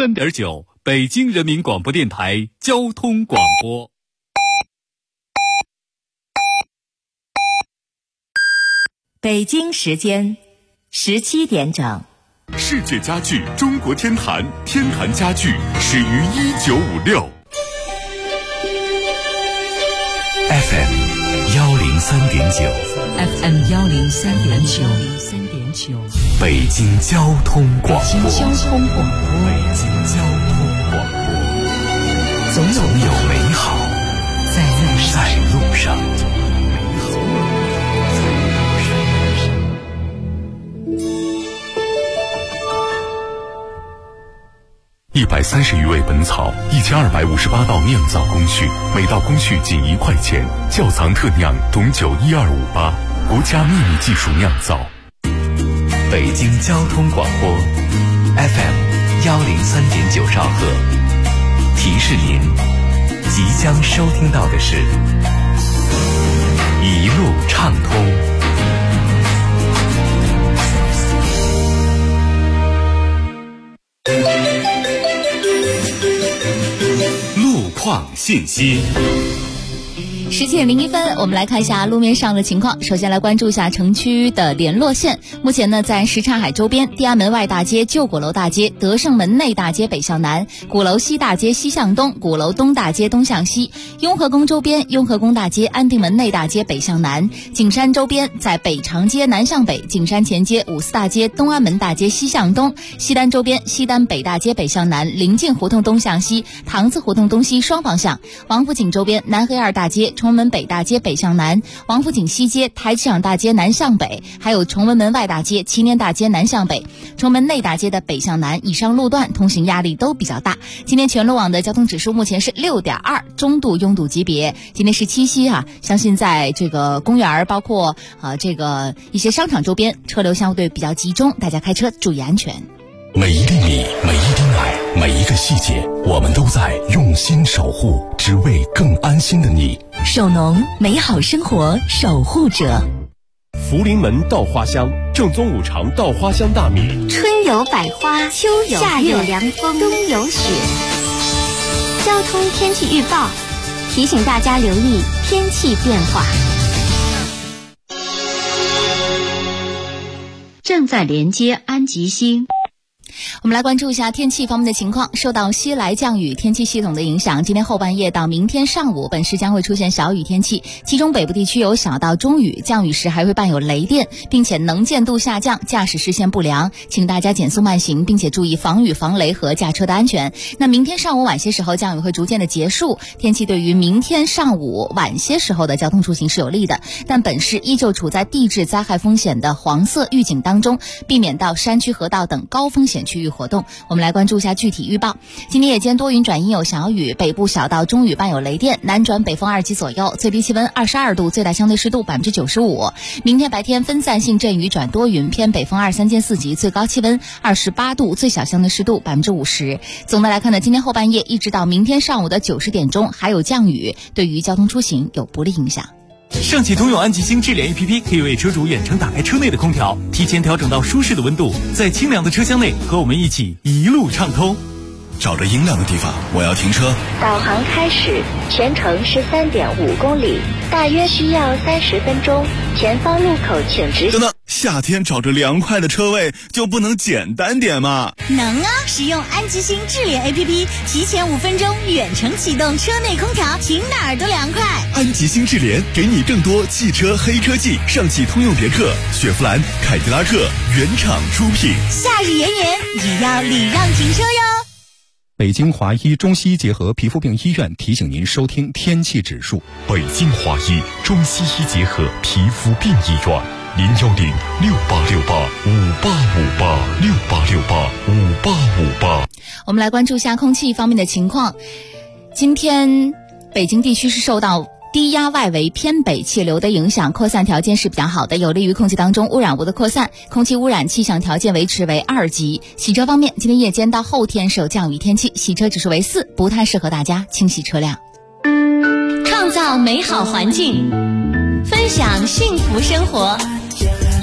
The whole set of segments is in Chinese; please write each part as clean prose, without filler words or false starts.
103.9，北京人民广播电台交通广播。 北京时间17点整。 世界家具中国天坛，天坛家具始于1956。 FM 103.9 FM 103.9 北京交通广播。 北京交通广播。 北京交通广播。总有美好在路上。130余味本草，1258道酿造工序，每道工序仅1块钱。窖藏特酿董酒12588，国家秘密技术酿造。北京交通广播 FM 103.9兆赫，提示您即将收听到的是一路畅通。 路况信息。 17点01分，我们来看一下路面上的情况。首先来关注一下城区的联络线。目前呢，在什刹海周边，地安门外大街、旧鼓楼大街、德胜门内大街北向南，鼓楼西大街西向东，鼓楼东大街东向西；雍和宫周边，雍和宫大街、安定门内大街北向南；景山周边，在北长街南向北，景山前街、五四大街、东安门大街西向东；西单周边，西单北大街北向南，临近胡同东向西，塘子胡同东西双方向；王府井周边，南黑二大街、崇文门北大街北向南，王府井西街、台机场大街南向北，还有崇文门外大街、祈年大街南向北，崇文内大街的北向南以上路段通行压力都比较大。今天全路网的交通指数目前是6.2，中度拥堵级别。今天是七夕啊，相信在这个公园包括这个一些商场周边车流相对比较集中，大家开车注意安全。 每一粒米，每一丁奶，每一个细节，我们都在用心守护，只为更安心的你。 首农，美好生活守护者。 福临门稻花香，正宗五常稻花香大米。 春有百花，秋有夏有凉风，冬有雪。交通天气预报提醒大家留意天气变化。 正在连接安吉星。 我们来关注一下天气方面的情况。受到西来降雨天气系统的影响，今天后半夜到明天上午，本市将会出现小雨天气，其中北部地区有小到中雨，降雨时还会伴有雷电，并且能见度下降，驾驶视线不良，请大家减速慢行，并且注意防雨防雷和驾车的安全。那明天上午晚些时候降雨会逐渐的结束，天气对于明天上午晚些时候的交通出行是有利的，但本市依旧处在地质灾害风险的黄色预警当中，避免到山区河道等高风险区域活动。我们来关注一下具体预报。今天夜间多云转阴有小雨，北部小到中雨伴有雷电，南转北风2级左右，最低气温22度，最大相对湿度95%。明天白天分散性阵雨转多云，偏北风2、3见4级，最高气温28度，最小相对湿度50%。总的来看呢，今天后半夜一直到明天上午的90点钟还有降雨，对于交通出行有不利影响。 上汽通用安吉星智联 APP 可以为车主远程打开车内的空调，提前调整到舒适的温度，在清凉的车厢内和我们一起一路畅通。 找着阴凉的地方，我要停车。 导航开始，全程是3.5公里，大约需要30分钟。前方路口请直行。 等等，夏天找着凉快的车位就不能简单点吗？ 能啊！使用安吉星智联 APP， 提前5分钟远程启动车内空调，停哪儿都凉快。 安吉星智联给你更多汽车黑科技，上汽通用别克、雪佛兰、凯迪拉克原厂出品。 夏日炎炎也要礼让停车哟。 北京华医中西医结合皮肤病医院提醒您收听天气指数。 北京华医中西医结合皮肤病医院，010-6868-5858，6868-5858。 我们来关注一下空气方面的情况。今天北京地区是受到低压外围偏北气流的影响，扩散条件是比较好的，有利于空气当中污染物的扩散，空气污染气象条件维持为2级。洗车方面，今天夜间到后天是有降雨天气，洗车指数为4，不太适合大家清洗车辆。 创造美好环境，分享幸福生活。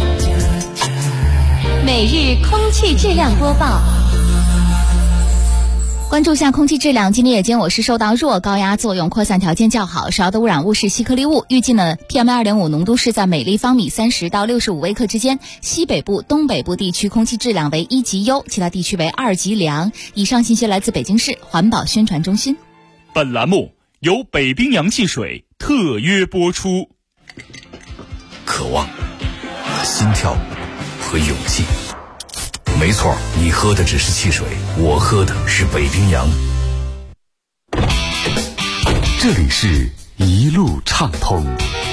每日空气质量播报。 关注下空气质量，今天夜间我市受到弱高压作用，扩散条件较好，主要的污染物是细颗粒物。预计呢 PM2.5 浓度是在每立方米30到65微克之间，西北部、东北部地区空气质量为1级优，其他地区为2级良。以上信息来自北京市环保宣传中心。 本栏目由北冰洋汽水特约播出。 渴望、心跳和勇气。没错，你喝的只是汽水，我喝的是北冰洋。 这里是一路畅通。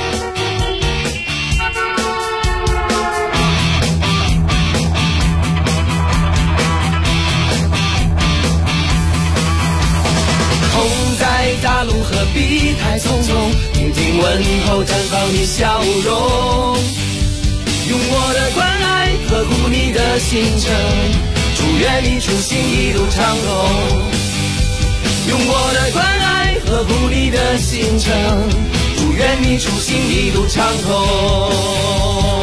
风在大路何必太匆匆，听听问候绽放你笑容，用我的关爱呵护你的行程，祝愿你出行一路畅通。用我的关爱呵护你的行程，祝愿你出行一路畅通。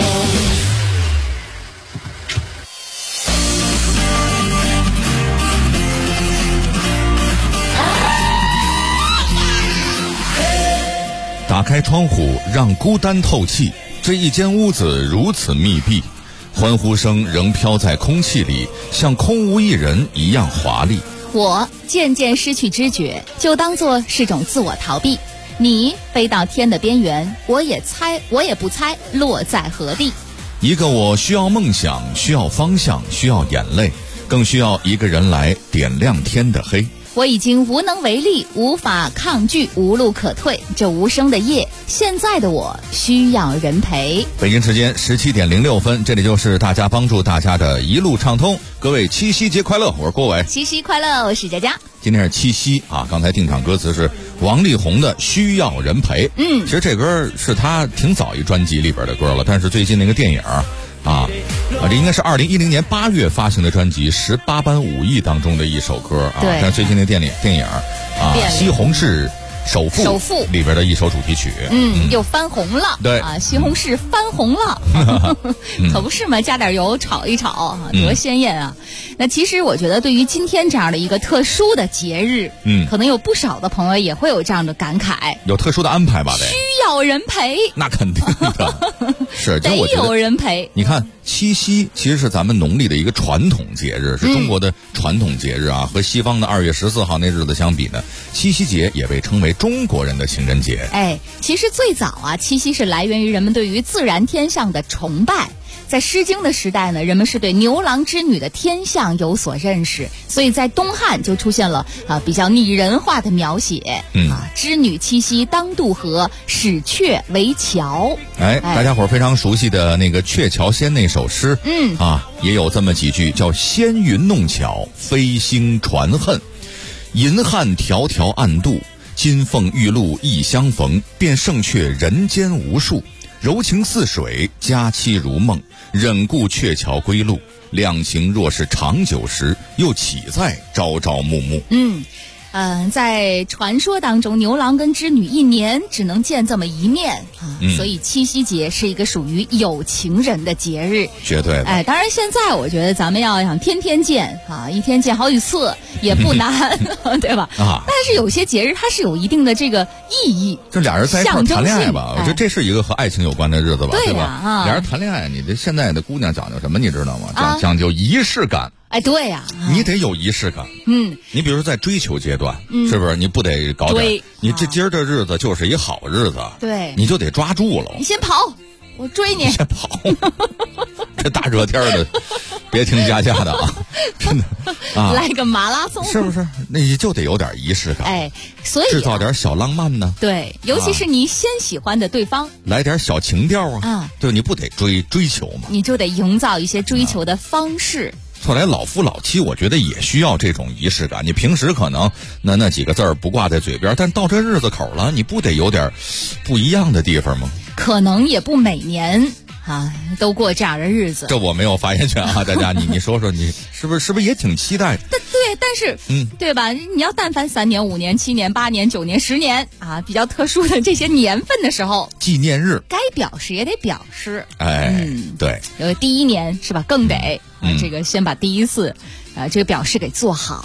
打开窗户，让孤单透气。这一间屋子如此密闭，欢呼声仍飘在空气里，像空无一人一样华丽。 我渐渐失去知觉，就当作是种自我逃避。你飞到天的边缘，我也不猜落在何地。 一个我需要梦想，需要方向，需要眼泪，更需要一个人来点亮天的黑。 我已经无能为力，无法抗拒，无路可退。这无声的夜，现在的我需要人陪。 北京时间17点06分，这里就是大家帮助大家的一路畅通。各位七夕节快乐，我是郭伟。 七夕快乐，我是佳佳。 今天是七夕啊，刚才定场歌词是王力宏的《需要人陪》。其实这歌是他挺早一专辑里边的歌了，但是最近那个电影这应该是2010年8月发行的专辑《18般武艺》当中的一首歌啊。但最近那电影西红柿首富里边的一首主题曲， 又翻红了。 对啊，西红柿翻红了，可不是嘛？加点油炒一炒，多鲜艳啊！那其实我觉得，对于今天这样的一个特殊的节日，可能有不少的朋友也会有这样的感慨， 有特殊的安排吧？得需要人陪， 那肯定的，是得有人陪。 你看，七夕其实是咱们农历的一个传统节日，是中国的传统节日啊。和西方的2月14号那日子相比呢，七夕节也被称为中国人的情人节。 其实最早啊，七夕是来源于人们对于自然天象的崇拜。在《诗经》的时代呢，人们是对牛郎织女的天象有所认识，所以在东汉就出现了比较拟人化的描写。织女七夕当渡河，使鹊为桥。 大家伙非常熟悉的那个《鹊桥仙》那首诗，也有这么几句，叫仙云弄巧，飞星传恨，银汉迢迢暗渡，金凤玉露一相逢，便胜却人间无数。柔情似水，佳期如梦，忍顾鹊桥归路。两情若是长久时，又岂在朝朝暮暮。 在传说当中，牛郎跟织女一年只能见这么一面所以七夕节是一个属于有情人的节日， 绝对的。 当然现在我觉得咱们要想天天见一天见好几次也不难，对吧？但是有些节日它是有一定的这个意义， 就俩人在一块谈恋爱吧，我觉得这是一个和爱情有关的日子吧，对吧？俩人谈恋爱，你这现在的姑娘讲究什么，你知道吗？讲究仪式感。 对呀， 你得有仪式感。你比如说在追求阶段，是不是你不得搞点？你今儿这日子就是一好日子， 对， 你就得抓住了。 你先跑，我追你。 先跑，这大热天的，别听佳佳的啊，真的来个马拉松， 是不是？那你就得有点仪式感， 所以制造点小浪漫呢。 对，尤其是你先喜欢的对方， 来点小情调对，你不得追求吗？ 你就得营造一些追求的方式。 后来老夫老妻，我觉得也需要这种仪式感。你平时可能那几个字儿不挂在嘴边，但到这日子口了，你不得有点不一样的地方吗？ 可能也不每年都过这样的日子。 这我没有发言权啊，大家你说说，你是不是也挺期待？ 对，但是对吧？你要但凡3年、5年、7年、8年、9年、10年比较特殊的这些年份的时候， 纪念日该表示也得表示。 对， 第一年是吧？更得这个先把第一次这个表示给做好。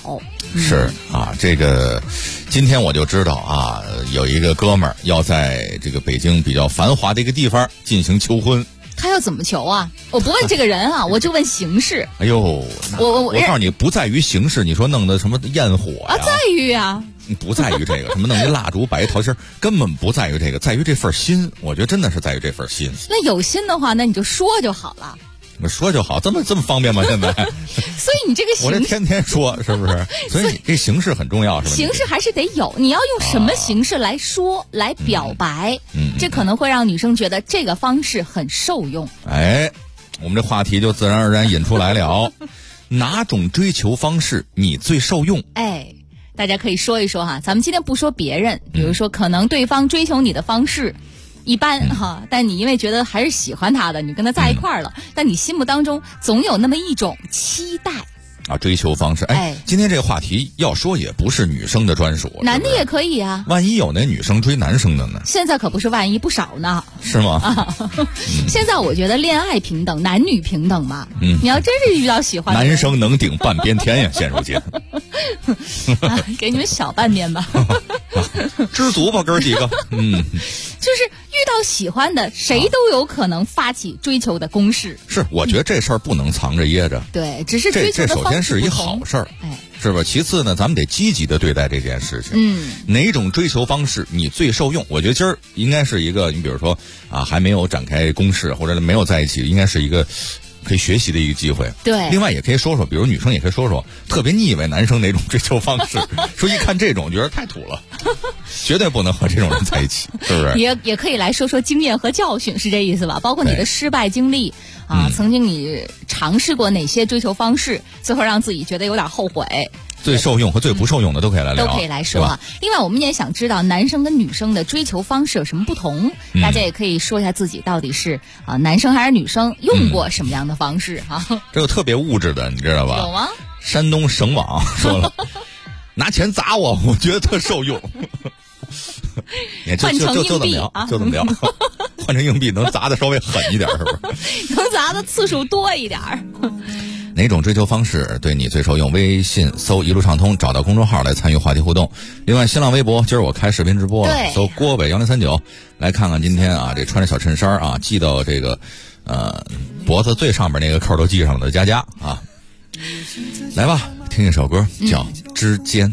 是啊，这个今天我就知道啊，有一个哥们儿要在这个北京比较繁华的一个地方进行求婚。 他要怎么求啊？我不问这个人啊，我就问形式。 哎呦，我告诉你，不在于形式，你说弄的什么焰火呀？ 在于啊， 不在于这个什么弄一蜡烛摆一桃心，根本不在于这个，在于这份心。我觉得真的是在于这份心。 那有心的话，那你就说就好了。 说就好，这么方便吗？现在， 所以你这个形式， 我这天天说是不是？所以这形式很重要，是吧？ 形式还是得有，你要用什么形式来说、来表白？这可能会让女生觉得这个方式很受用。 哎，我们这话题就自然而然引出来了，哪种追求方式你最受用？ 哎，大家可以说一说哈。咱们今天不说别人，比如说可能对方追求你的方式一般哈，但你因为觉得还是喜欢他的，你跟他在一块儿了，但你心目当中总有那么一种期待啊，追求方式。哎，今天这个话题要说也不是女生的专属， 男的也可以啊。 万一有那女生追男生的呢？ 现在可不是万一，不少呢。 是吗？ 现在我觉得恋爱平等，男女平等嘛。你要真是遇到喜欢的男生能顶半边天呀，现如今。 给你们小半边吧。 知足吧，哥几个。 就是遇到喜欢的，谁都有可能发起追求的攻势。 是，我觉得这事儿不能藏着掖着。 对，只是追求的这首先是一好事儿，是吧？其次呢，咱们得积极的对待这件事情。哪种追求方式你最受用？我觉得今儿应该是一个，你比如说啊，还没有展开攻势或者没有在一起，应该是一个可以学习的一个机会。 对， 另外也可以说说，比如女生也可以说说特别腻歪男生哪种追求方式，说一看这种觉得太土了，绝对不能和这种人在一起，是不是？ 也可以来说说经验和教训，是这意思吧？包括你的失败经历啊，曾经你尝试过哪些追求方式，最后让自己觉得有点后悔。 最受用和最不受用的都可以来聊， 都可以来说啊。另外，我们也想知道男生跟女生的追求方式有什么不同，大家也可以说一下自己到底是男生还是女生，用过什么样的方式啊？ 这个特别物质的，你知道吧？ 有吗？ 山东省网说了，拿钱砸我觉得特受用。 换成硬币就这么聊，换成硬币能砸的稍微狠一点，是不是？ 能砸的次数多一点。 哪种追求方式对你最受用？微信搜一路畅通，找到公众号来参与话题互动。另外新浪微博，今儿我开视频直播了，搜郭北1039，来看看今天啊，这穿着小衬衫啊，系到这个脖子最上面那个扣都系上了的佳佳啊，来吧，听一首歌叫《之间》。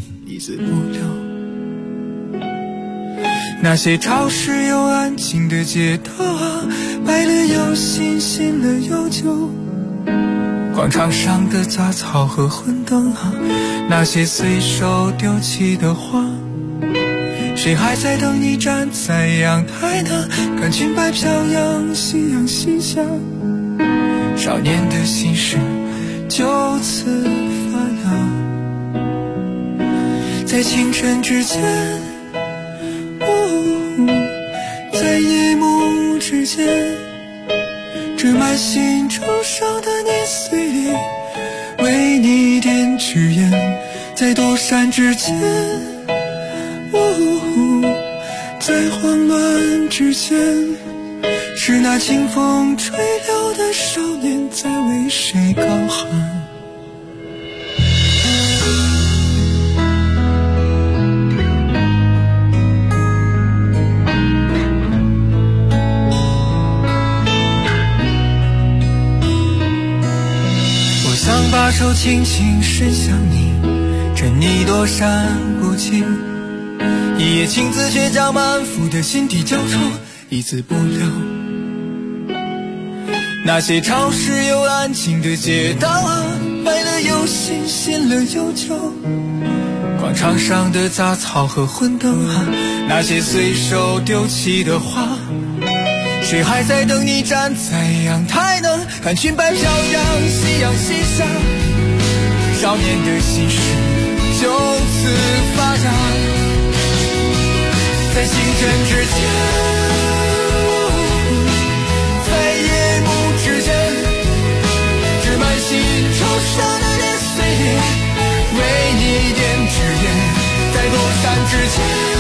那些潮湿又安静的街道啊，白了又新，新了又旧，广场上的杂草和昏灯啊，那些随手丢弃的花，谁还在等你站在阳台呢？看裙摆飘扬，夕阳西下，少年的心事就此发芽，在清晨之前，在夜幕之间，这满心忧伤的年岁里，为你点支烟，在躲闪之间，在慌乱之间，是那清风吹柳的少年在为谁高喊。把手轻轻伸向你，趁你躲闪不及，一夜情字却将满腹的心底交出，一字不留。那些潮湿又安静的街道啊，白了又新，新了又旧，广场上的杂草和昏灯啊，那些随手丢弃的花，谁还在等你站在阳台呢？看裙摆飘扬，夕阳西下，少年的心事就此发芽，在清晨之前，在夜幕之间，这满心忧伤的年岁里，为你点支烟，在躲闪之前，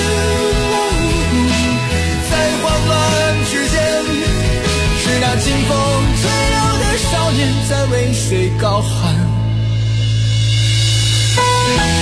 在慌乱之间，是那清风吹柳的少年在为谁高喊。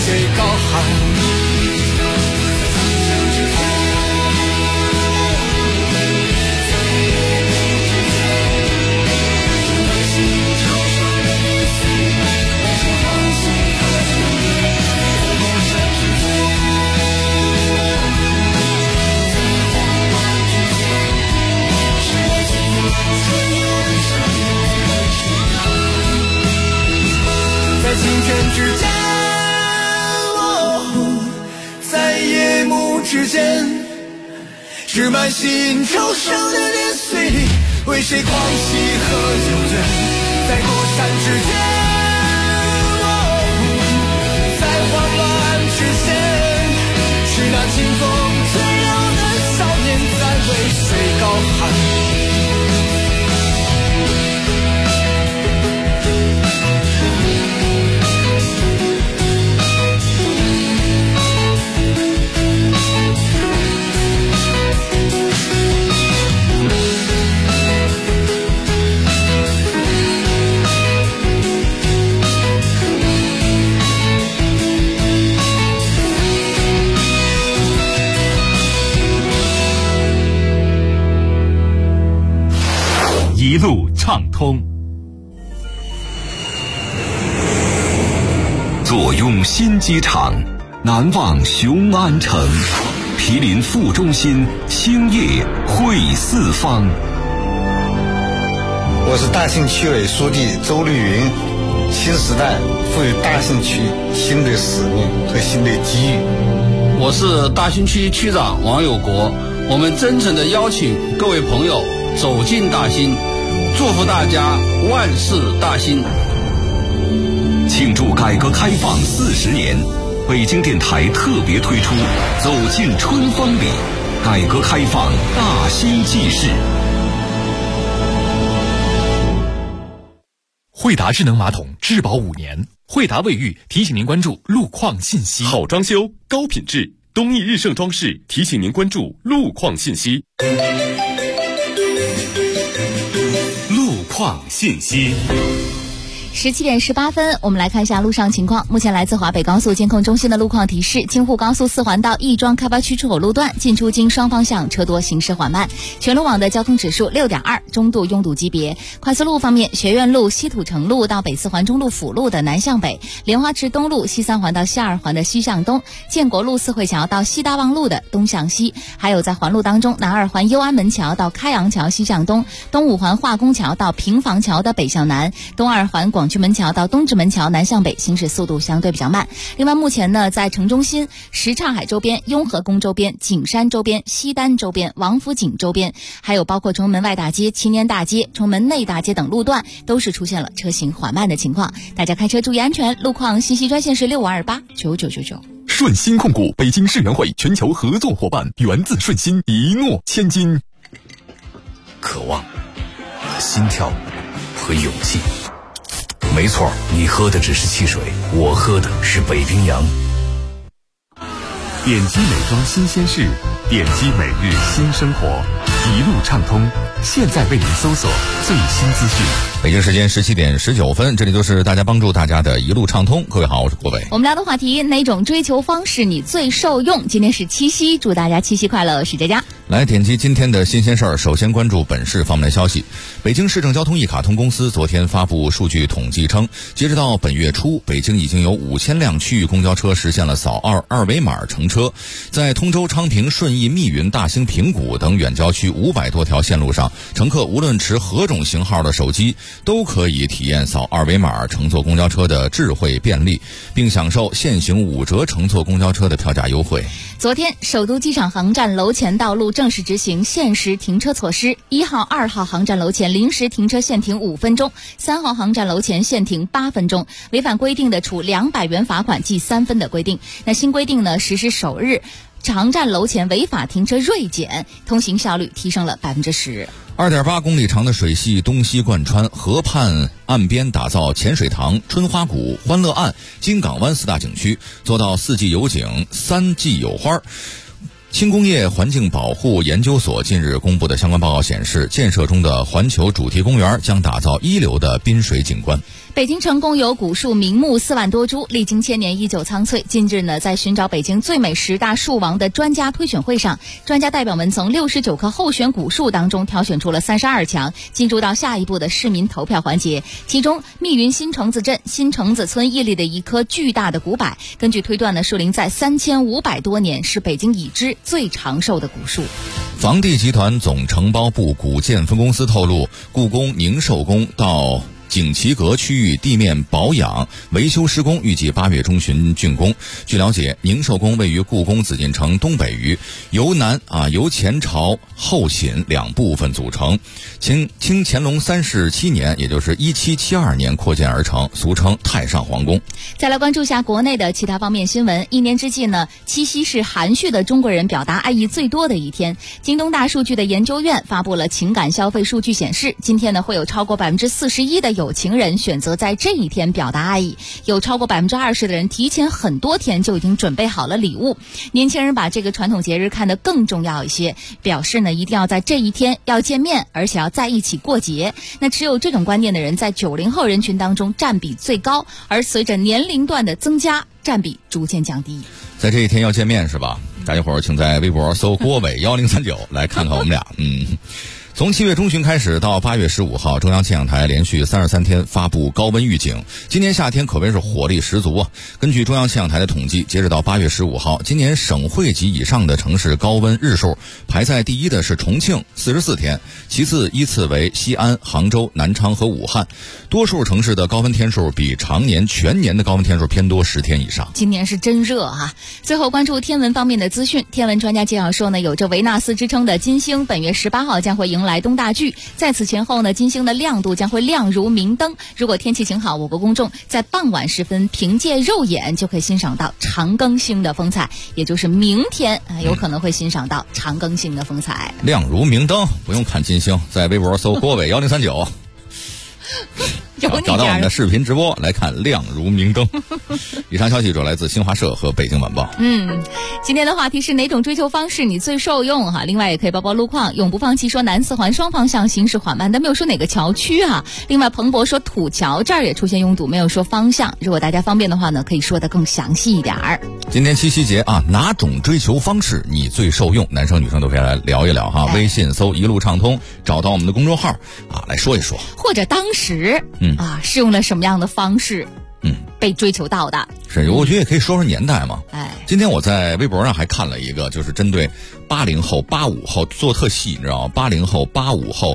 水高寒。在晴天之间，在夜幕之间，织满心愁伤的年岁里，为谁狂喜和幽怨？在孤山之间，在慌乱之间，是那清风自由的少年在为谁高喊。 一路畅通， 坐拥新机场，难忘雄安城，毗邻副中心，兴业汇四方。 我是大兴区委书记周绿云。新时代赋予大兴区新的使命和新的机遇。 我是大兴区区长王有国。我们真诚地邀请各位朋友走进大兴，祝福大家万事大兴。 庆祝改革开放40年，北京电台特别推出《走进春风里》，改革开放大兴纪事。 惠达智能马桶质保5年，惠达卫浴提醒您关注路况信息。 好装修，高品质，东义日盛装饰提醒您关注路况信息。 路况信息。 17点18分，我们来看一下路上情况。目前来自华北高速监控中心的路况提示：京沪高速4环到亦庄开发区出口路段进出京双方向车多，行驶缓慢。全路网的交通指数6.2，中度拥堵级别。快速路方面，学院路、西土城路到北4环中路辅路的南向北，莲花池东路西3环到西2环的西向东，建国路四惠桥到西大望路的东向西。还有在环路当中，南2环幽安门桥到开阳桥西向东，东5环化工桥到平房桥的北向南，东2环广渠门桥到东直门桥南向北，行驶速度相对比较慢。另外目前呢，在城中心、什刹海周边、雍和宫周边、景山周边、西单周边、王府井周边，还有包括崇文门外大街、祈年大街、崇文门内大街等路段都是出现了车行缓慢的情况，大家开车注意安全。路况信息专线是65289999。 顺心控股北京世园会全球合作伙伴，源自顺心，一诺千金。 渴望、心跳和勇气。没错，你喝的只是汽水，我喝的是北冰洋。 点击美妆新鲜事，点击每日新生活，一路畅通。现在为您搜索最新资讯。 北京时间17点19分，这里就是大家帮助大家的一路畅通。各位好，我是郭伟。 我们聊的话题，哪种追求方式你最受用？今天是七夕，祝大家七夕快乐！我是佳佳。 来点击今天的新鲜事儿，首先关注本市方面的消息。北京市政交通一卡通公司昨天发布数据统计称，截止到本月初，北京已经有5000辆区域公交车实现了扫二维码乘车。在通州、昌平、顺义、密云、大兴、平谷等远郊区500多条线路上，乘客无论持何种型号的手机，都可以体验扫二维码乘坐公交车的智慧便利，并享受现行5折乘坐公交车的票价优惠。 昨天，首都机场航站楼前道路正式执行限时停车措施，1号、2号航站楼前临时停车限停5分钟，3号航站楼前限停8分钟，违反规定的处200元罚款记3分的规定。那新规定呢，实施首日，航站楼前违法停车锐减，通行效率提升了10%。 2.8公里长的水系东西贯穿，河畔岸边打造浅水塘、春花谷、欢乐岸、金港湾4大景区，做到4季有景、3季有花。 轻工业环境保护研究所近日公布的相关报告显示，建设中的环球主题公园将打造一流的滨水景观。 北京城共有古树名木4万多株，历经千年依旧苍翠。近日呢，在寻找北京最美10大树王的专家推选会上，专家代表们从69棵候选古树当中挑选出了32强，进入到下一步的市民投票环节。其中，密云新城子镇新城子村屹立的一棵巨大的古柏，根据推断呢，树龄在3500多年，是北京已知最长寿的古树。 房地集团总承包部古建分公司透露，故宫宁寿宫到景祺阁区域地面保养维修施工预计8月中旬竣工。据了解，宁寿宫位于故宫紫禁城东北隅，由前朝后寝2部分组成，清乾隆37年，也就是1772年扩建而成，俗称太上皇宫。 再来关注下国内的其他方面新闻。一年之计呢，七夕是含蓄的中国人表达爱意最多的一天。京东大数据的研究院发布了情感消费数据显示，今天呢会有超过41%的有情人选择在这一天表达爱意，有超过20%的人提前很多天就已经准备好了礼物。年轻人把这个传统节日看得更重要一些，表示呢一定要在这一天要见面，而且要在一起过节。那持有这种观念的人在90后人群当中占比最高，而随着年龄段的增加，占比逐渐降低。 在这一天要见面是吧？大家伙儿请在微博搜郭伟1039来看看我们俩。从7月中旬开始到8月15号，中央气象台连续33天发布高温预警。今年夏天可谓是火力十足啊！根据中央气象台的统计，截止到8月15号，今年省会级以上的城市高温日数排在第一的是重庆44天，其次依次为西安、杭州、南昌和武汉。多数城市的高温天数比常年全年的高温天数偏多10天以上。 今年是真热啊！最后关注天文方面的资讯，天文专家介绍说呢，有着维纳斯之称的金星本月18号将会迎来东大距，在此前后呢，金星的亮度将会亮如明灯。如果天气晴好，我国公众在傍晚时分凭借肉眼就可以欣赏到长庚星的风采，也就是明天有可能会欣赏到长庚星的风采。 亮如明灯，不用看金星，在微博搜郭伟1039。找到我们的视频直播来看亮如明灯。以上消息主来自新华社和北京晚报。 今天的话题是哪种追求方式你最受用哈？另外也可以报路况，永不放弃说南4环双方向行驶缓慢，但没有说哪个桥区哈。另外彭博说土桥这儿也出现拥堵，没有说方向。如果大家方便的话呢，可以说得更详细一点儿。 今天七夕节啊，哪种追求方式你最受用？男生女生都可以来聊一聊哈。微信搜一路畅通，找到我们的公众号啊，来说一说。 或者当时是用了什么样的方式被追求到的？ 是，我觉得也可以说说年代嘛。今天我在微博上还看了一个，就是针对80后、85后做特细，你知道吗？80后、85后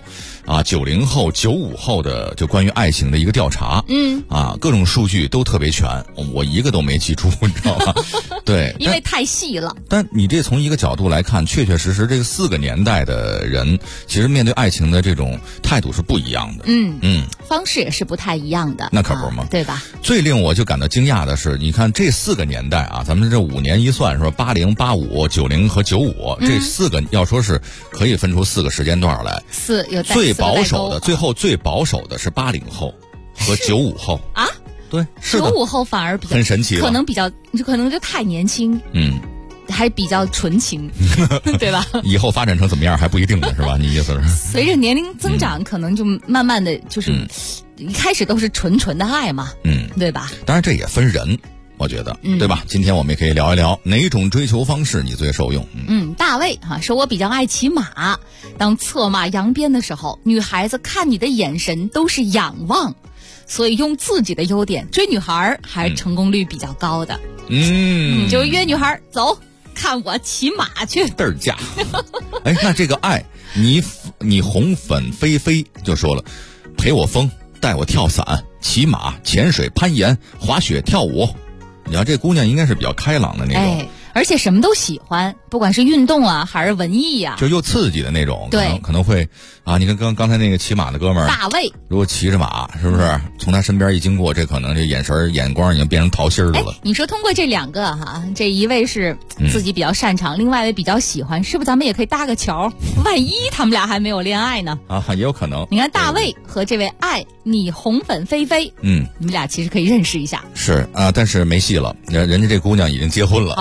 90后、95后的就关于爱情的一个调查。各种数据都特别全，我一个都没记住，你知道吗？对， 因为太细了。 但你这从一个角度来看，确确实实这个4个年代的人，其实面对爱情的这种态度是不一样的。 方式也是不太一样的。 那可不嘛， 对吧？ 最令我就感到惊讶的是，你看这4个年代啊，咱们这5年一算，是吧？80、85、90和95，这4个要说是可以分出4个时间段来。 有最保守的，最后最保守的是80后和95后啊。 对，是的 95后反而比较很神奇， 可能就太年轻。还比较纯情，对吧？ 以后发展成怎么样还不一定呢，是吧？你意思是？ 随着年龄增长，可能就慢慢的就是一开始都是纯的爱嘛，对吧？ 当然这也分人，我觉得，对吧？今天我们也可以聊一聊哪种追求方式你最受用。 大卫说我比较爱骑马，当策马扬鞭的时候，女孩子看你的眼神都是仰望，所以用自己的优点追女孩还是成功率比较高的。你就约女孩走。看我骑马去， 嘚儿驾。那这个爱你红粉飞飞就说了，陪我疯，带我跳伞、骑马、潜水、攀岩、滑雪、跳舞。你看这姑娘应该是比较开朗的那种。 而且什么都喜欢，不管是运动啊还是文艺啊， 就又刺激的那种。 对， 可能会你看刚才那个骑马的哥们儿大卫， 如果骑着马，是不是从他身边一经过，这可能这眼光已经变成桃心儿了。 你说通过这2个这一位是自己比较擅长，另外一位比较喜欢，是不是咱们也可以搭个桥？万一他们俩还没有恋爱呢？ 也有可能。 你看大卫和这位爱你红粉飞飞， 你们俩其实可以认识一下。 是但是没戏了，人家这姑娘已经结婚了。 好，我们再看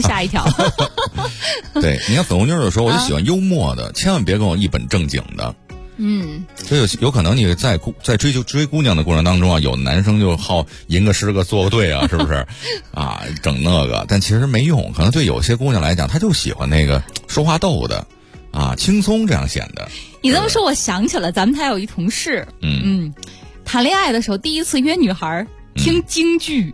下一条。 对，你看粉红妞就说，我就喜欢幽默的，千万别跟我一本正经的。这有可能你在追姑娘的过程当中啊，有男生就好吟个诗个作个对啊，是不是啊？整那个，但其实没用。可能对有些姑娘来讲，她就喜欢那个说话逗的啊，轻松这样显得。 你这么说，我想起了咱们台有一同事，谈恋爱的时候第一次约女孩听京剧。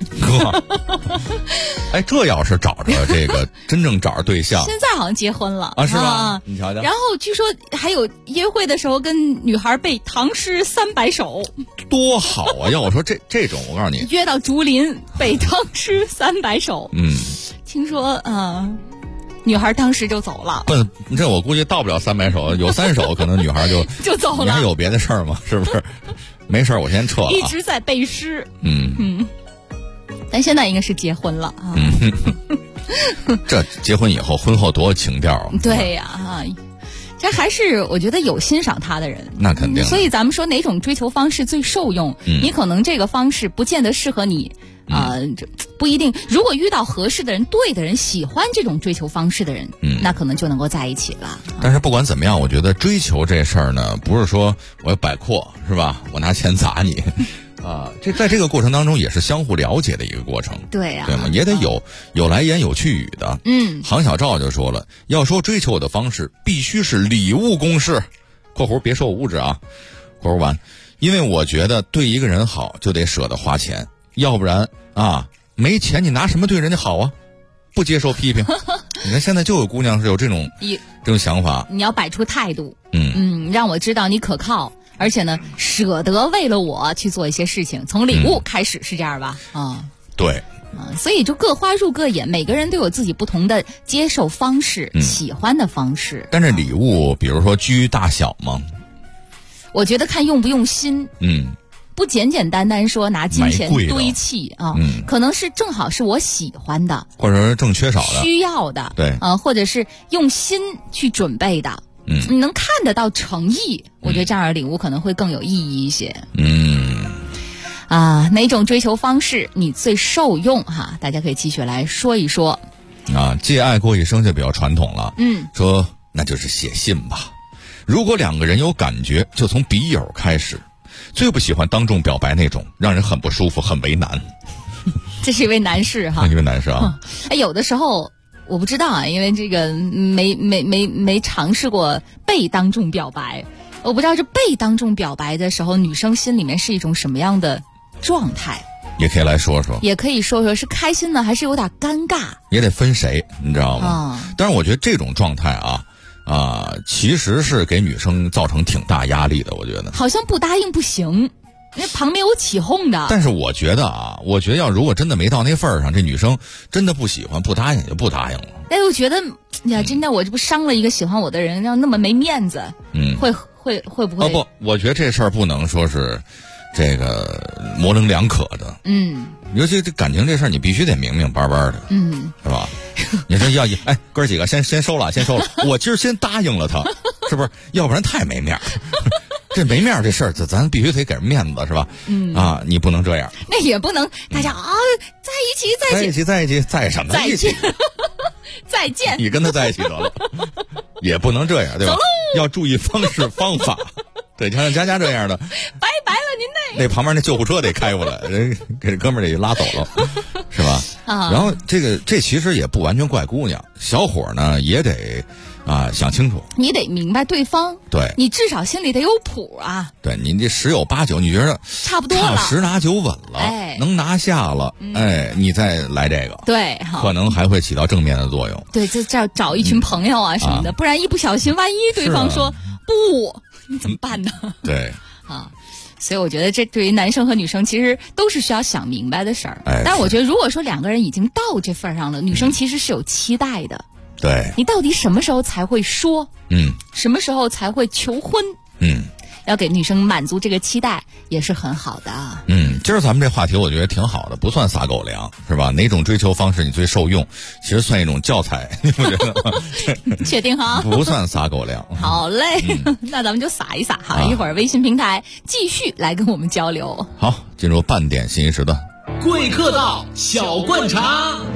哎，这要是找着这个真正找着对象， 现在好像结婚了啊，是吧？你瞧瞧。 然后据说还有约会的时候跟女孩背唐诗300首， 多好啊！要我说这种，我告诉你， 约到竹林背唐诗300首，听说女孩当时就走了。 不，这我估计到不了300首，有3首可能女孩就走了。 你还有别的事儿吗？是不是？没事儿，我先撤了。 一直在背诗。但现在应该是结婚了啊。 这结婚以后，婚后多情调啊！ 对呀，这还是我觉得有欣赏他的人， 那肯定。 所以咱们说哪种追求方式最受用？你可能这个方式不见得适合你。不一定。如果遇到合适的人、对的人、喜欢这种追求方式的人，那可能就能够在一起了。 但是不管怎么样，我觉得追求这事儿呢，不是说我要摆阔，是吧？我拿钱砸你，这在这个过程当中也是相互了解的一个过程。 对呀， 对吗？也得有来言有去语的。杭小赵就说了，要说追求我的方式，必须是礼物公式（括弧别说我物质啊）（括弧完），因为我觉得对一个人好就得舍得花钱。要不然没钱你拿什么对人家好啊？不接受批评。你看现在就有姑娘是有这种想法。 你要摆出态度，让我知道你可靠，而且呢舍得为了我去做一些事情，从礼物开始，是这样吧？ 对。 所以就各花入各眼，每个人都有自己不同的接受方式，喜欢的方式。 但是礼物，比如说居大小吗？ 我觉得看用不用心。不简简单单说拿金钱堆砌啊，可能是正好是我喜欢的， 或者是正缺少的、 需要的， 对或者是用心去准备的，你能看得到诚意，我觉得这样的礼物可能会更有意义一些。哪种追求方式你最受用哈？大家可以继续来说一说。 借爱过一生就比较传统了。说那就是写信吧。如果两个人有感觉，就从笔友开始。最不喜欢当众表白那种，让人很不舒服，很为难。 这是一位男士哈， 一位男士啊。 有的时候我不知道啊，因为这个没尝试过被当众表白，我不知道这被当众表白的时候，女生心里面是一种什么样的状态。 也可以来说说， 也可以说说是开心呢，还是有点尴尬？也得分谁，你知道吗？但是我觉得这种状态其实是给女生造成挺大压力的，我觉得。好像不答应不行，因为旁边有起哄的。但是我觉得要如果真的没到那份儿上，这女生真的不喜欢，不答应就不答应了。哎，我觉得呀，真的我这不伤了一个喜欢我的人，让那么没面子，会不会？不，我觉得这事儿不能说是这个模棱两可的。尤其这感情这事儿，你必须得明明白白的，是吧？你说哥几个先收了，我今儿先答应了他，是不是？要不然太没面儿。这没面儿这事儿，咱必须得给人面子，是吧？你不能这样。那也不能大家在一起，在什么一起？再见。你跟他在一起得了，也不能这样，对吧？要注意方式方法。对，像佳佳这样的，拜拜了您那旁边那救护车得开过来，人给这哥们儿得拉走了，是吧？然后这其实也不完全怪姑娘，小伙呢也得想清楚，你得明白对方，对你至少心里得有谱啊。对，你这10有8九，你觉得差不多了，10拿9稳了，能拿下了，你再来这个，对，可能还会起到正面的作用。对，这找一群朋友什么的，不然一不小心，万一对方说不。你怎么办呢？对所以我觉得这对于男生和女生其实都是需要想明白的事儿。但是我觉得如果说两个人已经到这份上了，女生其实是有期待的。对，你到底什么时候才会说？什么时候才会求婚？要给女生满足这个期待也是很好的。今儿咱们这话题我觉得挺好的，不算撒狗粮，是吧？哪种追求方式你最受用？其实算一种教材，你不觉得吗？确定哈？不算撒狗粮。好嘞，那咱们就撒一撒哈。一会儿微信平台继续来跟我们交流。好，进入半点信息时段。 贵客到，小灌茶。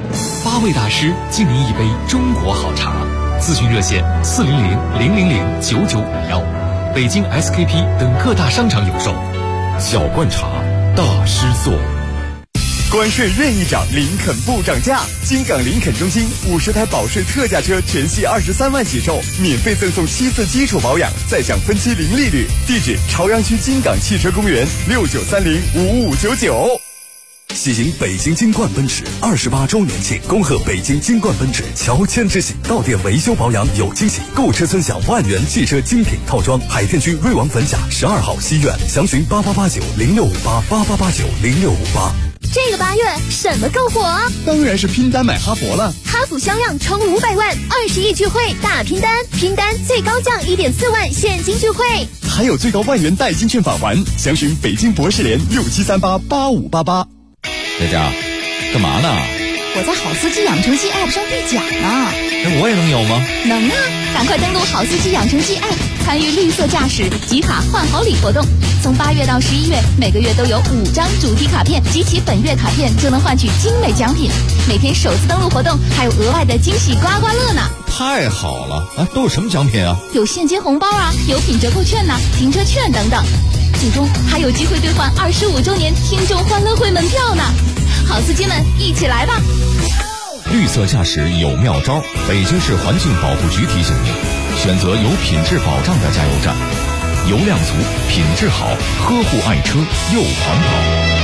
8位大师敬您一杯中国好茶。咨询热线400-000-9951，北京 SKP 等各大商场有售。 小罐茶，大师做。关税任意涨，林肯不涨价。金港林肯中心50台保税特价车全系23万起售，免费赠送7次基础保养，再享分期零利率。地址：朝阳区金港汽车公园69305599。喜迎北京金冠奔驰28周年庆，恭贺北京金冠奔驰乔迁之喜，到店维修保养有惊喜，购车尊享万元汽车精品套装。海淀区瑞王粉甲12号西苑，详询8889065888890658。 这个8月什么更火啊？ 当然是拼单买哈佛了。 哈弗销量冲500万，20亿聚会大拼单，拼单最高降1.4万现金聚会， 还有最高万元代金券返还。详询北京博士联67388588。 在家干嘛呢？ 我在好司机养成记 App 上兑奖呢。 那我也能有吗？ 能啊！赶快登录好司机养成记 App， 参与绿色驾驶集卡换好礼活动。从8月到11月，每个月都有5张主题卡片，集齐本月卡片就能换取精美奖品。每天首次登录活动还有额外的惊喜刮刮乐呢！ 太好了！啊，都有什么奖品啊？ 有现金红包啊，有品折扣券呐，停车券等等。最终还有机会兑换25周年听众欢乐会门票呢！好司机们，一起来吧！ 绿色驾驶有妙招，北京市环境保护局提醒您：选择有品质保障的加油站，油量足，品质好，呵护爱车又环保。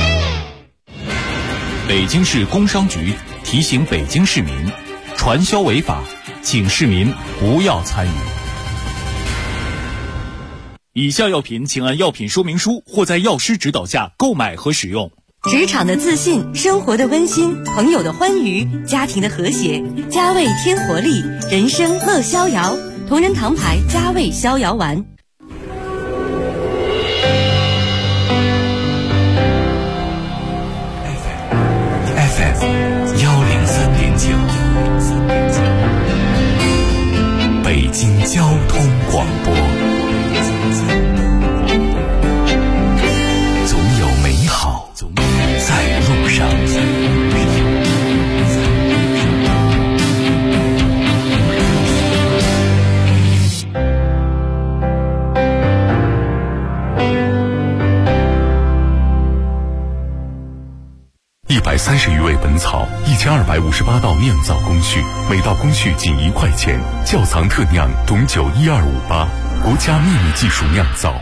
北京市工商局提醒北京市民，传销违法，请市民不要参与。以下药品请按药品说明书或在药师指导下购买和使用。 职场的自信，生活的温馨，朋友的欢愉，家庭的和谐，佳味添活力，人生乐逍遥。同仁堂牌佳味逍遥丸。 FM 103.9，北京交通广播。总有美好在路上。 130余味本草，1258道酿造工序，每道工序仅1块钱。窖藏特酿董酒12588，国家秘密技术酿造。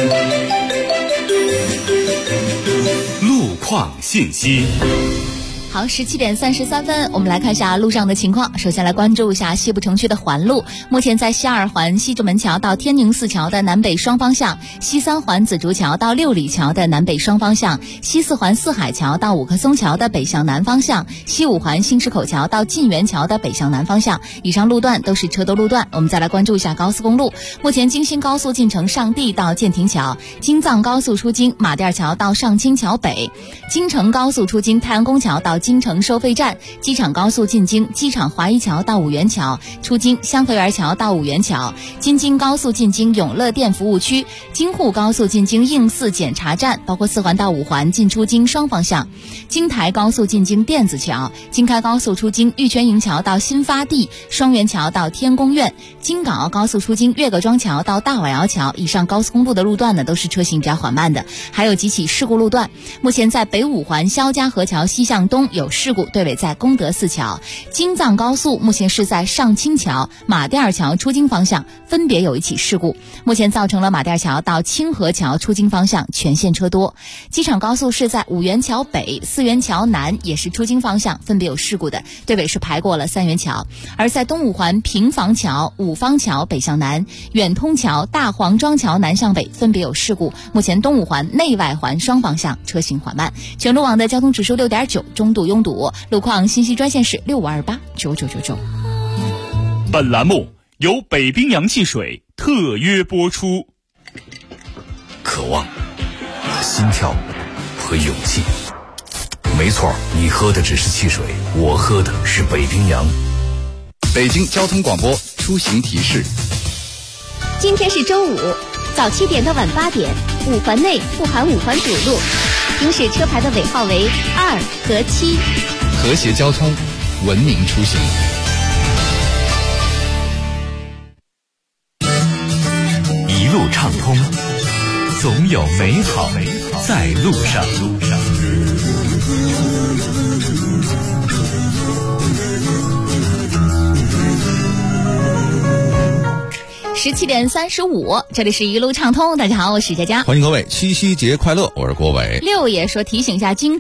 路况信息。 好，17点33分，我们来看一下路上的情况。首先来关注一下西部城区的环路。目前在西2环西直门桥到天宁寺桥的南北双方向，西3环紫竹桥到六里桥的南北双方向，西4环四海桥到五棵松桥的北向南方向，西5环新市口桥到晋源桥的北向南方向。以上路段都是车多路段。我们再来关注一下高速公路。目前京新高速进城上地到建亭桥，京藏高速出京马甸桥到上清桥北，京承高速出京太阳宫桥到京城收费站，机场高速进京机场华一桥到五元桥，出京香河园桥到五元桥，京津高速进京永乐店服务区，京沪高速进京应四检查站，包括4环到5环进出京双方向，京台高速进京电子桥，京开高速出京玉泉营桥到新发地，双元桥到天宫苑，京港澳高速出京岳各庄桥到大瓦窑桥。以上高速公路的路段呢，都是车行比较缓慢的，还有几起事故路段。目前在北5环肖家河桥西向东有事故，对尾在功德寺桥。京藏高速目前是在上清桥马甸桥出京方向分别有一起事故，目前造成了马甸桥到清河桥出京方向全线车多。机场高速是在五元桥北4元桥南也是出京方向分别有事故的，对尾是排过了3元桥。而在东5环平房桥五方桥北向南，远通桥大黄庄桥南向北分别有事故，目前东5环内外环双方向车行缓慢。全路网的交通指数6.9，中度拥堵。路况信息专线是65289999。 本栏目由北冰洋汽水特约播出。 渴望、心跳和勇气。没错，你喝的只是汽水，我喝的是北冰洋。 北京交通广播出行提示： 今天是周五，早7点到晚8点，5环内不含5环主路，行驶车牌的尾号为2和7。 和谐交通， 文明出行。 一路畅通，总有美好在路上。 17:35，这里是一路畅通。大家好，我是佳佳， 欢迎各位，七夕节快乐！我是郭伟。 六爷说提醒一下，京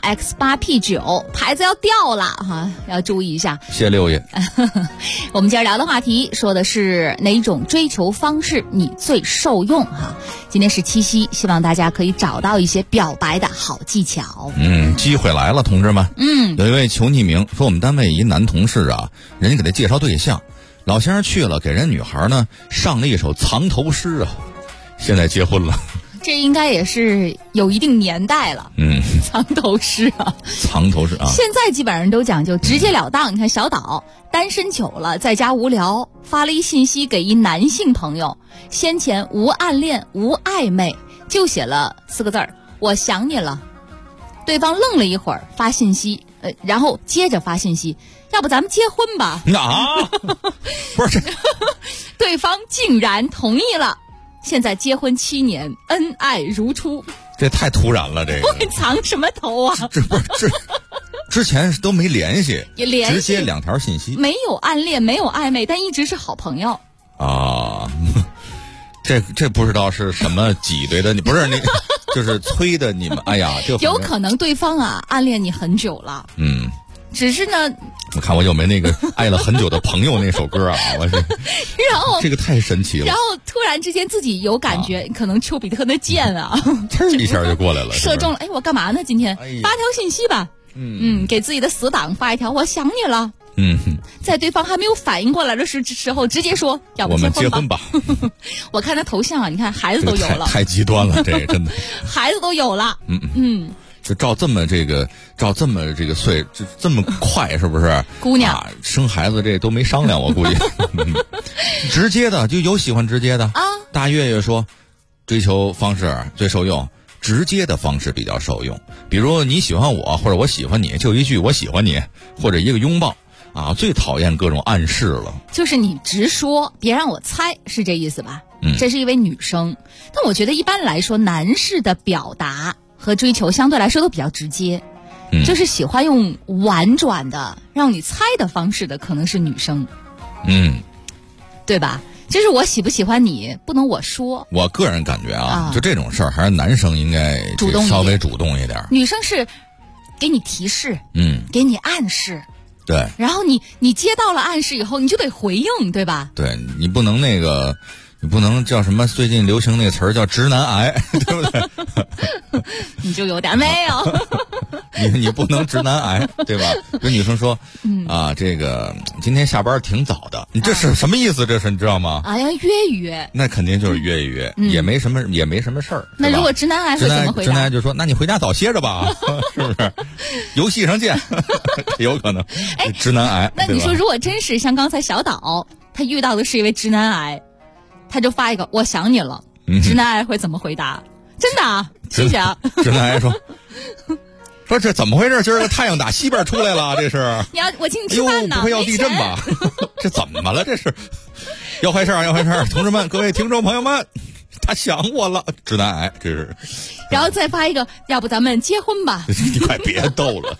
Q8X8P9 牌子要掉了哈，要注意一下。 谢六爷。 我们今儿聊的话题说的是哪种追求方式你最受用哈？今天是七夕，希望大家可以找到一些表白的好技巧。 机会来了，同志们。有一位求匿名说，我们单位一男同事啊，人家给他介绍对象。老先生去了，给人女孩呢上了一首藏头诗啊，现在结婚了。 这应该也是有一定年代了。藏头诗啊， 藏头诗啊。 现在基本上都讲究直截了当。你看小岛单身久了，在家无聊，发了一信息给一男性朋友，先前无暗恋无暧昧，就写了4个字儿：我想你了。对方愣了一会儿，发信息，然后接着发信息。要不咱们结婚吧？ 不是， 对方竟然同意了。现在结婚7年，恩爱如初。 这太突然了，这个。 藏什么头啊？ 这不是之前都没联系， 也联系， 直接2条信息， 没有暗恋，没有暧昧，但一直是好朋友啊。这不知道是什么挤兑的，你不是那，就是催的你们。哎呀，这有可能对方啊暗恋你很久了。只是呢， 我看我有没那个爱了很久的朋友那首歌啊，我是。 然后这个太神奇了。 然后突然之间自己有感觉，可能丘比特的箭啊， 一下就过来了， 射中了。我干嘛呢？今天发条信息吧。给自己的死党发一条，我想你了。在对方还没有反应过来的时候，直接说要不我们结婚吧。 我看他头像啊，你看孩子都有了， 太极端了，这个真的。 孩子都有了。 就照这么这个岁，这么快，是不是？ 姑娘生孩子这都没商量，我估计。直接的就有喜欢直接的啊。大月月说，追求方式最受用，直接的方式比较受用。比如你喜欢我，或者我喜欢你，就一句我喜欢你，或者一个拥抱啊。最讨厌各种暗示了， 就是你直说，别让我猜，是这意思吧？这是一位女生，但我觉得一般来说，男士的表达和追求相对来说都比较直接，就是喜欢用婉转的让你猜的方式的可能是女生，对吧？就是我喜不喜欢你不能我说。 我个人感觉啊，就这种事儿还是男生应该稍微主动一点， 女生是给你提示，给你暗示， 对，然后你接到了暗示以后，你就得回应，对吧？ 对，你不能那个。你不能叫什么最近流行那词儿叫直男癌，对不对？ 你就有点没有。 你不能直男癌，对吧？跟女生说，这个今天下班挺早的，你这是什么意思？这是你知道吗？ 要约。 那肯定就是约一约，也没什么事儿。 那如果直男癌会怎么回答？ 直男癌就说，那你回家早歇着吧，是不是？游戏上见，有可能。直男癌。 那你说，如果真是像刚才小岛，他遇到的是一位直男癌。他就发一个我想你了，直男癌会怎么回答？真的啊，谢谢啊。 直男癌说这怎么回事？今儿个太阳打西边出来了，这是。 我请你吃饭呢。 不会要地震吧？这怎么了？这是要坏事儿，要坏事儿！同志们，各位听众朋友们，他想我了，直男癌这是。 然后再发一个，要不咱们结婚吧？ 你快别逗了。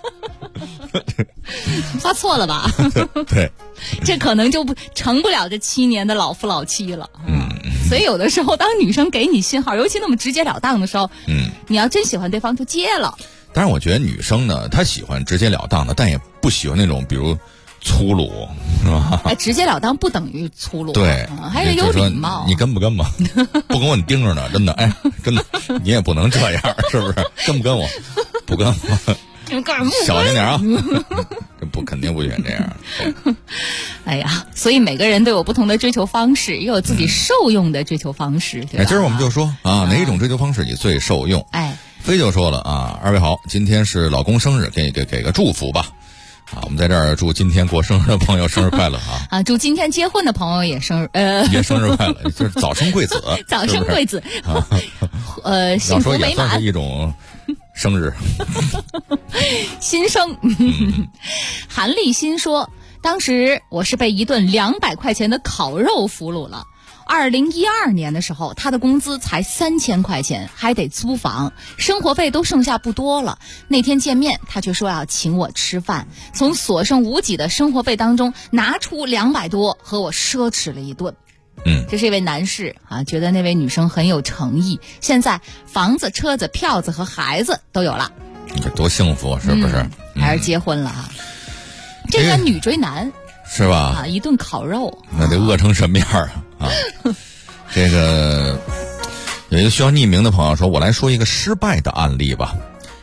发错了吧？ 对， 这可能就成不了这7年的老夫老妻了。所以有的时候，当女生给你信号，尤其那么直截了当的时候，你要真喜欢对方就接了。 当然，我觉得女生呢，她喜欢直截了当的，但也不喜欢那种比如粗鲁，是吧？ 直截了当不等于粗鲁， 对， 还是有礼貌。 你跟不跟吧？不跟我，你盯着呢，真的，真的，你也不能这样，是不是？跟不跟我？不跟我。小心点啊！这肯定不许这样。 哎呀，所以每个人都有不同的追求方式，也有自己受用的追求方式，对吧？ 今儿我们就说哪一种追求方式你最受用？飞就说了二位好，今天是老公生日，给个祝福吧。我们在这儿祝今天过生日的朋友生日快乐祝今天结婚的朋友也生日也生日快乐，就是早生贵子， 早生贵子，幸福美满。 要说也算是一种生日。 新生。韩立新说，当时我是被一顿200块钱的烤肉俘虏了。2012年的时候，他的工资才3000块钱，还得租房，生活费都剩下不多了。那天见面，他却说要请我吃饭，从所剩无几的生活费当中拿出200多和我奢侈了一顿。这是一位男士啊，觉得那位女生很有诚意，现在房子、车子、票子和孩子都有了， 这多幸福，是不是？ 还是结婚了啊？这个女追男。 是吧？ 啊，一顿烤肉， 那得饿成什么样啊？这个有一个需要匿名的朋友说，我来说一个失败的案例吧。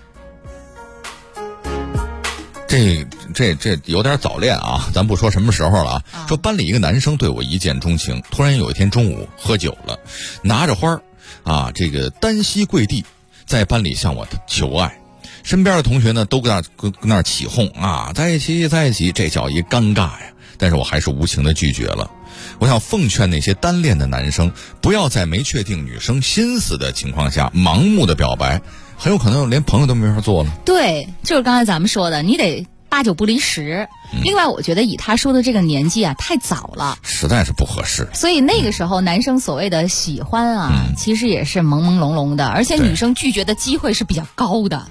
这有点早恋啊，咱不说什么时候了啊。说班里一个男生对我一见钟情，突然有一天中午喝酒了，拿着花啊，这个单膝跪地，在班里向我求爱。身边的同学呢都跟那儿起哄啊，在一起，这叫一尴尬呀。但是我还是无情的拒绝了。我想奉劝那些单恋的男生，不要在没确定女生心思的情况下盲目的表白，很有可能连朋友都没法做了。 对，就是刚才咱们说的，你得8九不离10。另外我觉得以他说的这个年纪啊太早了， 实在是不合适。 所以那个时候男生所谓的喜欢啊，其实也是朦朦胧胧的，而且女生拒绝的机会是比较高的。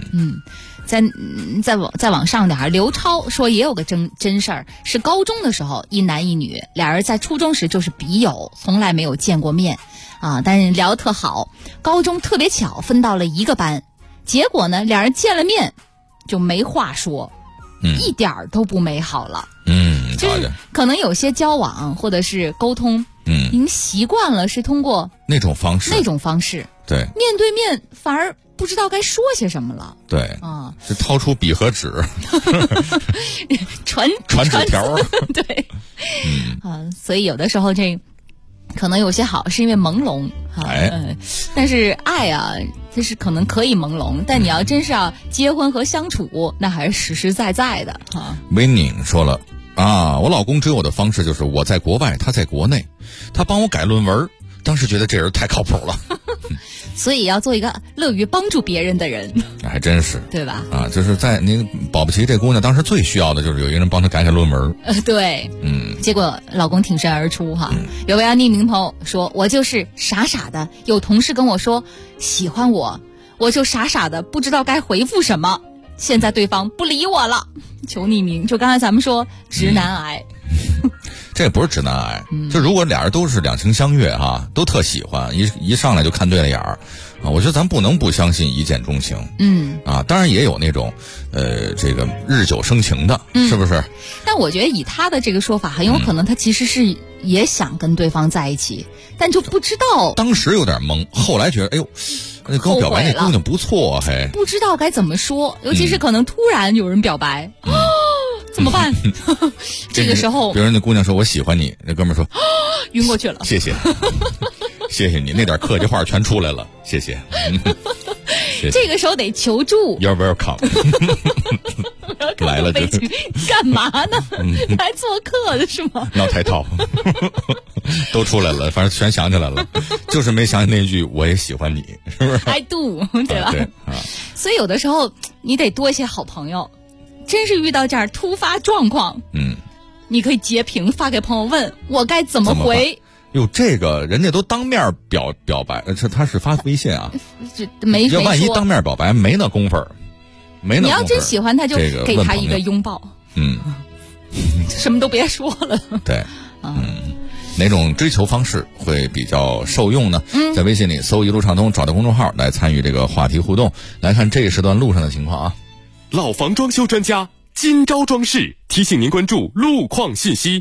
再往上点，刘超说也有个真事儿，是高中的时候一男一女，俩人在初中时就是笔友，从来没有见过面啊，但是聊得特好。高中特别巧分到了一个班，结果呢俩人见了面就没话说，一点儿都不美好了。就是可能有些交往或者是沟通，已经习惯了是通过那种方式，对， 面对面反而不知道该说些什么了。 对啊，是掏出笔和纸， 传纸条。对，所以有的时候这可能有些好是因为朦胧但是爱啊，就是可能可以朦胧，但你要真是要结婚和相处，那还是实实在在的啊。 维宁说了啊，我老公追我的方式就是我在国外，他在国内，他帮我改论文，当时觉得这人太靠谱了。 所以要做一个乐于帮助别人的人， 还真是， 对吧？ 啊，就是在您保不齐这姑娘当时最需要的就是有一个人帮她改论文。 对，结果老公挺身而出哈。有位匿名朋友说，我就是傻傻的，有同事跟我说喜欢我，我就傻傻的不知道该回复什么，现在对方不理我了，求匿名。就刚才咱们说直男癌。 这不是直男癌，就如果俩人都是两情相悦哈，都特喜欢，一上来就看对了眼儿啊，我觉得咱不能不相信一见钟情。当然也有那种这个日久生情的，是不是？ 但我觉得以他的这个说法，很有可能他其实是也想跟对方在一起，但就不知道。 当时有点懵，后来觉得哎呦，那跟我表白那姑娘不错，嘿， 不知道该怎么说，尤其是可能突然有人表白。怎么办？这个时候， 比如那姑娘说我喜欢你，那哥们说晕过去了。 谢谢，谢谢你，那点客气话全出来了，谢谢。 这个时候得求助。 You're welcome。来了就干嘛呢？来做客的是吗？ 闹太套，都出来了，反正全想起来了，就是没想起那句我也喜欢你，是不是 ？I do， 对吧？ 对所以有的时候你得多一些好朋友。真是遇到这样突发状况，你可以截屏发给朋友，问我该怎么回。 哟，这个人家都当面表白，他是发微信啊， 没说。 要万一当面表白，没那功夫，没那功夫。 你要真喜欢他，就给他一个拥抱。什么都别说了。 对，哪种追求方式会比较受用呢？在微信里搜一路畅通，找到公众号来参与这个话题互动。来看这一时段路上的情况啊。 老房装修专家今朝装饰提醒您关注路况信息。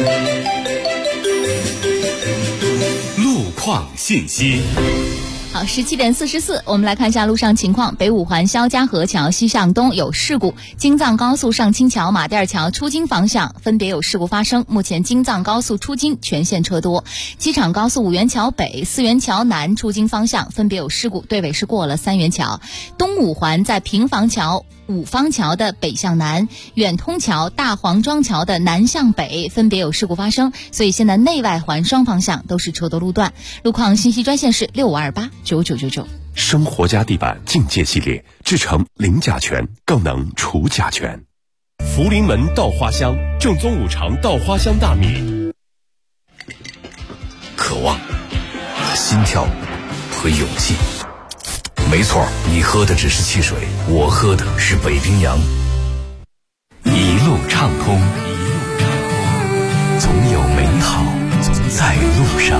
路况信息。 好，17点44，我们来看一下路上情况。北五环肖家河桥西向东有事故，京藏高速上清桥、马甸桥出京方向分别有事故发生。目前京藏高速出京全线车多，机场高速五元桥北、4元桥南出京方向分别有事故，队尾是过了3元桥。东五环在平房桥、五方桥的北向南，远通桥、大黄庄桥的南向北分别有事故发生，所以现在内外环双方向都是车多路段。路况信息专线是65289999。 生活家地板境界系列，制成零甲醛，更能除甲醛。福临门稻花香，正宗五常稻花香大米。 渴望、心跳和勇气。没错，你喝的只是汽水，我喝的是北冰洋。一路畅通，总有美好在路上，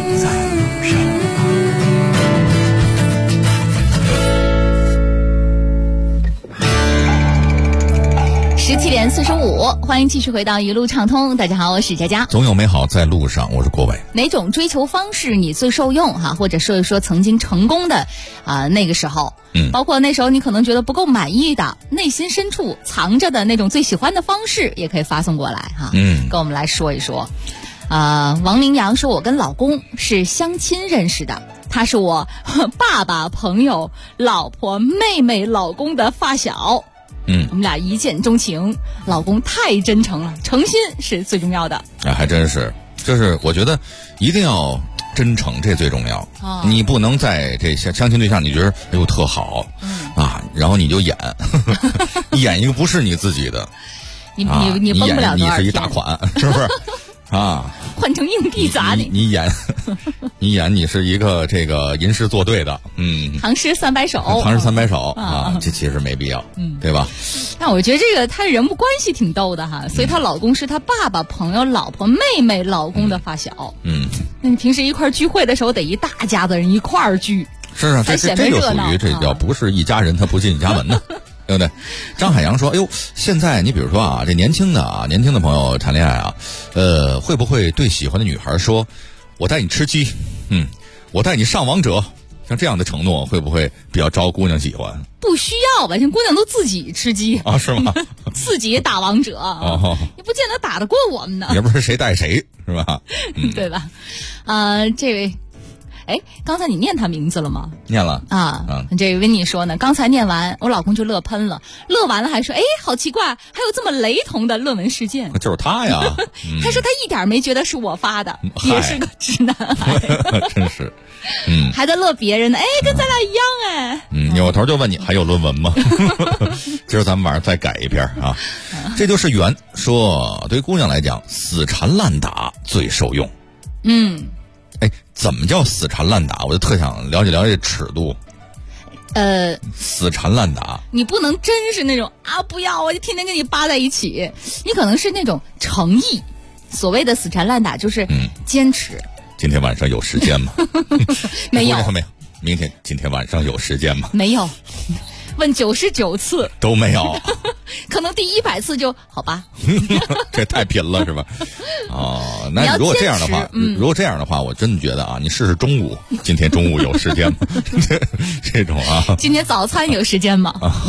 17点45，欢迎继续回到一路畅通。大家好，我是佳佳。 总有美好在路上，我是郭伟。 哪种追求方式你最受用哈？或者说一说曾经成功的那个时候，包括那时候你可能觉得不够满意的，内心深处藏着的那种最喜欢的方式，也可以发送过来哈。跟我们来说一说。王明阳说，我跟老公是相亲认识的，他是我爸爸朋友老婆妹妹老公的发小。我们俩一见钟情，老公太真诚了，诚心是最重要的。 还真是，就是我觉得一定要真诚，这最重要。你不能在这相亲对象你觉得哎呦特好，然后你就演演一个不是你自己的， 你蹦不了多少天， 你是一大款，是不是？ 换成硬币砸你！ 你演你是一个这个吟诗作对的， 唐诗300首， 这其实没必要，对吧？ 但我觉得这个他人物关系挺逗的哈，所以她老公是她爸爸朋友老婆妹妹老公的发小，那你平时一块聚会的时候得一大家子人一块儿聚， 是啊，这就属于这叫不是一家人他不进一家门呢。对不对？张海洋说：“哎呦，现在你比如说这年轻的朋友谈恋爱会不会对喜欢的女孩说，我带你吃鸡，我带你上王者，像这样的承诺会不会比较招姑娘喜欢？ 不需要吧，这姑娘都自己吃鸡是吗？ 自己打王者你不见得打得过我们呢。 也不是谁带谁是吧？ 对吧？这位。”哎，刚才你念他名字了吗？ 念了这个温妮说呢，刚才念完，我老公就乐喷了，乐完了还说，哎，好奇怪，还有这么雷同的论文事件。 就是他呀， 他说他一点没觉得是我发的，也是个直男癌， 真是， 还在乐别人呢，哎，跟咱俩一样哎。 扭头就问你还有论文吗？今儿咱们晚上再改一篇啊。这就是缘说，对姑娘来讲，死缠烂打最受用。哎，怎么叫死缠烂打？我就特想了解了解尺度。死缠烂打， 你不能真是那种不要，我就天天跟你扒在一起。你可能是那种诚意。所谓的死缠烂打就是坚持。 今天晚上有时间吗？ 没有。 今天晚上有时间吗？ 没有。问99次都没有， 可能第100次就好吧。 这太拼了是吧？那如果这样的话，我真的觉得你试试中午，今天中午有时间吗？这种今天早餐有时间吗？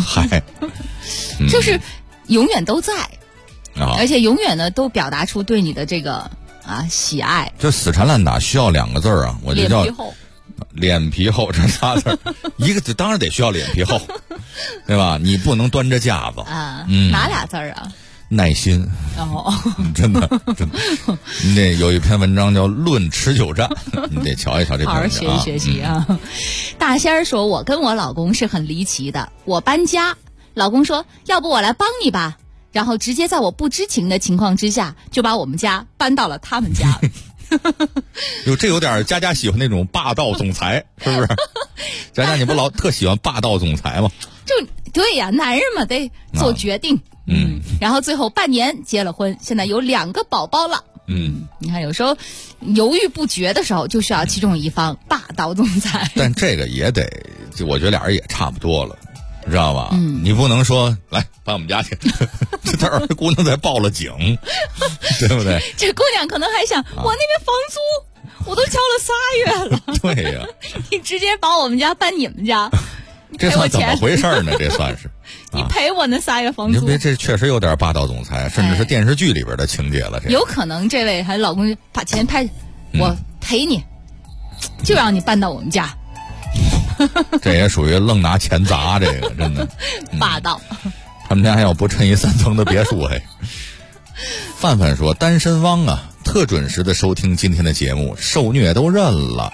就是永远都在而且永远呢都表达出对你的这个喜爱。 这死缠烂打需要2个字我就叫脸皮厚，这仨字一个当然得需要脸皮厚，对吧？你不能端着架子哪俩字耐心真的，你得有一篇文章叫《论持久战》，你得瞧一瞧这篇文章， 好好学习大仙儿说，我跟我老公是很离奇的，我搬家，老公说要不我来帮你吧，然后直接在我不知情的情况之下，就把我们家搬到了他们家。 这有点佳佳喜欢那种霸道总裁，是不是？佳佳，你不老特喜欢霸道总裁吗？ 就对呀，男人嘛得做决定。然后最后半年结了婚，现在有2个宝宝了。你看有时候犹豫不决的时候，就需要其中一方霸道总裁。 但这个也得，我觉得俩人也差不多了。知道吧？你不能说来搬我们家去，这姑娘才报了警，对不对？ 这姑娘可能还想，我那边房租我都交了3月了。 对呀， 你直接把我们家搬你们家， 这算怎么回事呢？这算是你赔我那3月房租。 这确实有点霸道总裁，甚至是电视剧里边的情节了。 有可能这位还老公把钱拍，我赔你，就让你搬到我们家。 这也属于愣拿钱砸，这个真的霸道。 他们家还有不衬衣3层的别墅。范范说，单身汪特准时的收听今天的节目，受虐都认了，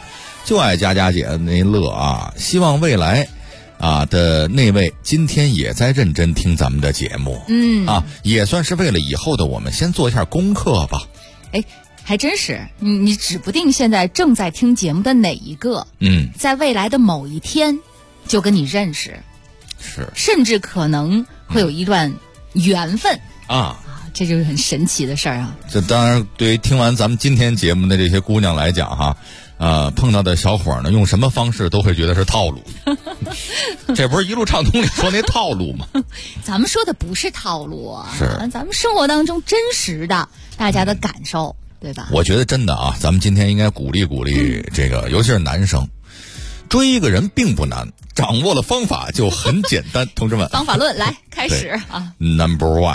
就爱佳佳姐那乐啊，希望未来啊的那位今天也在认真听咱们的节目，也算是为了以后的我们先做一下功课吧。 哎，还真是，你指不定现在正在听节目的哪一个，在未来的某一天就跟你认识， 是， 甚至可能会有一段缘分啊。 这就是很神奇的事儿啊！ 这当然，对于听完咱们今天节目的这些姑娘来讲哈，碰到的小伙呢，用什么方式都会觉得是套路。这不是一路畅通里说那套路吗？ 咱们说的不是套路啊， 是咱们生活当中真实的大家的感受，对吧？ 我觉得真的啊，咱们今天应该鼓励鼓励这个，尤其是男生，追一个人并不难，掌握了方法就很简单。同志们， 方法论来开始啊 ！Number one。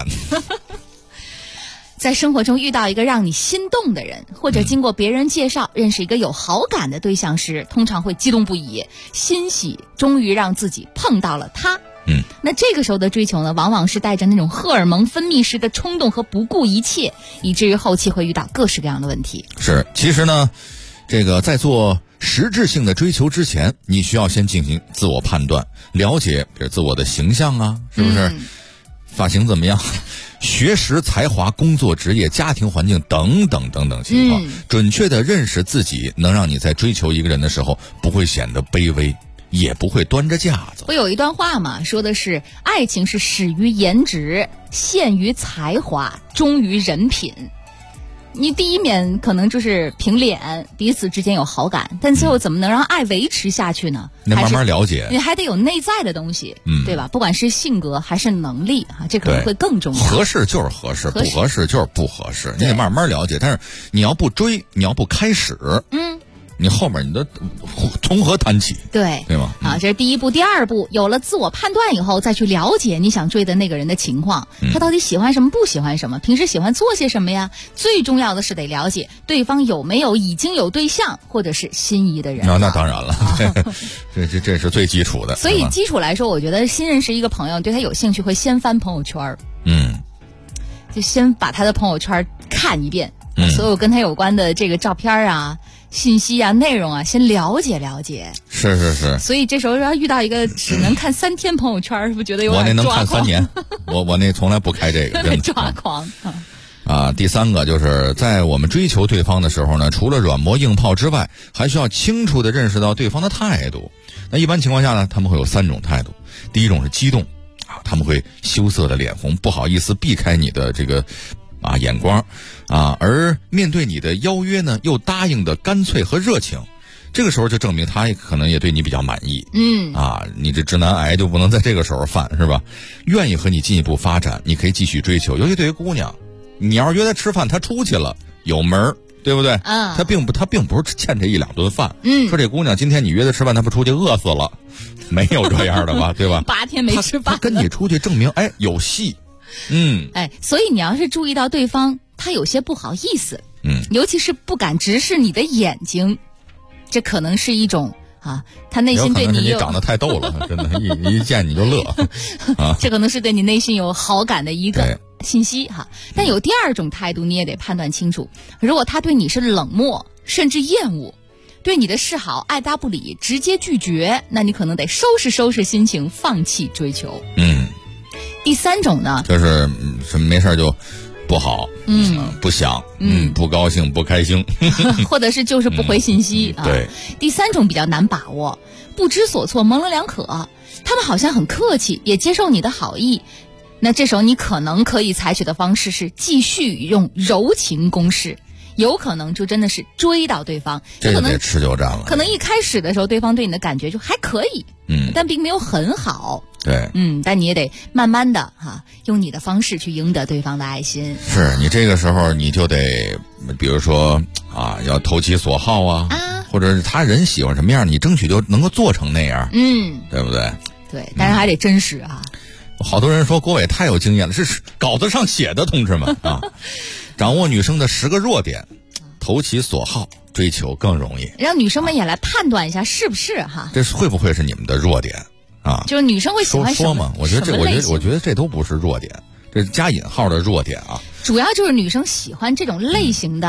在生活中遇到一个让你心动的人，或者经过别人介绍认识一个有好感的对象时，通常会激动不已，欣喜终于让自己碰到了他。那这个时候的追求呢，往往是带着那种荷尔蒙分泌时的冲动和不顾一切，以至于后期会遇到各式各样的问题。 是，其实呢，这个在做实质性的追求之前，你需要先进行自我判断，了解比如自我的形象啊，是不是？发型怎么样？学识、才华、工作、职业、家庭环境等等等等情况，准确的认识自己，能让你在追求一个人的时候不会显得卑微，也不会端着架子。 我有一段话嘛，说的是爱情是始于颜值，陷于才华，忠于人品。你第一面可能就是凭脸，彼此之间有好感，但最后怎么能让爱维持下去呢？ 那慢慢了解， 你还得有内在的东西，对吧？不管是性格还是能力啊，这可能会更重要。 合适就是合适，不合适就是不合适，你得慢慢了解。但是你要不追，你要不开始，你后面你的从何谈起？ 对吗？ 这是第一步。第二步，有了自我判断以后，再去了解你想追的那个人的情况，他到底喜欢什么，不喜欢什么，平时喜欢做些什么呀？最重要的是得了解对方有没有已经有对象或者是心仪的人。 那当然了，这是最基础的。 所以基础来说，我觉得新认识一个朋友，对他有兴趣，会先翻朋友圈，就先把他的朋友圈看一遍，所有跟他有关的这个照片啊、信息啊、内容啊，先了解了解。 是。 所以这时候要遇到一个只能看3天朋友圈，是不是觉得有点抓狂？ 我那能看3年，我那从来不开这个，真的抓狂第三个就是在我们追求对方的时候呢，除了软磨硬泡之外，还需要清楚地认识到对方的态度。那一般情况下呢，他们会有3种态度。第一种是激动他们会羞涩的脸红，不好意思避开你的这个眼光而面对你的邀约呢，又答应的干脆和热情。这个时候就证明他可能也对你比较满意。你这直男癌就不能在这个时候犯，是吧？愿意和你进一步发展，你可以继续追求。尤其对于姑娘，你要是约他吃饭，他出去了有门，对不对？他并不是欠这1-2顿饭。说这姑娘今天你约他吃饭，他不出去饿死了，没有这样的吧？对吧 ？8天没吃饭， 他跟你出去证明有戏。 所以你要是注意到对方他有些不好意思，尤其是不敢直视你的眼睛，这可能是一种他内心对你长得太逗了，真的，一见你就乐这可能是对你内心有好感的一个信息但有第二种态度，你也得判断清楚。如果他对你是冷漠甚至厌恶，对你的示好爱答不理，直接拒绝，那你可能得收拾心情，放弃追求。第三种呢， 就是什么没事就不好，不想，不高兴，不开心， 或者是就是不回信息对。 第三种比较难把握，不知所措，模棱两可。他们好像很客气，也接受你的好意。那这时候你可能可以采取的方式是继续用柔情攻势，有可能就真的是追到对方。 这就得持久战了。 可能一开始的时候，对方对你的感觉就还可以，但并没有很好。 对， 但你也得慢慢的用你的方式去赢得对方的爱心。 是你这个时候你就得，比如说要投其所好或者是他人喜欢什么样，你争取就能够做成那样，对不对？ 对，但是还得真实好多人说郭伟太有经验了，是稿子上写的，同志们掌握女生的10个弱点，投其所好，追求更容易。 让女生们也来判断一下是不是这会不会是你们的弱点就是女生会喜欢说嘛？我觉得这都不是弱点，这是加引号的弱点主要就是女生喜欢这种类型的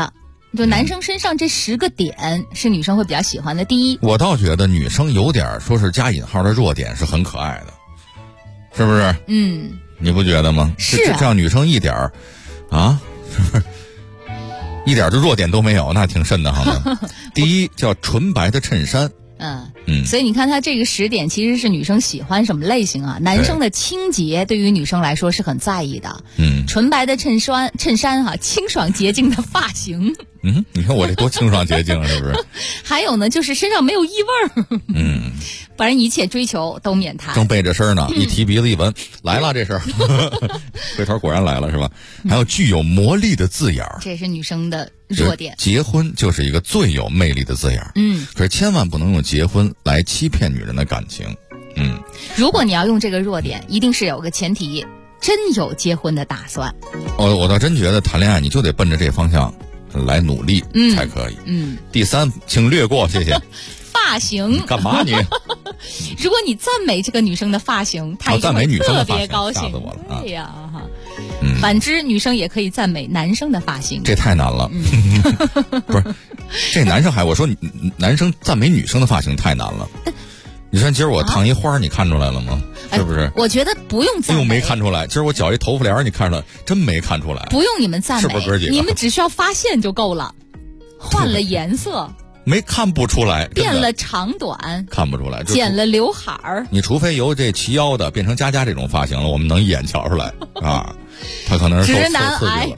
就男生身上这10个点是女生会比较喜欢的。第一， 我倒觉得女生有点说是加引号的弱点是很可爱的，是不是？你不觉得吗？ 是啊， 这样女生一点啊，是不是一点的弱点都没有，那挺瘆的慌的。第一叫纯白的衬衫。 所以你看他这个10点其实是女生喜欢什么类型啊？男生的清洁对于女生来说是很在意的。纯白的衬衫哈，清爽洁净的发型。 你看我这多清爽洁净，是不是？ 还有呢，就是身上没有异味儿。不然一切追求都免谈。 正背着身呢，一提鼻子一闻，来了这是，回头果然来了是吧？还有具有魔力的字眼， 这也是女生的弱点。 结婚就是一个最有魅力的字眼。可是千万不能用结婚来欺骗女人的感情。 如果你要用这个弱点，一定是有个前提，真有结婚的打算。 我倒真觉得谈恋爱你就得奔着这方向来努力才可以。第3，请略过，谢谢。 发型干嘛你？ 如果你赞美这个女生的发型，她一定会特别高兴。 吓死我了！ 对呀，反之，女生也可以赞美男生的发型。 这太难了。不是，这男生我说男生赞美女生的发型太难了。你说今儿我烫一花，你看出来了吗？是不是？ 我觉得不用赞美。 没看出来。今儿我绞一头发帘，你看出来？真没看出来。 不用你们赞美， 是不是哥几个？ 你们只需要发现就够了。换了颜色。 看不出来， 变了长短， 看不出来， 剪了刘海儿。 你除非由这齐腰的变成佳佳这种发型了，我们能一眼瞧出来啊。他可能是直男癌。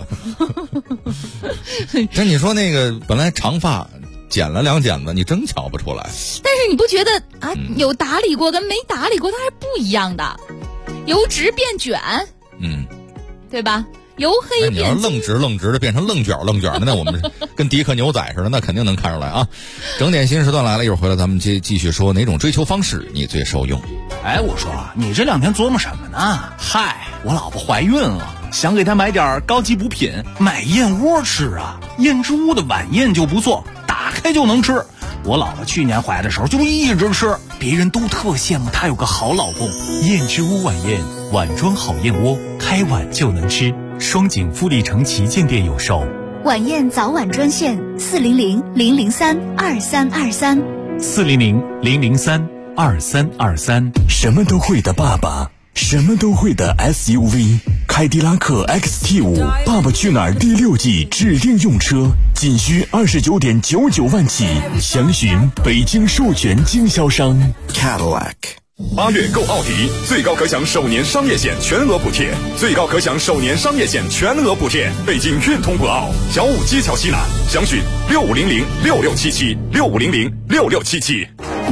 这你说那个本来长发剪了2剪子，你真瞧不出来。 但是你不觉得啊，有打理过跟没打理过它还是不一样的，由直变卷，对吧？由黑变金。 你要愣直的变成愣卷的，那我们跟迪克牛仔似的，那肯定能看出来啊。整点新时段来了，一会儿回来咱们继续说哪种追求方式你最受用。 我说你这2天琢磨什么呢？嗨，我老婆怀孕了，想给她买点高级补品，买燕窝吃啊。燕之屋的晚宴就不错，打开就能吃。我老婆去年怀的时候就一直吃，别人都特羡慕她有个好老公。燕之屋晚宴，碗装好燕窝，开碗就能吃。双井富力城旗舰店有售。 晚宴早晚专线400-003-2323 400-003-2323。 什么都会的爸爸，什么都会的 SUV， 凯迪拉克 XT5 爸爸去哪儿第6季指定用车，仅需29.99万起，详询北京授权经销商 Cadillac。 8月购奥迪，最高可享首年商业险全额补贴，最高可享首年商业险全额补贴。北京运通博奥小武街桥西南，详询6500-6677 6500-6677。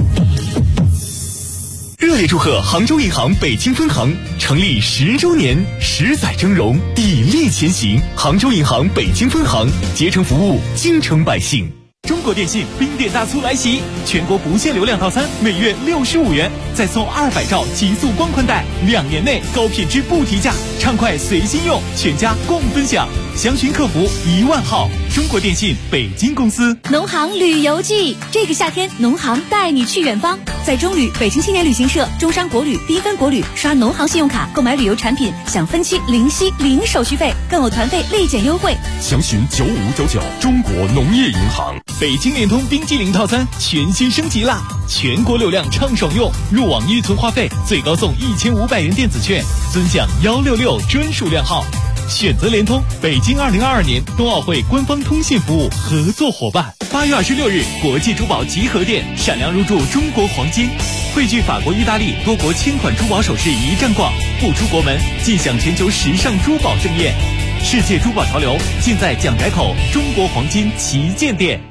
热烈祝贺杭州银行北京分行成立10周年，10载峥嵘，砥砺前行。杭州银行北京分行竭诚服务京城百姓。中国电信冰点大促来袭，全国不限流量套餐每月65元，再送200兆极速光宽带，2年内高品质不提价，畅快随心用，全家共分享。详询客服10000号。中国电信北京公司。 农行旅游季，这个夏天农行带你去远方，在中旅、北京青年旅行社、中商国旅、缤纷国旅刷农行信用卡购买旅游产品，享分期0息0手续费，更有团费立减优惠。 详询9599。中国农业银行。 北京联通冰激凌套餐全新升级啦！全国流量畅爽用，入网预存话费最高送1500元电子券，尊享166专属量号。选择联通，北京2022年冬奥会官方通信服务合作伙伴。8月26日，国际珠宝集合店闪亮入驻中国黄金，汇聚法国、意大利多国千款珠宝首饰一站逛，不出国门尽享全球时尚珠宝盛宴。世界珠宝潮流尽在蒋宅口中国黄金旗舰店。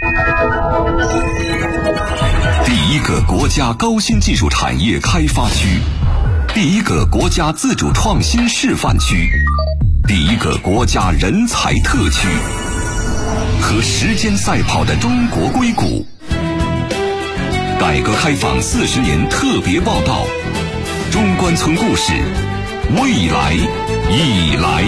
第一个国家高新技术产业开发区，第一个国家自主创新示范区，第一个国家人才特区，和时间赛跑的中国硅谷。改革开放40年特别报道，中关村故事，未来已来。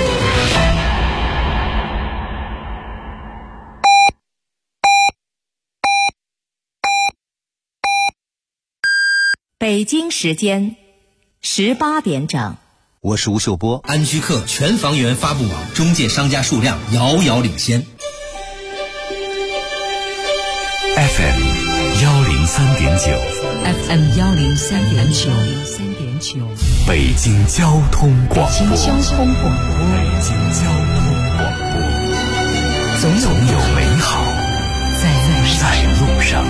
北京时间18点整。 我是吴秀波。安居客全房源发布网中介商家数量遥遥领先。 FM 103.9 FM 103.9 北京交通广播。 北京交通广播。总有美好在路上。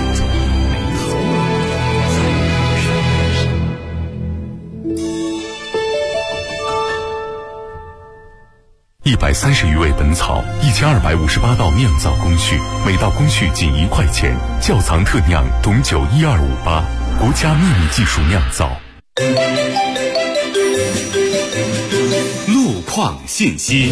130余味本草，1258道酿造工序，每道工序仅1块钱。窖藏特酿董酒12588，国家秘密技术酿造。 路况信息。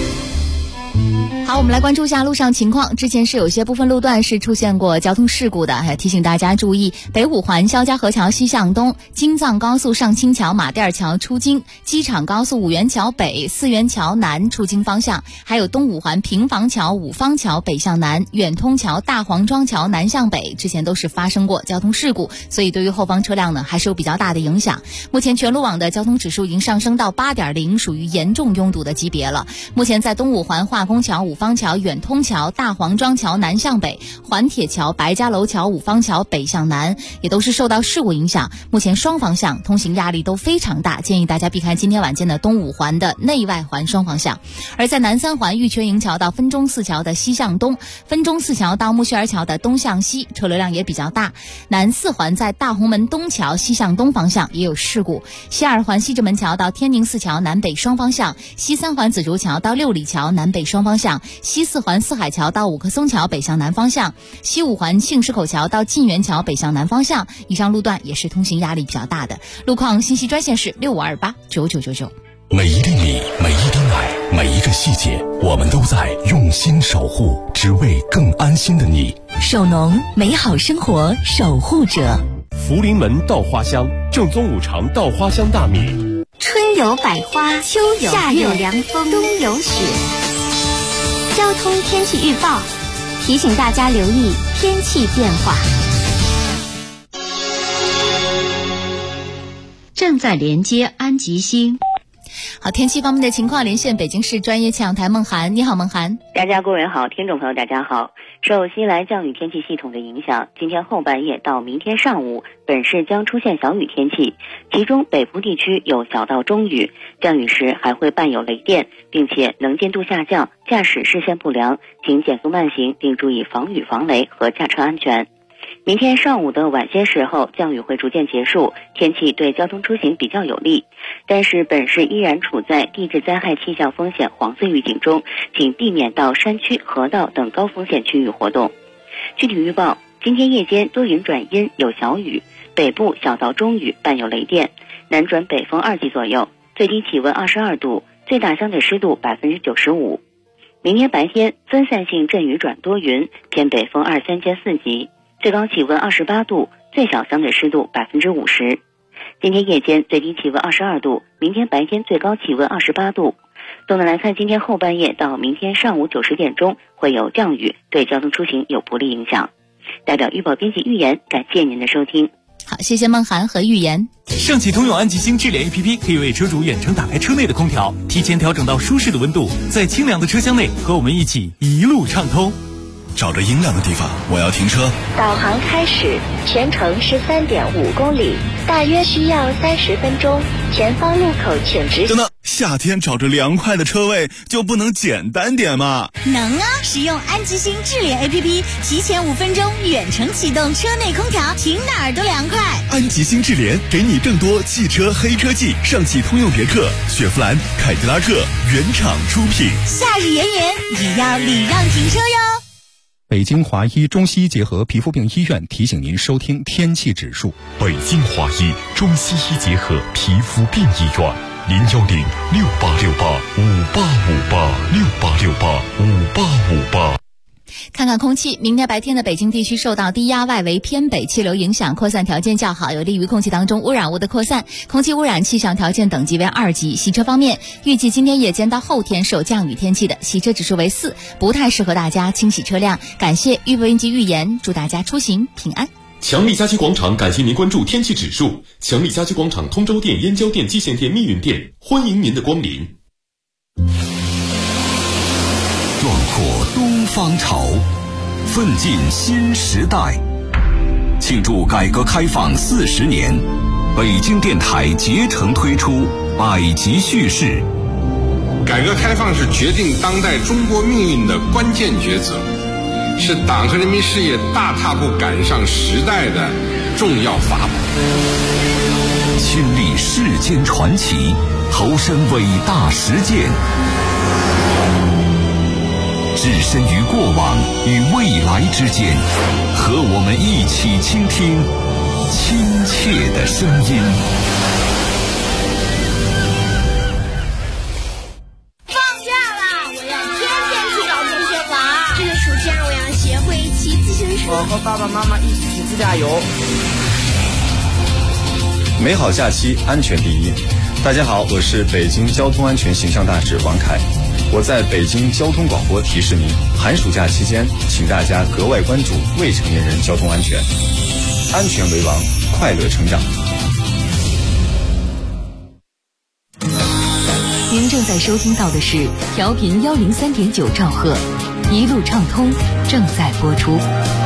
好，我们来关注一下路上情况。之前是有些部分路段是出现过交通事故的，还提醒大家注意北五环肖家河桥西向东、京藏高速上清桥马甸桥出京、机场高速五元桥北、四元桥南出京方向，还有东五环平房桥、五方桥北向南、远通桥、大黄庄桥南向北，之前都是发生过交通事故，所以对于后方车辆呢还是有比较大的影响。目前全路网的交通指数已经上升到 8.0， 属于严重拥堵的级别了。目前在东五环化工桥、五方桥、远通桥、大黄庄桥南向北、环铁桥、白家楼桥、五方桥北向南也都是受到事故影响，目前双方向通行压力都非常大，建议大家避开今天晚间的东五环的内外环双方向。而在南三环玉泉营桥到分钟寺桥的西向东、分钟寺桥到木樨儿桥的东向西车流量也比较大。南四环在大红门东桥西向东方向也有事故，西二环西直门桥到天宁寺桥南北双方向，西三环紫竹桥到六里桥南北双方向，西四环四海桥到五棵松桥北向南方向，西五环杏石口桥到晋源桥北向南方向，以上路段也是通行压力比较大的。路况信息专线是65289999。 每一粒米，每一滴奶，每一个细节，我们都在用心守护，只为更安心的你。 守农，美好生活守护者。 福临门稻花香，正宗五常稻花香大米。 春有百花，秋有夏有凉风，冬有雪。交通天气预报提醒大家留意天气变化。 正在连接安吉星。 好，天气方面的情况，连线北京市专业气象台孟涵。你好，孟涵。 大家各位好，听众朋友大家好。受西来降雨天气系统的影响，今天后半夜到明天上午，本市将出现小雨天气，其中北部地区有小到中雨，降雨时还会伴有雷电，并且能见度下降，驾驶视线不良，请减速慢行，并注意防雨防雷和驾车安全。明天上午的晚些时候，降雨会逐渐结束，天气对交通出行比较有利。但是本市依然处在地质灾害气象风险黄色预警中，请避免到山区、河道等高风险区域活动。具体预报：今天夜间多云转阴，有小雨，北部小到中雨，伴有雷电，南转北风2级左右，最低气温22度，最大相对湿度95%。明天白天分散性阵雨转多云，偏北风2、3间4级。最高气温28度，最小相对湿度50%。今天夜间最低气温22度，明天白天最高气温28度。总的来看，今天后半夜到明天上午9、10点钟会有降雨，对交通出行有不利影响。代表预报编辑预言，感谢您的收听。 好，谢谢孟涵和预言。 上汽通用安吉星智联 APP 可以为车主远程打开车内的空调，提前调整到舒适的温度，在清凉的车厢内和我们一起一路畅通。 找着阴凉的地方，我要停车。 导航开始，全程13.5公里，大约需要30分钟。前方路口请直行。 等等，夏天找着凉快的车位就不能简单点吗？ 能啊！使用安吉星智联 APP， 提前5分钟远程启动车内空调，停哪儿都凉快。 安吉星智联给你更多汽车黑科技，上汽通用别克、雪佛兰、凯迪拉克原厂出品。 夏日炎炎，也要礼让停车哟。 北京华医中西医结合皮肤病医院提醒您收听天气指数。 北京华医中西医结合皮肤病医院，010-6868-5858，6868-5858。 看看空气，明天白天的北京地区受到低压外围偏北气流影响，扩散条件较好，有利于空气当中污染物的扩散，空气污染气象条件等级为2级。洗车方面，预计今天夜间到后天是有降雨天气的，洗车指数为4，不太适合大家清洗车辆。感谢预报编辑预言，祝大家出行平安。 强力家居广场感谢您关注天气指数。强力家居广场通州店、燕郊店、蓟县店、密云店，欢迎您的光临。 壮阔东方潮， 奋进新时代。庆祝改革开放40年，北京电台竭诚推出百集叙事。 改革开放是决定当代中国命运的关键抉择，是党和人民事业大踏步赶上时代的重要法宝。 亲历世间传奇，投身伟大实践，置身于过往与未来之间，和我们一起倾听亲切的声音。 放假啦！我要天天去找同学玩。这个暑假我要学会骑自行车。 我和爸爸妈妈一起去自驾游。 美好假期，安全第一。大家好，我是北京交通安全形象大使王凯。我在北京交通广播提示您，寒暑假期间，请大家格外关注未成年人交通安全，安全为王，快乐成长。 您正在收听到的是调频103.9兆赫，一路畅通正在播出。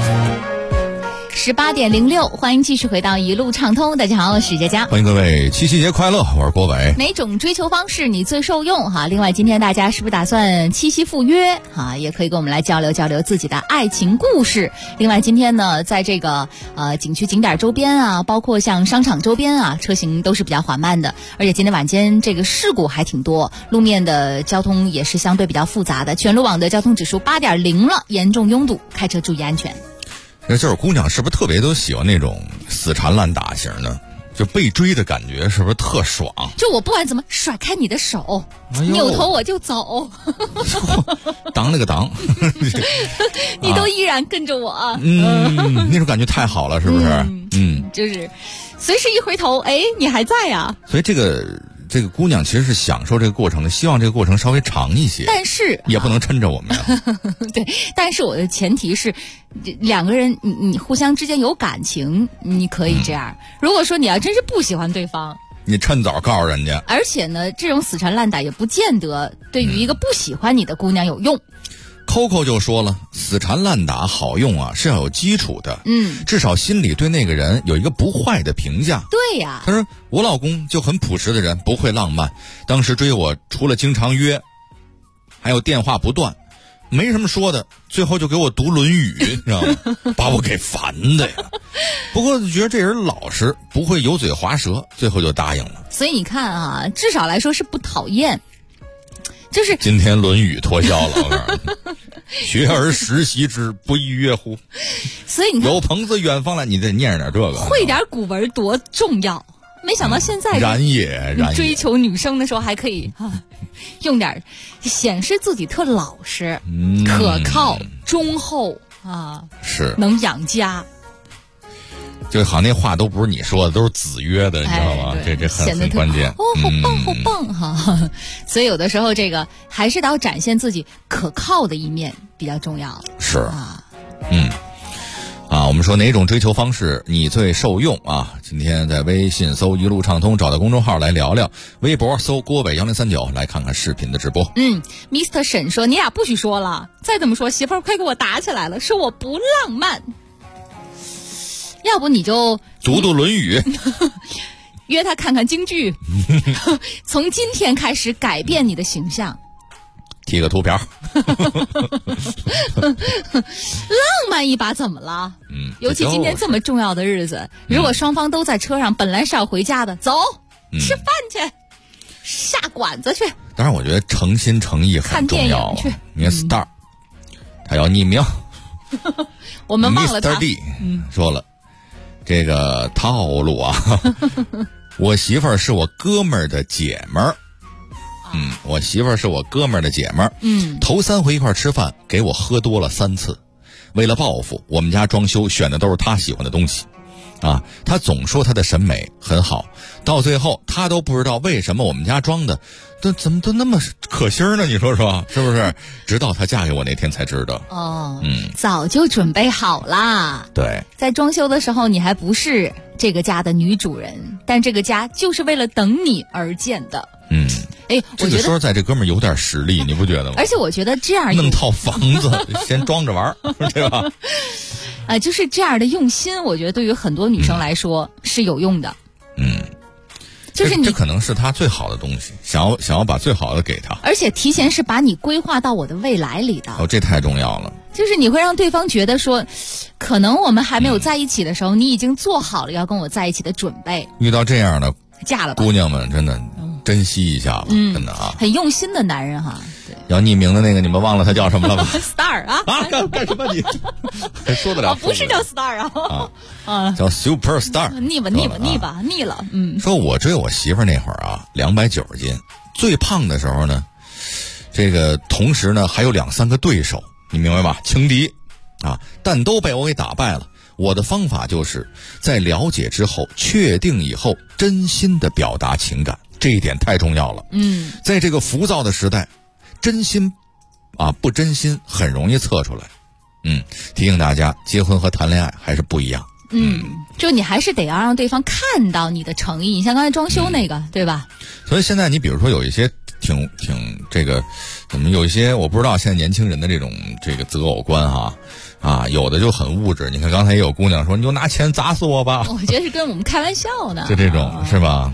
18:06，欢迎继续回到一路畅通。大家好，我是佳佳， 欢迎各位七夕节快乐，我是郭伟。 哪种追求方式你最受用哈？另外，今天大家是不是打算七夕赴约哈？也可以跟我们来交流交流自己的爱情故事。另外，今天呢，在这个景区景点周边啊，包括像商场周边啊，车行都是比较缓慢的，而且今天晚间这个事故还挺多，路面的交通也是相对比较复杂的。全路网的交通指数8.0了，严重拥堵，开车注意安全。 这就是姑娘是不是特别都喜欢那种死缠烂打型的？就被追的感觉是不是特爽？ 就我不管怎么甩开你的手，扭头我就走， 当了个当， 你都依然跟着我。 那种感觉太好了，是不是？ 就是随时一回头，哎，你还在呀。 所以这个姑娘其实是享受这个过程的，希望这个过程稍微长一些， 但是也不能抻着我们呀。 对，但是我的前提是两个人你互相之间有感情，你可以这样。如果说你要真是不喜欢对方， 你趁早告诉人家。 而且呢，这种死缠烂打也不见得对于一个不喜欢你的姑娘有用。 Coco 就说了，死缠烂打好用啊，是要有基础的。至少心里对那个人有一个不坏的评价。 对呀， 他说我老公就很朴实的人，不会浪漫。当时追我除了经常约，还有电话不断，没什么说的，最后就给我读《论语》，你知道吗？把我给烦的呀。不过觉得这人老实，不会油嘴滑舌，最后就答应了。 所以你看啊，至少来说是不讨厌。就是今天《论语》脱销了，我告诉你，学而时习之，不亦说乎？ 所以你看， 有朋自远方来，你得念点这个， 会点古文多重要。没想到现在然也追求女生的时候还可以用点显示自己特老实、可靠、忠厚啊， 是能养家。 就好像那话都不是你说的，都是子曰的，你知道吗？这很关键。 哦，好棒好棒哈！所以有的时候这个还是得要展现自己可靠的一面比较重要。 是啊，我们说哪种追求方式你最受用啊？今天在微信搜一路畅通，找到公众号来聊聊；微博搜郭伟1039，来看看视频的直播。 Mr. 沈说你俩不许说了，再这么说媳妇儿快给我打起来了，说我不浪漫。要不你就读读《论语》 约他看看京剧，从今天开始改变你的形象， 贴个图片浪漫一把怎么了？尤其今天这么重要的日子，如果双方都在车上，本来是要回家的，走吃饭去，下馆子去。 当然我觉得诚心诚意很重要。 看电影去。 你看 Star 他要匿名我们忘了他 Mr. D 说了这个套路啊，我媳妇儿是我哥们儿的姐们儿。我媳妇儿是我哥们儿的姐们儿。头3回一块吃饭，给我喝多了3次。为了报复，我们家装修选的都是他喜欢的东西。他总说他的审美很好，到最后他都不知道为什么我们家装的怎么都那么可心儿呢？你说说是不是？直到她嫁给我那天才知道。 早就准备好啦。 对， 在装修的时候你还不是这个家的女主人，但这个家就是为了等你而建的。 这个时候在这哥们儿有点实力，你不觉得吗？ 而且我觉得这样弄套房子先装着玩对吧？ 就是这样的用心，我觉得对于很多女生来说是有用的。就是这可能是他最好的东西，想要把最好的给他， 而且提前是把你规划到我的未来里的。 这太重要了。 就是你会让对方觉得说，可能我们还没有在一起的时候，你已经做好了要跟我在一起的准备。 遇到这样的嫁了吧， 姑娘们真的珍惜一下吧，真的啊， 很用心的男人哈。对， 要匿名的那个，你们忘了他叫什么了吧 ？Star 啊， 干什么你？还说得了？ 不是叫 Star 啊， 叫 Super Star。 腻了。 说我追我媳妇那会儿啊，290斤，最胖的时候呢，这个同时呢还有2-3个对手，你明白吧？情敌啊，但都被我给打败了。我的方法就是在了解之后、确定以后，真心的表达情感，这一点太重要了。在这个浮躁的时代，真心不真心很容易测出来。提醒大家，结婚和谈恋爱还是不一样。 就你还是得要让对方看到你的诚意。你像刚才装修那个，对吧？ 所以现在你比如说有一些挺这个，怎么有一些我不知道现在年轻人的这种这个择偶观有的就很物质。你看刚才也有姑娘说，你就拿钱砸死我吧。 我觉得是跟我们开玩笑呢。 就这种是吧？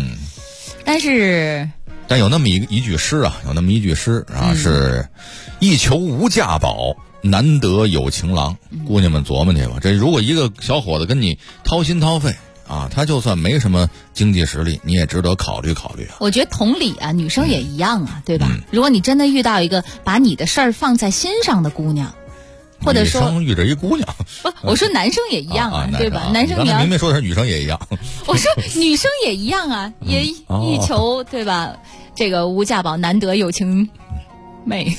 但有那么一句诗啊，是一求无价宝，难得有情郎。姑娘们琢磨去吧，这如果一个小伙子跟你掏心掏肺他就算没什么经济实力，你也值得考虑考虑啊。 我觉得同理啊，女生也一样啊，对吧？如果你真的遇到一个把你的事儿放在心上的姑娘，或者说女生遇着一姑娘， 不，我说男生也一样对吧？男生你要明明说的是女生也一样， 我说女生也一样啊，也一求对吧？这个无价宝难得有情妹。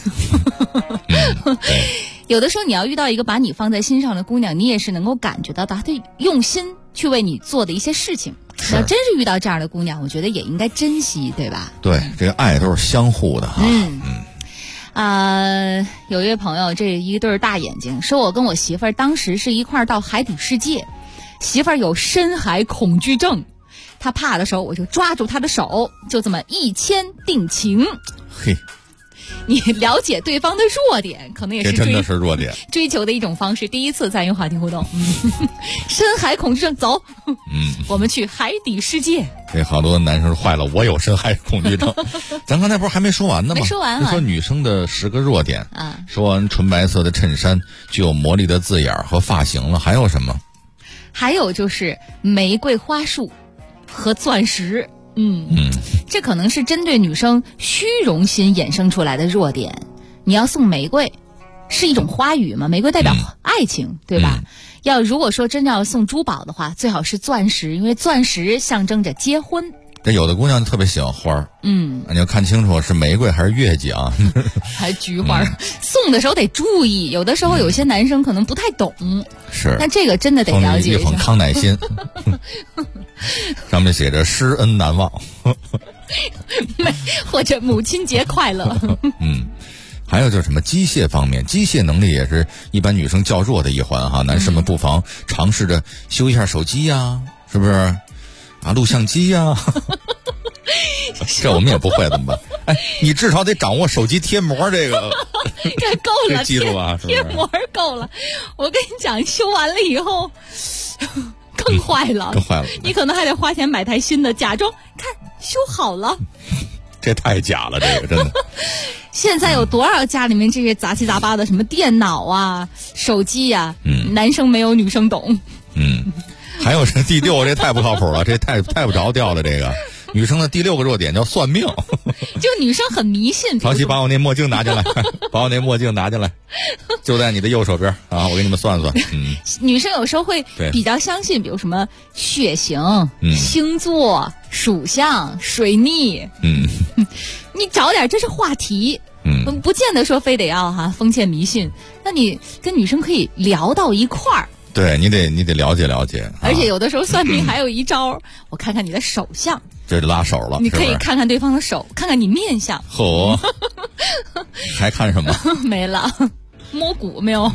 有的时候你要遇到一个把你放在心上的姑娘，你也是能够感觉到她用心去为你做的一些事情。要真是遇到这样的姑娘，我觉得也应该珍惜，对吧？ 对，这个爱都是相互的有一位朋友，这一对大眼睛，说我跟我媳妇儿当时是一块儿到海底世界，媳妇儿有深海恐惧症，她怕的时候我就抓住她的手，就这么一牵定情。 嘿， 你了解对方的弱点，可能也是真的是弱点追求的一种方式。第一次参与话题互动，深海恐惧症，走，我们去海底世界。 这好多男生坏了，我有深海恐惧症。咱刚才不是还没说完呢吗？ 没说完说女生的10个弱点说完纯白色的衬衫、具有魔力的字眼和发型了，还有什么？ 还有就是玫瑰花束和钻石。这可能是针对女生虚荣心衍生出来的弱点。你要送玫瑰，是一种花语嘛？玫瑰代表爱情，对吧？如果说真正要送珠宝的话，最好是钻石，因为钻石象征着结婚。 这有的姑娘特别喜欢花儿，你要看清楚是玫瑰还是月季啊， 还菊花。送的时候得注意，有的时候有些男生可能不太懂， 是， 但这个真的得了解一下。 一捧康乃馨，上面写着施恩难忘， 或者母亲节快乐。 还有就是什么机械方面，机械能力也是一般女生较弱的一环哈。男士们不妨尝试着修一下手机呀，是不是？录像机呀，这我们也不会怎么办？你至少得掌握手机贴膜这个， 这够了， 记住啊， 贴膜够了。我跟你讲，修完了以后更坏了， 更坏了。 你可能还得花钱买台新的，假装看修好了。 这太假了，这个真的。 现在有多少家里面这些杂七杂八的什么电脑啊、手机啊，男生没有，女生懂。 还有这第6，这太不靠谱了，这太不着调了。这个女生的第6个弱点叫算命， 就女生很迷信。 曹曦，把我那墨镜拿进来，把我那墨镜拿进来，就在你的右手边啊，我给你们算算。 女生有时候会比较相信，比如什么血型、星座、属相、水逆。你找点这是话题。不见得说非得要封建迷信，那你跟女生可以聊到一块儿。 对，你得了解了解。 而且有的时候算命还有一招，我看看你的手相， 这就拉手了。 你可以看看对方的手，看看你面相。 还看什么？ 没了，摸骨没有。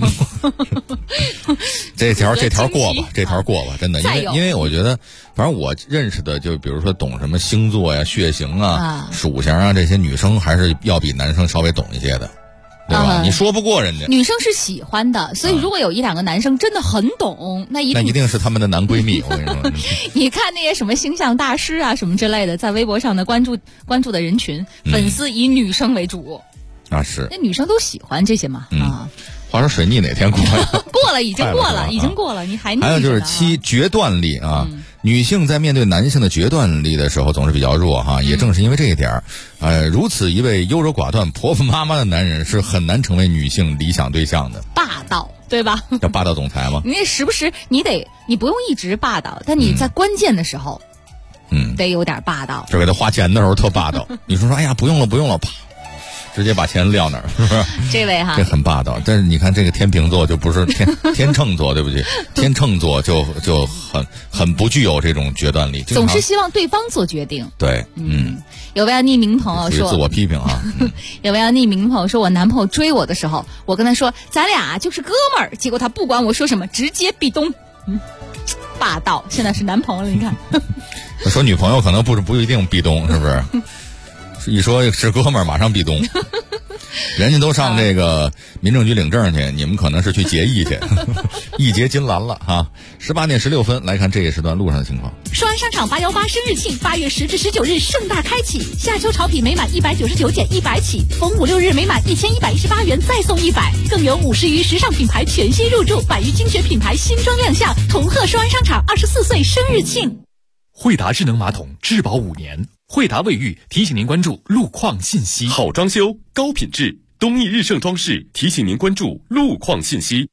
这条过吧，这条过吧，真的，因为我觉得，反正我认识的，就比如说懂什么星座呀、血型啊、属相啊这些女生，还是要比男生稍微懂一些的。对吧？你说不过人家。 女生是喜欢的，所以如果有一两个男生真的很懂，那一定是他们的男闺蜜。我跟你说， 你看那些什么星象大师啊什么之类的，在微博上的关注的人群，粉丝以女生为主啊，是那女生都喜欢这些嘛啊。 话说水逆哪天过呀？ 过了，已经过了，已经过了，你还有就是7决断力啊。女性在面对男性的决断力的时候总是比较弱哈，也正是因为这一点如此一位优柔寡断、婆婆妈妈的男人是很难成为女性理想对象的。 霸道，对吧？ 叫霸道总裁吗？ 你时不时你不用一直霸道，但你在关键的时候，得有点霸道。 就给他花钱的时候特霸道，你说哎呀不用了，啪。直接把钱撂那儿，是不是？ 这位哈， 这很霸道。但是你看这个天秤座就不是天秤座，对不起，天秤座就很不具有这种决断力， 总是希望对方做决定。 对， 有位匿名朋友说， 自我批评啊。 有位匿名朋友说，我男朋友追我的时候，我跟他说咱俩就是哥们儿，结果他不管我说什么，直接壁咚。霸道。现在是男朋友了，你看。 说女朋友可能不一定壁咚，是不是？一说是哥们儿，马上壁咚。人家都上这个民政局领证去，你们可能是去结义去，义结金兰了哈。18点16分，来看这一时段路上的情况。 双安商场818生日庆，8月10至19日盛大开启，夏秋潮品每满199减100起，逢5、6日每满1118元再送100，更有50余时尚品牌全新入驻，100余精选品牌新装亮相，同贺双安商场24岁生日庆。 惠达智能马桶质保5年，惠达卫浴提醒您关注路况信息。 好装修，高品质，东义日盛装饰提醒您关注路况信息。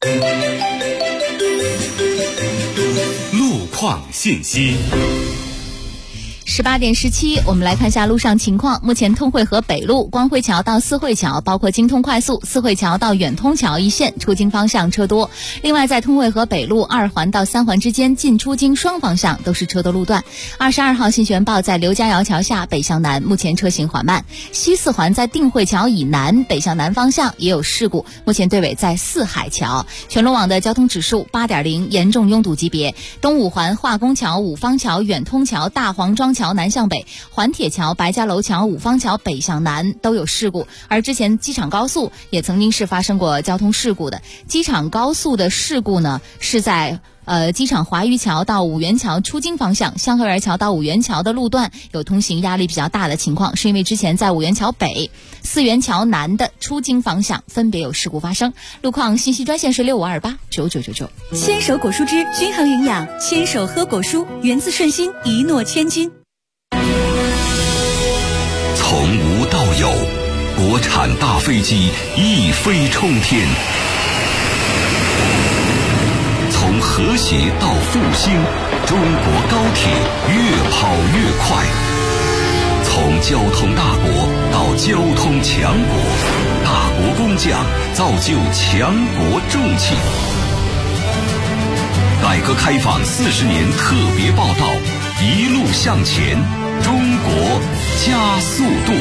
路况信息。 18点17，我们来看一下路上情况。目前通惠河北路光辉桥到四惠桥，包括京通快速四惠桥到远通桥一线出京方向车多。另外，在通惠河北路2环到3环之间进出京双方向都是车多路段。22号信玄报在刘家窑桥下北向南，目前车行缓慢。西4环在定慧桥以南北向南方向也有事故，目前队尾在四海桥。全路网的交通指数8.0，严重拥堵级别。东5环化工桥、五方桥、远通桥、大黄庄桥南向北，环铁桥、白家楼桥、五方桥北向南都有事故。而之前机场高速也曾经是发生过交通事故的。机场高速的事故呢，是在机场华余桥到五元桥出京方向，香河园桥到五元桥的路段有通行压力比较大的情况，是因为之前在五元桥北、四元桥南的出京方向分别有事故发生。路况信息专线是6528999999。 牵手果蔬汁均衡营养，牵手喝果蔬，源自顺心，一诺千金。 从无到有，国产大飞机一飞冲天；从和谐到复兴，中国高铁越跑越快；从交通大国到交通强国，大国工匠造就强国重器。改革开放40年特别报道，一路向前，中国加速度，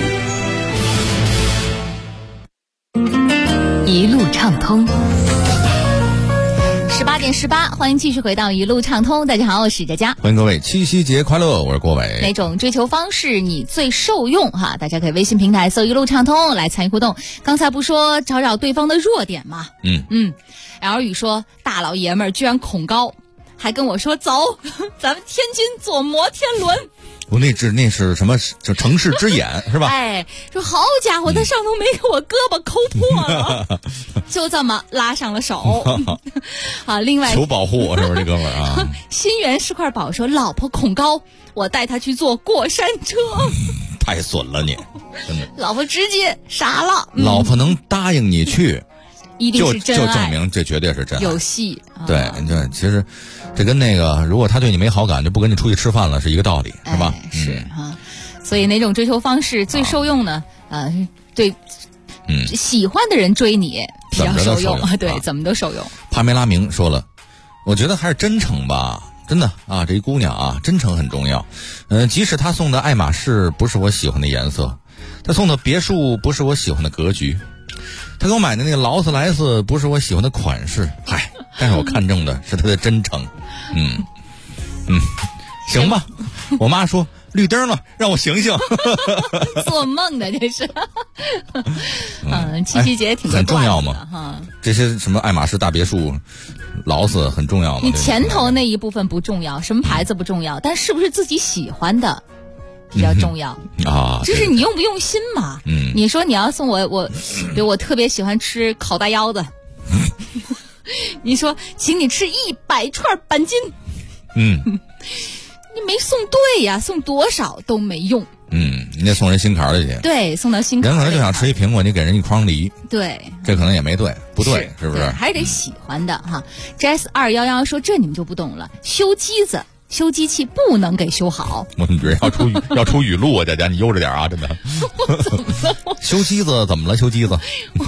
一路畅通。18点18，欢迎继续回到一路畅通。大家好，我是佳佳， 欢迎各位七夕节快乐，我是郭伟。 哪种追求方式你最受用哈？大家可以微信平台搜一路畅通来参与互动。刚才不说找找对方的弱点吗？L 宇说大老爷们儿居然恐高，还跟我说走，咱们天津坐摩天轮。 那是什么？就城市之眼是吧？ 哎，说好家伙，他上头没给我胳膊抠破了，就这么拉上了手。好，另外求保护是不是这哥们儿啊？ 新源是块宝说老婆恐高，我带她去坐过山车。 太损了你，真的。 老婆直接傻了。 老婆能答应你去， 一定是真爱， 就证明这绝对是真爱。 有戏。 对，其实这跟那个如果他对你没好感，就不跟你出去吃饭了是一个道理，是吧？ 是哈。所以哪种追求方式最受用呢？对，喜欢的人追你比较受用，对，怎么都受用。 帕梅拉明说了，我觉得还是真诚吧。真的啊，这一姑娘啊，真诚很重要。即使她送的爱马仕不是我喜欢的颜色，她送的别墅不是我喜欢的格局， 他给我买的那个劳斯莱斯不是我喜欢的款式，嗨，但是我看中的是他的真诚。行吧。我妈说绿灯了，让我醒醒。 做梦的这是。七夕节挺很重要吗？这些什么爱马仕大别墅、劳斯很重要吗？ 你前头那一部分不重要，什么牌子不重要，但是不是自己喜欢的比较重要啊？ 就是你用不用心嘛。你说你要送我，比如我特别喜欢吃烤大腰子，你说请你吃100串板筋，你没送对呀，送多少都没用。 你得送人心坎儿里去。 对，送到心坎儿里。 人可能就想吃一苹果，你给人一筐梨。 对， 这可能也没对，不对，是不是？ 还得喜欢的哈。Jazz211说这你们就不懂了，修机子、修机器不能给修好。 我怎么觉得要出语录啊，佳佳，你悠着点啊，真的。修机子怎么了？修机子？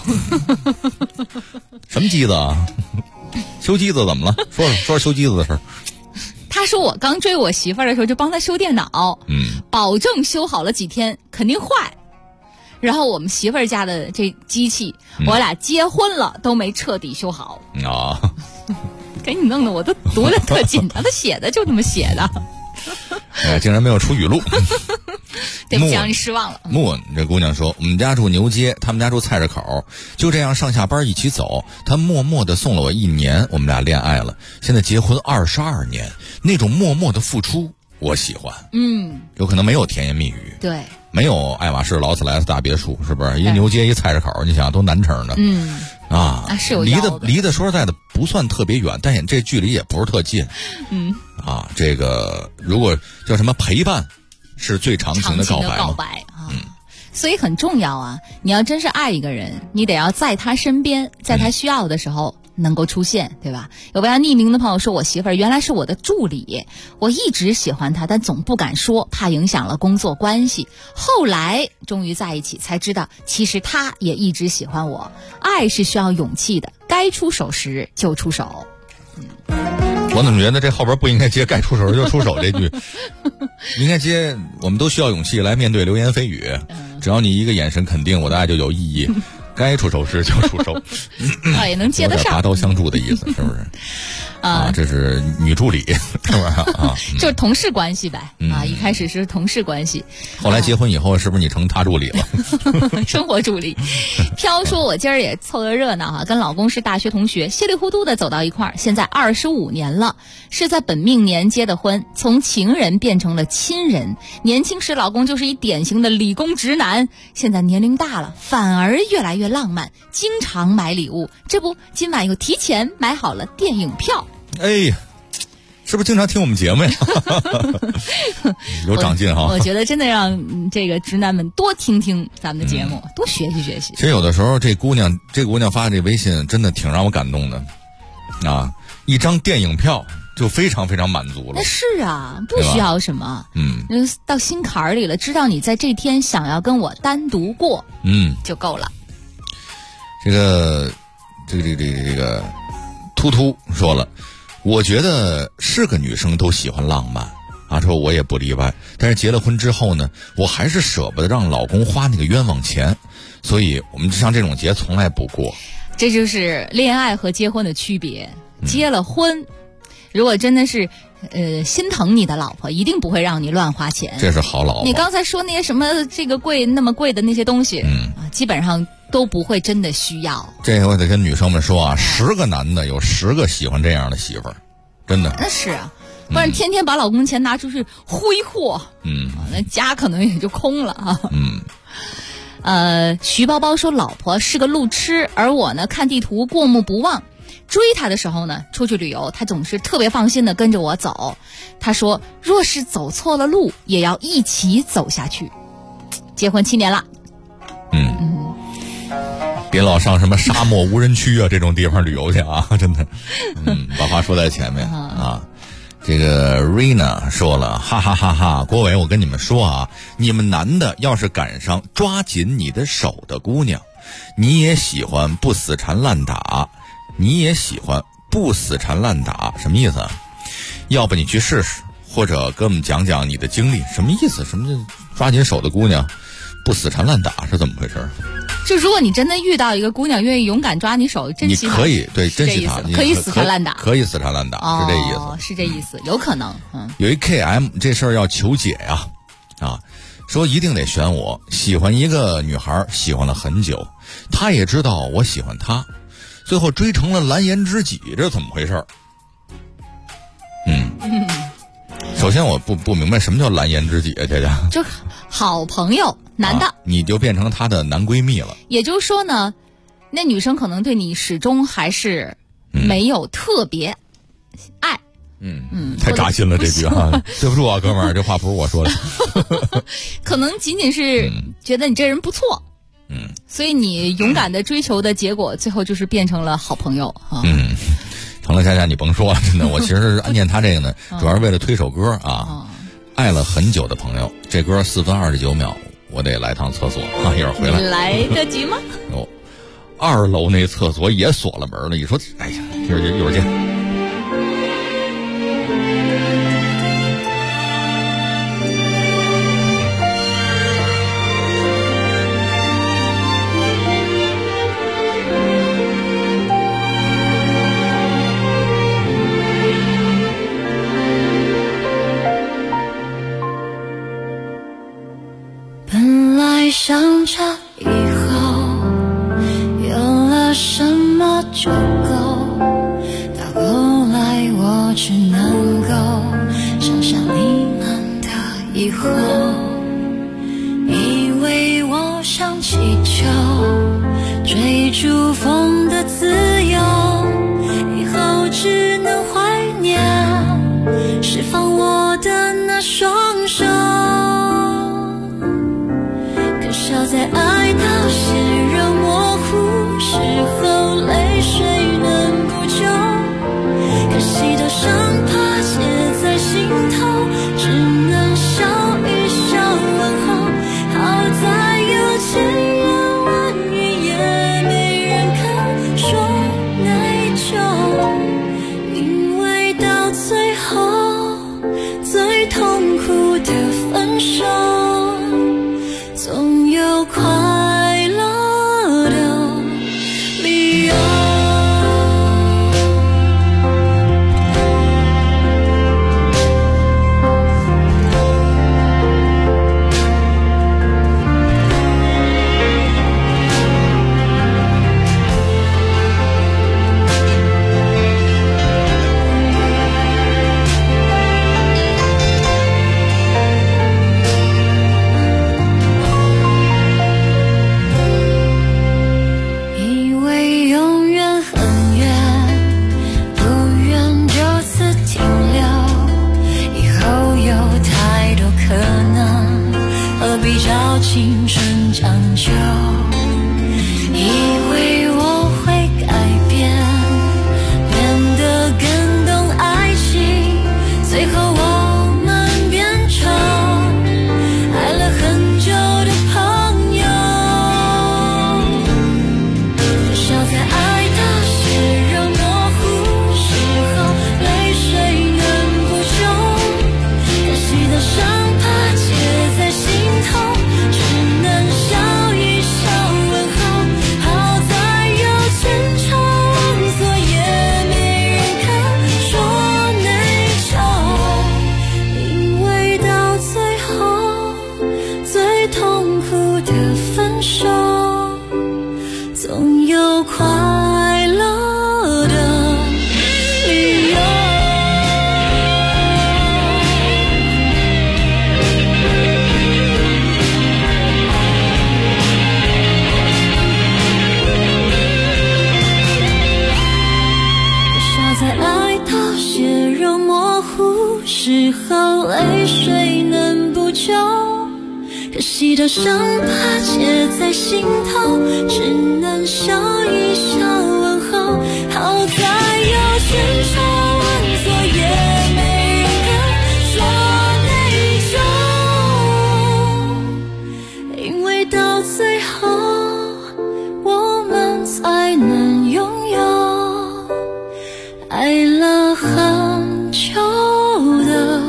什么机子啊？修机子怎么了？说修机子的事儿。 他说我刚追我媳妇儿的时候就帮他修电脑，保证修好了几天肯定坏。然后我们媳妇儿家的这机器，我俩结婚了都没彻底修好。给你弄得我都读得特紧张，他写的就这么写的。 竟然没有出语录。 对不起，让你失望了。 木这姑娘说，我们家住牛街，他们家住菜市口，就这样上下班一起走，他默默地送了我1年，我们俩恋爱了，现在结婚22年，那种默默的付出我喜欢。有可能没有甜言蜜语， 对， 没有爱马仕、劳斯莱斯大别墅，是不是？一牛街一菜市口，你想都南城的。 是有离得说实在的不算特别远，但这距离也不是特近。这个如果叫什么陪伴，是最长情的告白啊。所以很重要啊！你要真是爱一个人，你得要在他身边，在他需要的时候能够出现，对吧？有位匿名的朋友说，我媳妇儿原来是我的助理，我一直喜欢她，但总不敢说，怕影响了工作关系。后来终于在一起，才知道其实她也一直喜欢我。爱是需要勇气的，该出手时就出手。 我怎么觉得这后边不应该接该出手就出手这句，应该接我们都需要勇气来面对流言蜚语，只要你一个眼神肯定我的爱就有意义，该出手时就出手。 也能接得上， 拔刀相助的意思，是不是？这是女助理，是不是啊？ 就是同事关系呗。一开始是同事关系， 后来结婚以后，是不是你成他助理了？ 生活助理。飘说，我今儿也凑个热闹跟老公是大学同学，稀里糊涂的走到一块儿，现在25年了，是在本命年结的婚，从情人变成了亲人。年轻时老公就是一典型的理工直男，现在年龄大了，反而越来越浪漫，经常买礼物。这不，今晚又提前买好了电影票。 哎呀，是不是经常听我们节目呀？有长进哈！ 我觉得真的让这个直男们多听听咱们的节目，多学习学习。 其实有的时候，这姑娘发的这微信真的挺让我感动的，一张电影票就非常非常满足了。 那是啊，不需要什么，到心坎儿里了，知道你在这天想要跟我单独过，就够了。 这个突突说了。我觉得是个女生都喜欢浪漫说我也不例外，但是结了婚之后呢，我还是舍不得让老公花那个冤枉钱，所以我们像这种节从来不过。 这就是恋爱和结婚的区别。结了婚，如果真的是心疼你的老婆，一定不会让你乱花钱， 这是好老婆。 你刚才说那些什么这个贵那么贵的那些东西，基本上都不会真的需要。 这个我得跟女生们说10个男的有10个喜欢这样的媳妇儿，真的。 那是啊，不然天天把老公钱拿出去挥霍，那家可能也就空了徐包包说，老婆是个路痴，而我呢看地图过目不忘。追他的时候呢，出去旅游他总是特别放心的跟着我走。他说，若是走错了路，也要一起走下去。结婚7年了。 别老上什么沙漠无人区这种地方旅游去真的。把话说在前面这个 Rina 说了，哈哈哈哈，郭伟，我跟你们说你们男的要是赶上抓紧你的手的姑娘，你也喜欢不死缠烂打，什么意思？要不你去试试，或者跟我们讲讲你的经历，什么意思？什么叫抓紧手的姑娘不死缠烂打是怎么回事？ 就如果你真的遇到一个姑娘愿意勇敢抓你手，珍惜她， 你可以对珍惜她， 可以死缠烂打， 可以死缠烂打，是这意思， 是这意思，有可能。 有一 KM 这事儿要求解呀，说一定得选我，喜欢一个女孩，喜欢了很久，她也知道我喜欢她，最后追成了蓝颜知己，这怎么回事？首先我不明白什么叫蓝颜知己啊，姐姐， 就好朋友，男的， 你就变成她的男闺蜜了。 也就是说呢，那女生可能对你始终还是没有特别爱。 太扎心了这句啊！对不住啊，哥们儿，这话不是我说的。 可能仅仅是觉得你这人不错，所以你勇敢的追求的结果，最后就是变成了好朋友啊。 成了，佳佳你甭说了，真的，我其实念他这个呢，主要是为了推首歌啊。爱了很久的朋友，这歌4分29秒，我得来趟厕所啊，一会儿回来。 来得及吗 ？2楼那厕所也锁了门了，你说，哎呀，一会儿见。 想着以后有了什么就够，到后来我只能够想象你们的以后，以为我像气球追逐风的自由，以后只能怀念释放我的那双手，笑在爱到血肉模糊时候，泪水能补救，可惜的伤疤结在心头，只能笑一笑问候。好在有千言万语也没人肯说内疚，因为到最后最痛苦的分手，总有快乐的理由。青春将就，以为我会改变，变得更懂爱情，最后我们变成爱了很久的朋友，多少在爱到血肉模糊时候，泪水能补救，可惜的伤疤结在心头，总有快乐的理由。笑在爱到血肉模糊时候，泪水能补救，可惜的伤疤结在心头，只能笑一笑问候。好在有千差万错，也没人肯说内疚，因为到最后我们才能拥有爱了很久的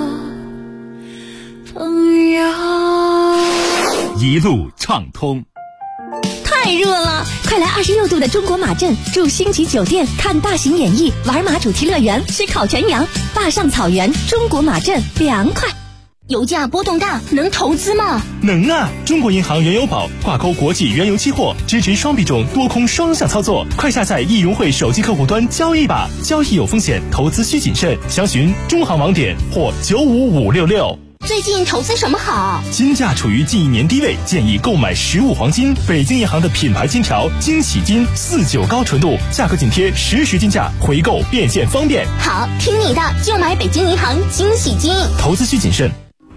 朋友。 一路畅通。 太太热了，快来26度的中国马镇住星级酒店，看大型演艺，玩马主题乐园，吃烤全羊，坝上草原，中国马镇凉快。 油价波动大，能投资吗？ 能啊！中国银行原油宝挂钩国际原油期货，支持双币种多空双向操作。快下载易融汇手机客户端交易吧，交易有风险，投资需谨慎。详询中行网点或95566。 最近投资什么好？ 金价处于近1年低位，建议购买实物黄金。北京银行的品牌金条金喜金49高纯度，价格紧贴实时金价，回购变现方便。 好，听你的，就买北京银行金喜金。 投资需谨慎。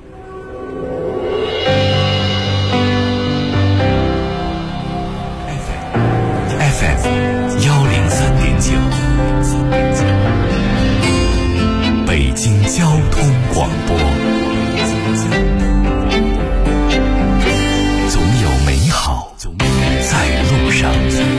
北京交通广播，总有美好在路上。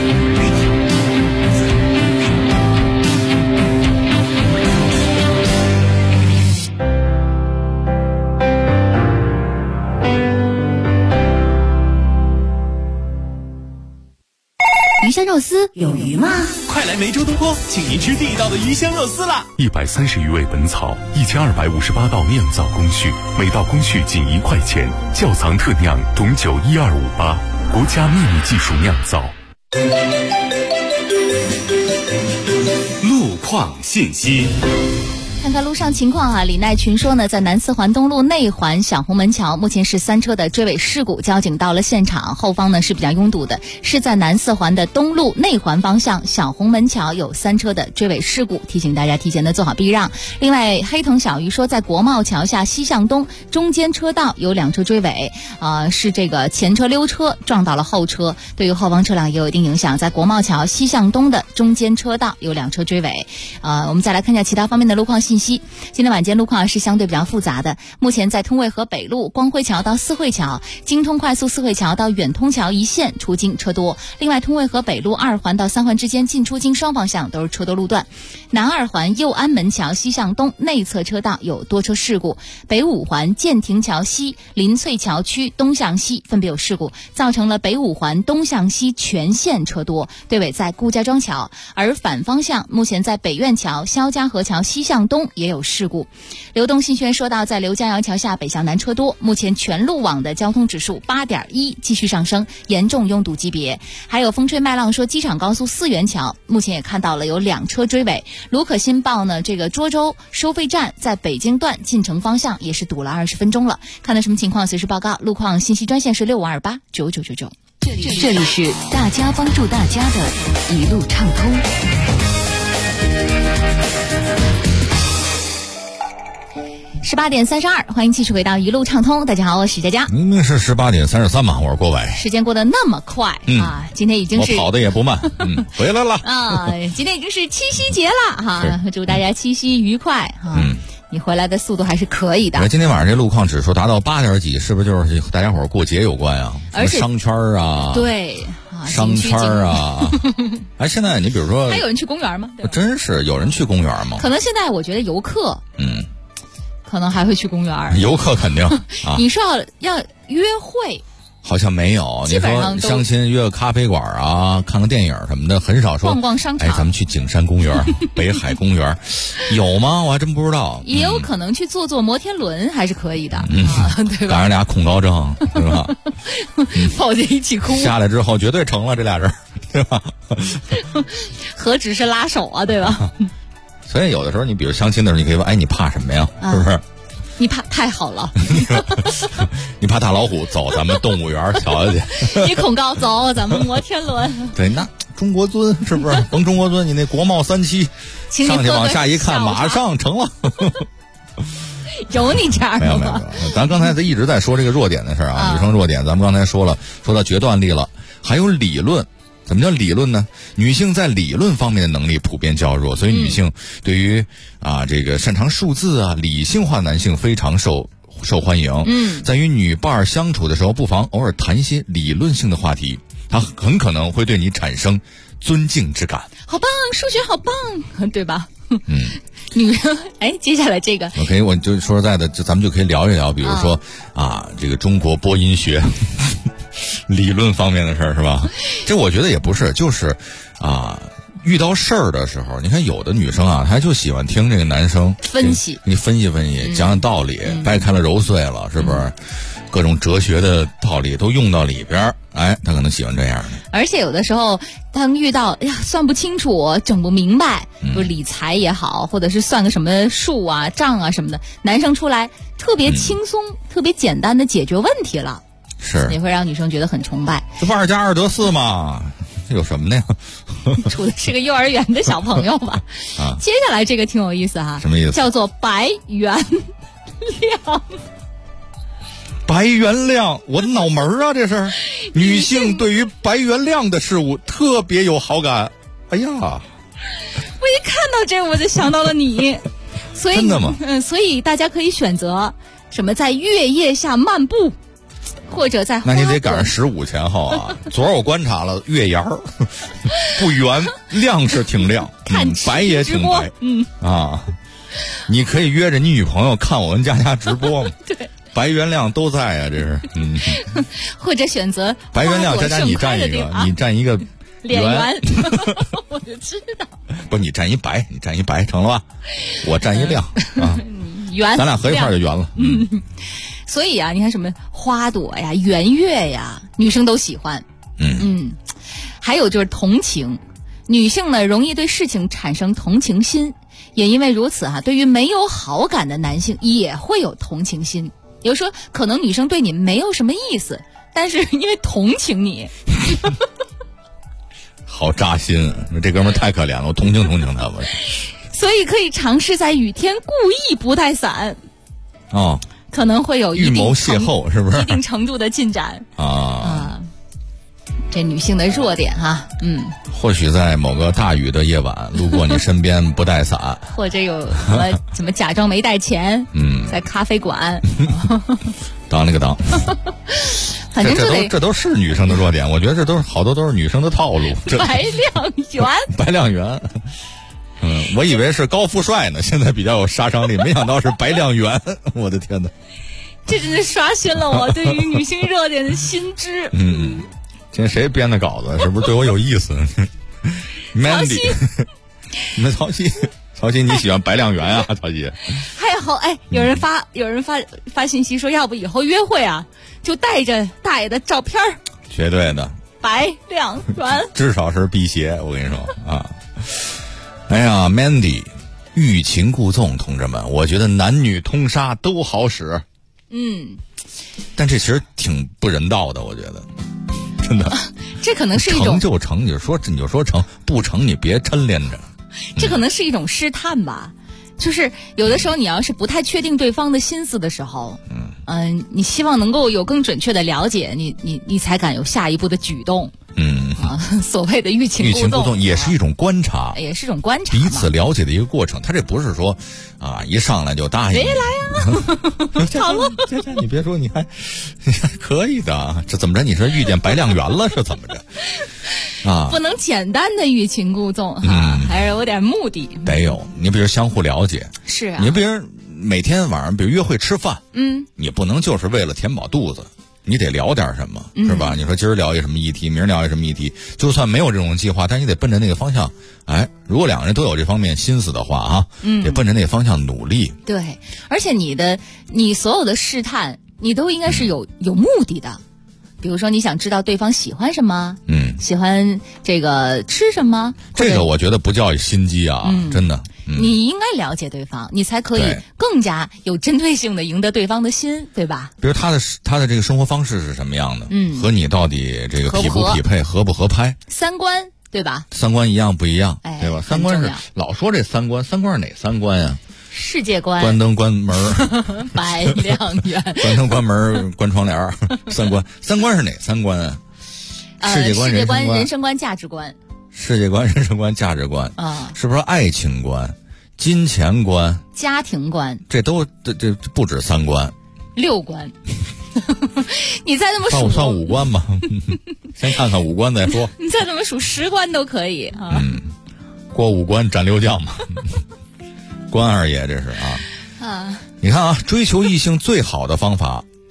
鱼香肉丝有鱼吗？ 快来梅州东坡，请您吃地道的鱼香肉丝啦 ！130余味本草，1258道酿造工序，每道工序仅1块钱，窖藏特酿董酒12588，国家秘密技术酿造。 路况信息。 看看路上情况啊，李乃群说呢，在南四环东路内环小红门桥，目前是3车的追尾事故，交警到了现场，后方呢是比较拥堵的，是在南四环的东路内环方向小红门桥有3车的追尾事故，提醒大家提前的做好避让。另外，黑藤小鱼说，在国贸桥下西向东中间车道有2车追尾，是这个前车溜车撞到了后车，对于后方车辆也有一定影响。在国贸桥西向东的中间车道有2车追尾。我们再来看一下其他方面的路况信息。今天晚间路况是相对比较复杂的，目前在通渭河北路光辉桥到四惠桥、京通快速四惠桥到远通桥一线出京车多，另外通渭河北路2环到3环之间进出京双方向都是车多路段。南2环右安门桥西向东内侧车道有多车事故，北5环建亭桥西林翠桥区东向西分别有事故，造成了北5环东向西全线车多，队尾在顾家庄桥，而反方向目前在北苑桥肖家河桥西向东也有事故。流动信轩说到，在刘家窑桥下北向南车多，目前全路网的交通指数8.1继续上升，严重拥堵级别。还有风吹麦浪说，机场高速4元桥目前也看到了有2车追尾。卢可欣报呢，这个涿州收费站在北京段进城方向也是堵了20分钟了。看到什么情况随时报告，路况信息专线是65289999。 这里是大家帮助大家的一路畅通。 18点32，欢迎继续回到一路畅通。大家好，我是徐佳佳。 明明是18点33嘛，我是郭伟。 时间过得那么快啊！今天已经是我跑的也不慢，回来了啊！今天已经是七夕节了哈，祝大家七夕愉快哈。你回来的速度还是可以的。 今天晚上这路况指数达到8点几，是不是就是大家伙过节有关啊？ 而且商圈啊， 对。 商圈啊，现在你比如说， 还有人去公园吗？ 真是有人去公园吗？ 可能现在我觉得游客，可能还会去公园。 游客肯定。 你说要约会， 好像没有。你说相亲约个咖啡馆啊，看看电影什么的，很少说逛逛商场。 咱们去景山公园、北海公园，有吗？我还真不知道。 也有可能去坐摩天轮，还是可以的，对吧？ 赶上俩恐高症，是吧？ 抱在一起哭， 下来之后绝对成了这俩人，对吧？ 何止是拉手啊，对吧？ 所以有的时候，你比如相亲的时候，你可以问：你怕什么呀？是不是？ 你怕太好了， 你怕大老虎，走，咱们动物园瞧瞧去。 你恐高，走，咱们摩天轮。 对，那中国尊是不是？甭中国尊，你那国贸3期上去往下一看，马上成了。 有你这样的吗？ 没有。咱刚才一直在说这个弱点的事啊，女生弱点，咱们刚才说到决断力了，还有理论。怎么叫理论呢？女性在理论方面的能力普遍较弱，所以女性对于这个擅长数字啊、理性化男性非常受欢迎。在与女伴相处的时候，不妨偶尔谈一些理论性的话题，它很可能会对你产生尊敬之感。 好棒，数学好棒，对吧？女人，接下来这个 OK， 我就说实在的，咱们就可以聊一聊，比如说这个中国播音学。 理论方面的事儿是吧？这我觉得也不是，就是遇到事儿的时候，你看有的女生啊，她就喜欢听这个男生分析， 你分析分析，讲讲道理，掰开了揉碎了，是不是？各种哲学的道理都用到里边，她可能喜欢这样的。 而且有的时候，当遇到算不清楚、整不明白，就理财也好，或者是算个什么数啊、账啊什么的，男生出来特别轻松、特别简单的解决问题了， 是也会让女生觉得很崇拜。 这2加2得4嘛。有什么呢？ 处的是个幼儿园的小朋友吧。接下来这个挺有意思哈。 什么意思？ 叫做白原谅。 白原谅，我的脑门啊！这是女性对于白原谅的事物特别有好感。哎呀，我一看到这我就想到了你。所以真的吗？ 所以大家可以选择什么在月夜下漫步。或者在那你得赶上15前后啊！昨儿我观察了月牙儿，不圆，亮是挺亮，白也挺白，你可以约着你女朋友看我们家直播吗？ 对， 白原谅都在啊，这是或者选择白原谅，佳佳你站一个，你站一个脸圆，我就知道。 不，你站一白，成了吧？我站一亮啊， 圆， 咱俩合一块就圆了。 所以啊，你看什么花朵呀、圆月呀，女生都喜欢。还有就是同情，女性呢容易对事情产生同情心，也因为如此对于没有好感的男性也会有同情心。有时候可能女生对你没有什么意思，但是因为同情你。 好扎心，这哥们儿太可怜了，我同情他吧。 所以可以尝试在雨天故意不带伞。可能会有预谋邂逅，是不是？ 一定程度的进展这女性的弱点哈， 或许在某个大雨的夜晚，路过你身边不带伞， 或者有什么假装没带钱，在咖啡馆， 当那个当， 反正这都是女生的弱点，我觉得这都是好多都是女生的套路。 白亮圆， 白亮圆。我以为是高富帅呢，现在比较有杀伤力，没想到是白亮圆，我的天哪！ 这真是刷新了我对于女性弱点的心知。 今天谁编的稿子？是不是对我有意思？Mandy， 你们曹曦，你喜欢白亮圆啊？曹曦。 还有有人发信息说，要不以后约会就带着大爷的照片。 绝对的。 白亮圆， 至少是辟邪，我跟你说啊。哎呀 ，Mandy， 欲擒故纵，同志们，我觉得男女通杀都好使。但这其实挺不人道的，我觉得，真的。 这可能是一种成就成，你就说成，不成你别抻连着。 这可能是一种试探吧，就是有的时候你要是不太确定对方的心思的时候，你希望能够有更准确的了解，你才敢有下一步的举动。所谓的欲擒故纵也是一种观察， 也是一种观察， 彼此了解的一个过程。他这不是说一上来就答应。 别来好了， 佳佳，你别说，你还可以的。这怎么着？你是遇见白亮圆了是怎么着？ 不能简单的欲擒故纵还是有点目的。 得有，你比如相互了解， 是啊。 你比如每天晚上，比如约会吃饭，你不能就是为了填饱肚子。你得聊点什么，是吧？你说今儿聊一什么议题，明儿聊一什么议题，就算没有这种计划，但你得奔着那个方向。如果两个人都有这方面心思的话得奔着那个方向努力。 对，而且你所有的试探，你都应该是有目的的。比如说你想知道对方喜欢什么，喜欢这个吃什么， 这个我觉得不叫心机真的。 你应该了解对方，你才可以更加有针对性的赢得对方的心，对吧？ 比如他的这个生活方式是什么样的，和你到底这个匹不匹配，合不合拍？ 三观对吧？ 三观一样不一样，对吧？三观是老说这三观是哪三观呀？ 世界观， 关灯关门白亮圆， 关灯关门关窗帘三观是哪三观啊？世界观、 人生观、价值观。 世界观、人生观、价值观是不是爱情观、金钱观、 家庭观？ 这不止三观 ，6观。你再这么数， 算5关吧。先看看5关再说。 你再这么数10关都可以过5关斩6将嘛。关二爷这是你看追求异性最好的方法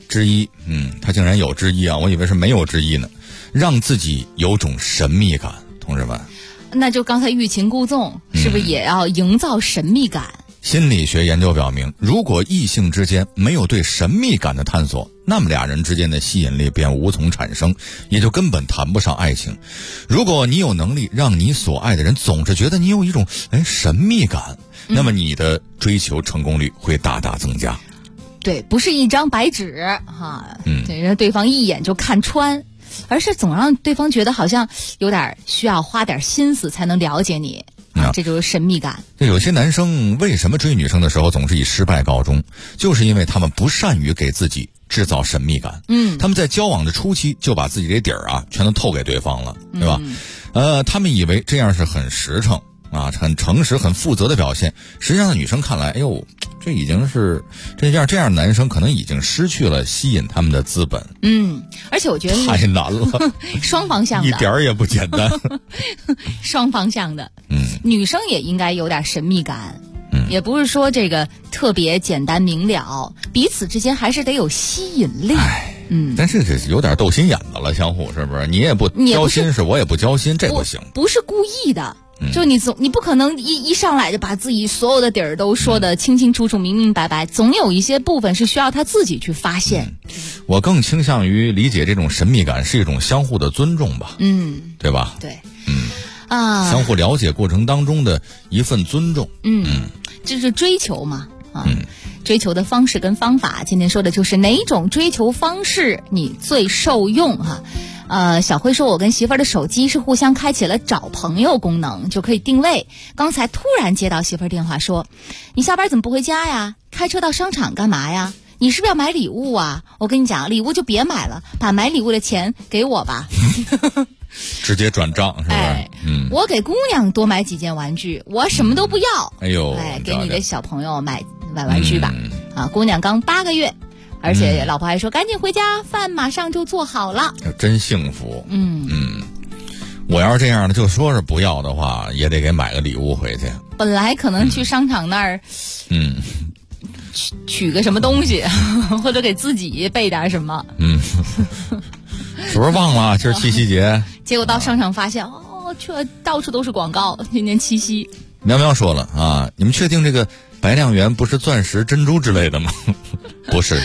之一，他竟然有之一啊！我以为是没有之一呢。让自己有种神秘感，同志们。 那就刚才欲擒故纵，是不是也要营造神秘感？ 心理学研究表明，如果异性之间没有对神秘感的探索，那么俩人之间的吸引力便无从产生，也就根本谈不上爱情。如果你有能力让你所爱的人总是觉得你有一种神秘感，那么你的追求成功率会大大增加。 对，不是一张白纸哈，对，让对方一眼就看穿，而是总让对方觉得好像有点需要花点心思才能了解你。这就是神秘感。 有些男生为什么追女生的时候总是以失败告终，就是因为他们不善于给自己制造神秘感。他们在交往的初期就把自己这底儿全都透给对方了，对吧？他们以为这样是很实诚很诚实很负责的表现，实际上在女生看来，这已经是这样的男生可能已经失去了吸引他们的资本。 而且我觉得太难了， 双方向的， 一点儿也不简单。 双方向的，女生也应该有点神秘感，也不是说这个特别简单明了，彼此之间还是得有吸引力。 但是这有点斗心眼子了，相互是不是？你也不交心，是我也不交心，这不行。 不是故意的。就你不可能一上来就把自己所有的底儿都说得清清楚楚、明明白白，总有一些部分是需要他自己去发现。 我更倾向于理解这种神秘感是一种相互的尊重吧，对吧？ 对， 相互了解过程当中的一份尊重， 这是追求嘛，追求的方式跟方法，今天说的就是哪种追求方式你最受用小辉说，我跟媳妇儿的手机是互相开启了找朋友功能，就可以定位。刚才突然接到媳妇儿电话说，你下班怎么不回家呀？开车到商场干嘛呀？你是不是要买礼物啊？我跟你讲，礼物就别买了，把买礼物的钱给我吧。 直接转账是不是？ 我给姑娘多买几件玩具，我什么都不要。给你的小朋友买玩具吧。姑娘刚8个月。而且老婆还说赶紧回家，饭马上就做好了， 真幸福。我要是这样的，就说是不要的话，也得给买个礼物回去。 本来可能去商场那儿，取个什么东西，或者给自己备点什么。 是不是忘了今儿七夕节？ 结果到商场发现，这到处都是广告，今年七夕。 苗苗说了你们确定这个白亮圆不是钻石、珍珠之类的吗？不是。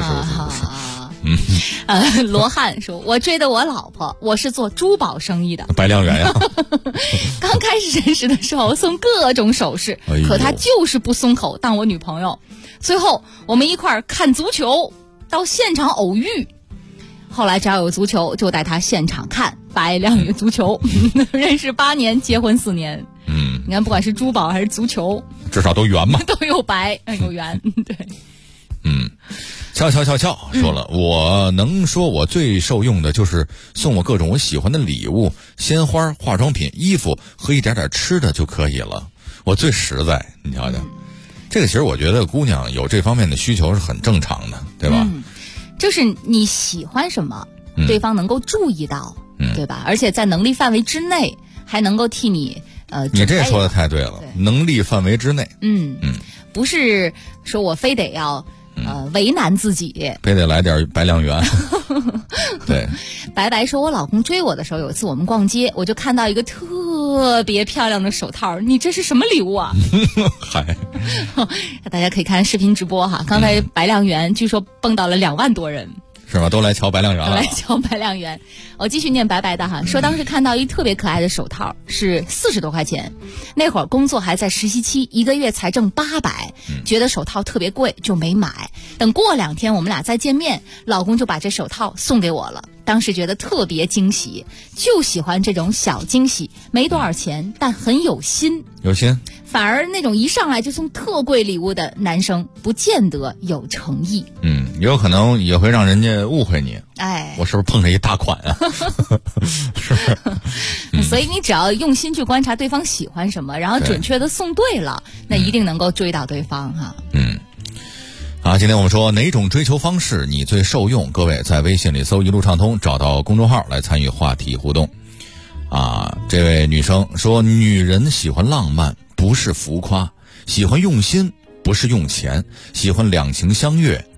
罗汉说，我追的我老婆，我是做珠宝生意的。 白亮圆呀。 刚开始认识的时候送各种首饰，可她就是不松口当我女朋友。最后我们一块儿看足球，到现场偶遇。后来只要有足球就带她现场看白亮圆足球。认识8年，结婚4年。你看不管是珠宝还是足球， 至少都圆嘛， 都有白有圆。对。 悄说了，我能说我最受用的就是送我各种我喜欢的礼物，鲜花、化妆品、衣服和一点点吃的就可以了。我最实在，你瞧瞧，这个其实我觉得姑娘有这方面的需求是很正常的，对吧？ 就是你喜欢什么，对方能够注意到，对吧？而且在能力范围之内，还能够替你你这说的太对了，能力范围之内， 不是说我非得要为难自己， 非得来点白亮圆。对， 白白说，我老公追我的时候，有一次我们逛街，我就看到一个特别漂亮的手套，你这是什么礼物啊？ 嗨， 大家可以看视频直播哈，刚才白亮圆据说蹦到了2万多人。 是吧？都来瞧白亮圆了。 来瞧白亮圆，我继续念白白的哈，说当时看到一特别可爱的手套，是40多块钱。那会儿工作还在实习期，1个月才挣800，觉得手套特别贵就没买。等过2天我们俩再见面，老公就把这手套送给我了。当时觉得特别惊喜，就喜欢这种小惊喜，没多少钱，但很有心。 有心。 反而那种一上来就送特贵礼物的男生，不见得有诚意。 也有可能也会让人家误会你。我是不是碰上一大款啊？是不是？ 所以你只要用心去观察对方喜欢什么，然后准确的送对了，那一定能够追到对方哈。 今天我们说哪种追求方式你最受用？各位在微信里搜一路畅通，找到公众号来参与话题互动。这位女生说，女人喜欢浪漫，不是浮夸，喜欢用心，不是用钱，喜欢两情相悦，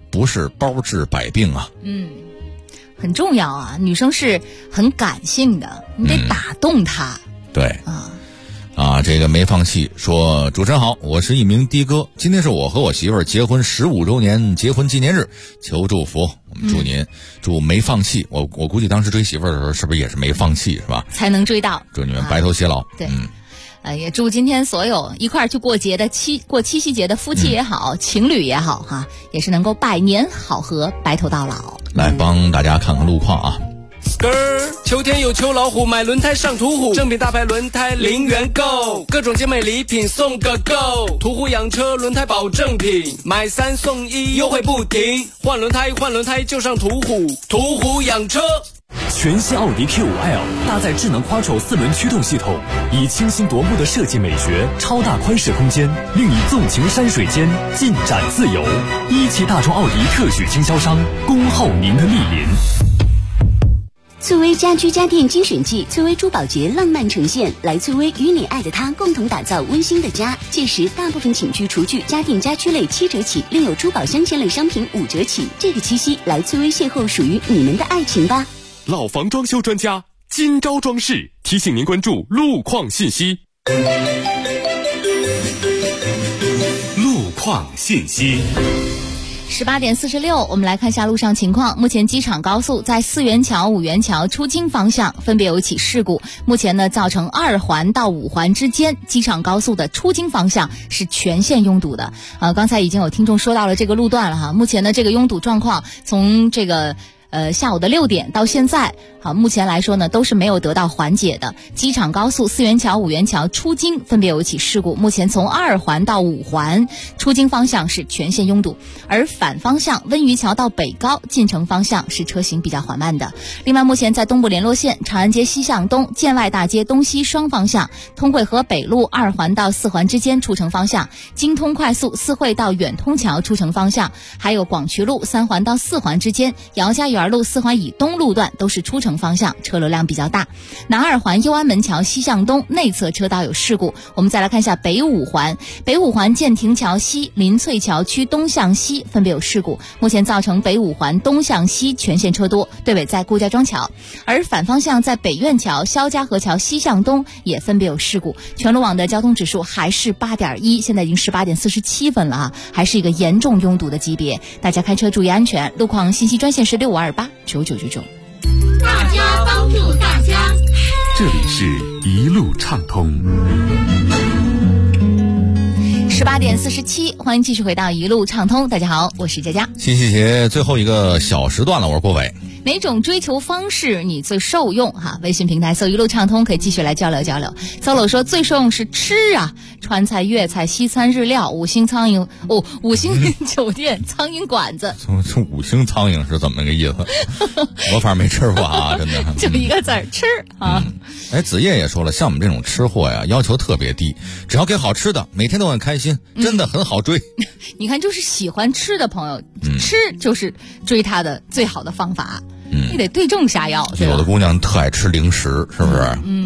不是包治百病啊。 很重要啊，女生是很感性的，你得打动她。 对这个没放弃说，主持人好，我是一名的哥，今天是我和我媳妇儿结婚15周年结婚纪念日，求祝福，我们祝您祝没放弃。我估计当时追媳妇儿的时候是不是也是没放弃，是吧？ 才能追到。 祝你们白头偕老。 对。也祝今天所有一块儿去过七夕节的夫妻也好，情侣也好哈，也是能够百年好合，白头到老。 来帮大家看看路况啊。 秋天有秋老虎，买轮胎上途虎，正品大牌轮胎0元购，各种精美礼品送个够。途虎养车轮胎保证品，买3送1，优惠不停。换轮胎就上途虎养车。 全新奥迪 Q5L 搭载智能 Quattro 4轮驱动系统，以清新夺目的设计美学、超大宽适空间，令你纵情山水间，尽展自由。一汽大众奥迪特许经销商，恭候您的莅临。 翠微家居家电精选季，翠微珠宝节浪漫呈现，来翠微与你爱的他共同打造温馨的家。届时大部分寝具厨具家电家居类7折起，另有珠宝镶嵌类商品5折起。这个七夕来翠微邂逅属于你们的爱情吧。 老房装修专家今朝装饰提醒您关注路况信息。路况信息。 18点46，我们来看一下路上情况。目前机场高速在4元桥、5元桥出京方向分别有一起事故，目前呢造成2环到5环之间机场高速的出京方向是全线拥堵的。刚才已经有听众说到了这个路段了哈。目前的这个拥堵状况从这个下午的6点到现在，目前来说呢都是没有得到缓解的。机场高速4元桥、5元桥出京分别有一起事故，目前从2环到5环出京方向是全线拥堵，而反方向温榆桥到北高进城方向是车行比较缓慢的。另外，目前在东部联络线长安街西向东、建外大街东西双方向、通惠河北路2环到4环之间出城方向、京通快速四惠到远通桥出城方向，还有广渠路3环到4环之间、姚家园路4环以东路段都是出城方向，车流量比较大。南2环右安门桥西向东内侧车道有事故。我们再来看一下北5环建亭桥西、林翠桥区东向西分别有事故，目前造成北5环东向西全线车多，队尾在顾家庄桥。而反方向在北苑桥、肖家河桥西向东也分别有事故。全路网的交通指数还是8.1，现在已经18点47分了啊，还是一个严重拥堵的级别，大家开车注意安全。路况信息专线是65289999。 大家帮助大家， 这里是一路畅通。 18点47，欢迎继续回到一路畅通。大家好，我是佳佳。 新西节最后一个小时段了，我是郭伟。 哪种追求方式你最受用哈？微信平台搜一路畅通，可以继续来交流交流。邹楼说最受用是吃啊，川菜、粤菜、西餐、日料、五星酒店、苍蝇馆子。 这5星苍蝇是怎么个意思？我反正没吃过啊，真的。 就一个字儿吃啊。 子夜也说了，像我们这种吃货呀，要求特别低，只要给好吃的，每天都很开心，真的很好追。 你看，就是喜欢吃的朋友，吃就是追他的最好的方法。你得对症下药。 有的姑娘特爱吃零食，是不是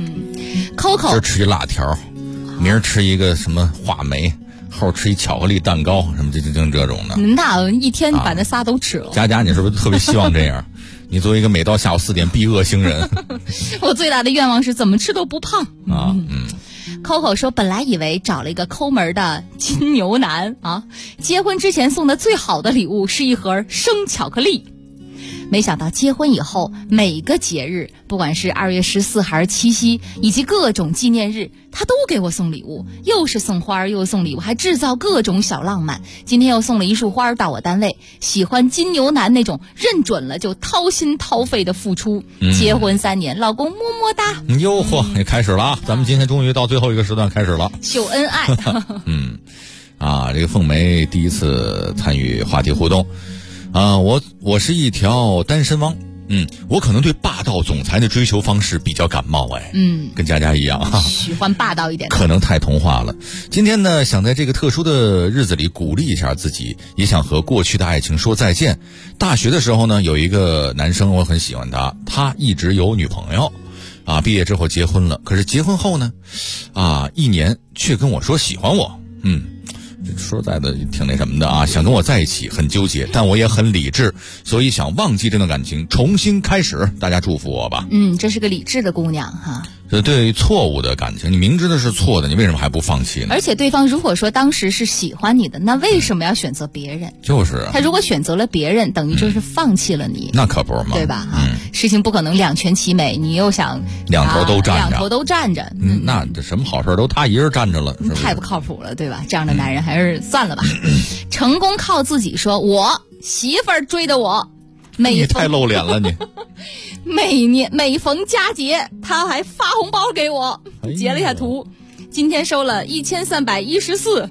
？Coco 今儿吃一辣条，明儿吃一个什么话梅，后儿吃一巧克力蛋糕，什么这种的。 那一天把那仨都吃了。 佳佳，你是不是特别希望这样？你作为一个每到下午4点必饿星人， 我最大的愿望是怎么吃都不胖啊。Coco 说，本来以为找了一个抠门的金牛男啊，结婚之前送的最好的礼物是一盒生巧克力。没想到结婚以后，每个节日，不管是2月14还是7夕，以及各种纪念日，他都给我送礼物，又是送花又送礼物，还制造各种小浪漫。今天又送了一束花到我单位。喜欢金牛男那种认准了就掏心掏肺的付出。结婚3年，老公么么哒。 哟嚯，也开始了啊！咱们今天终于到最后一个时段开始了， 秀恩爱。 这个凤梅第一次参与话题互动。我是一条单身汪，我可能对霸道总裁的追求方式比较感冒，跟佳佳一样， 喜欢霸道一点的， 可能太童话了。今天呢，想在这个特殊的日子里鼓励一下自己，也想和过去的爱情说再见。大学的时候呢，有一个男生我很喜欢他，他一直有女朋友，毕业之后结婚了，可是结婚后呢，1年却跟我说喜欢我， 说实在的挺那什么的啊，想跟我在一起很纠结，但我也很理智，所以想忘记这段感情，重新开始。大家祝福我吧。 这是个理智的姑娘哈。 对于错误的感情，你明知道是错的，你为什么还不放弃呢？ 而且对方如果说当时是喜欢你的，那为什么要选择别人？ 就是啊， 他如果选择了别人，等于就是放弃了你， 那可不是嘛， 对吧？事情不可能两全其美，你又想两头都站着， 两头都站着， 那这什么好事都他一人站着了，是不是？ 太不靠谱了，对吧？这样的男人还是算了吧。成功靠自己说，我媳妇儿追的我， 你太露脸了你。 每逢佳节，他还发红包给我，截了一下图，今天收了1314。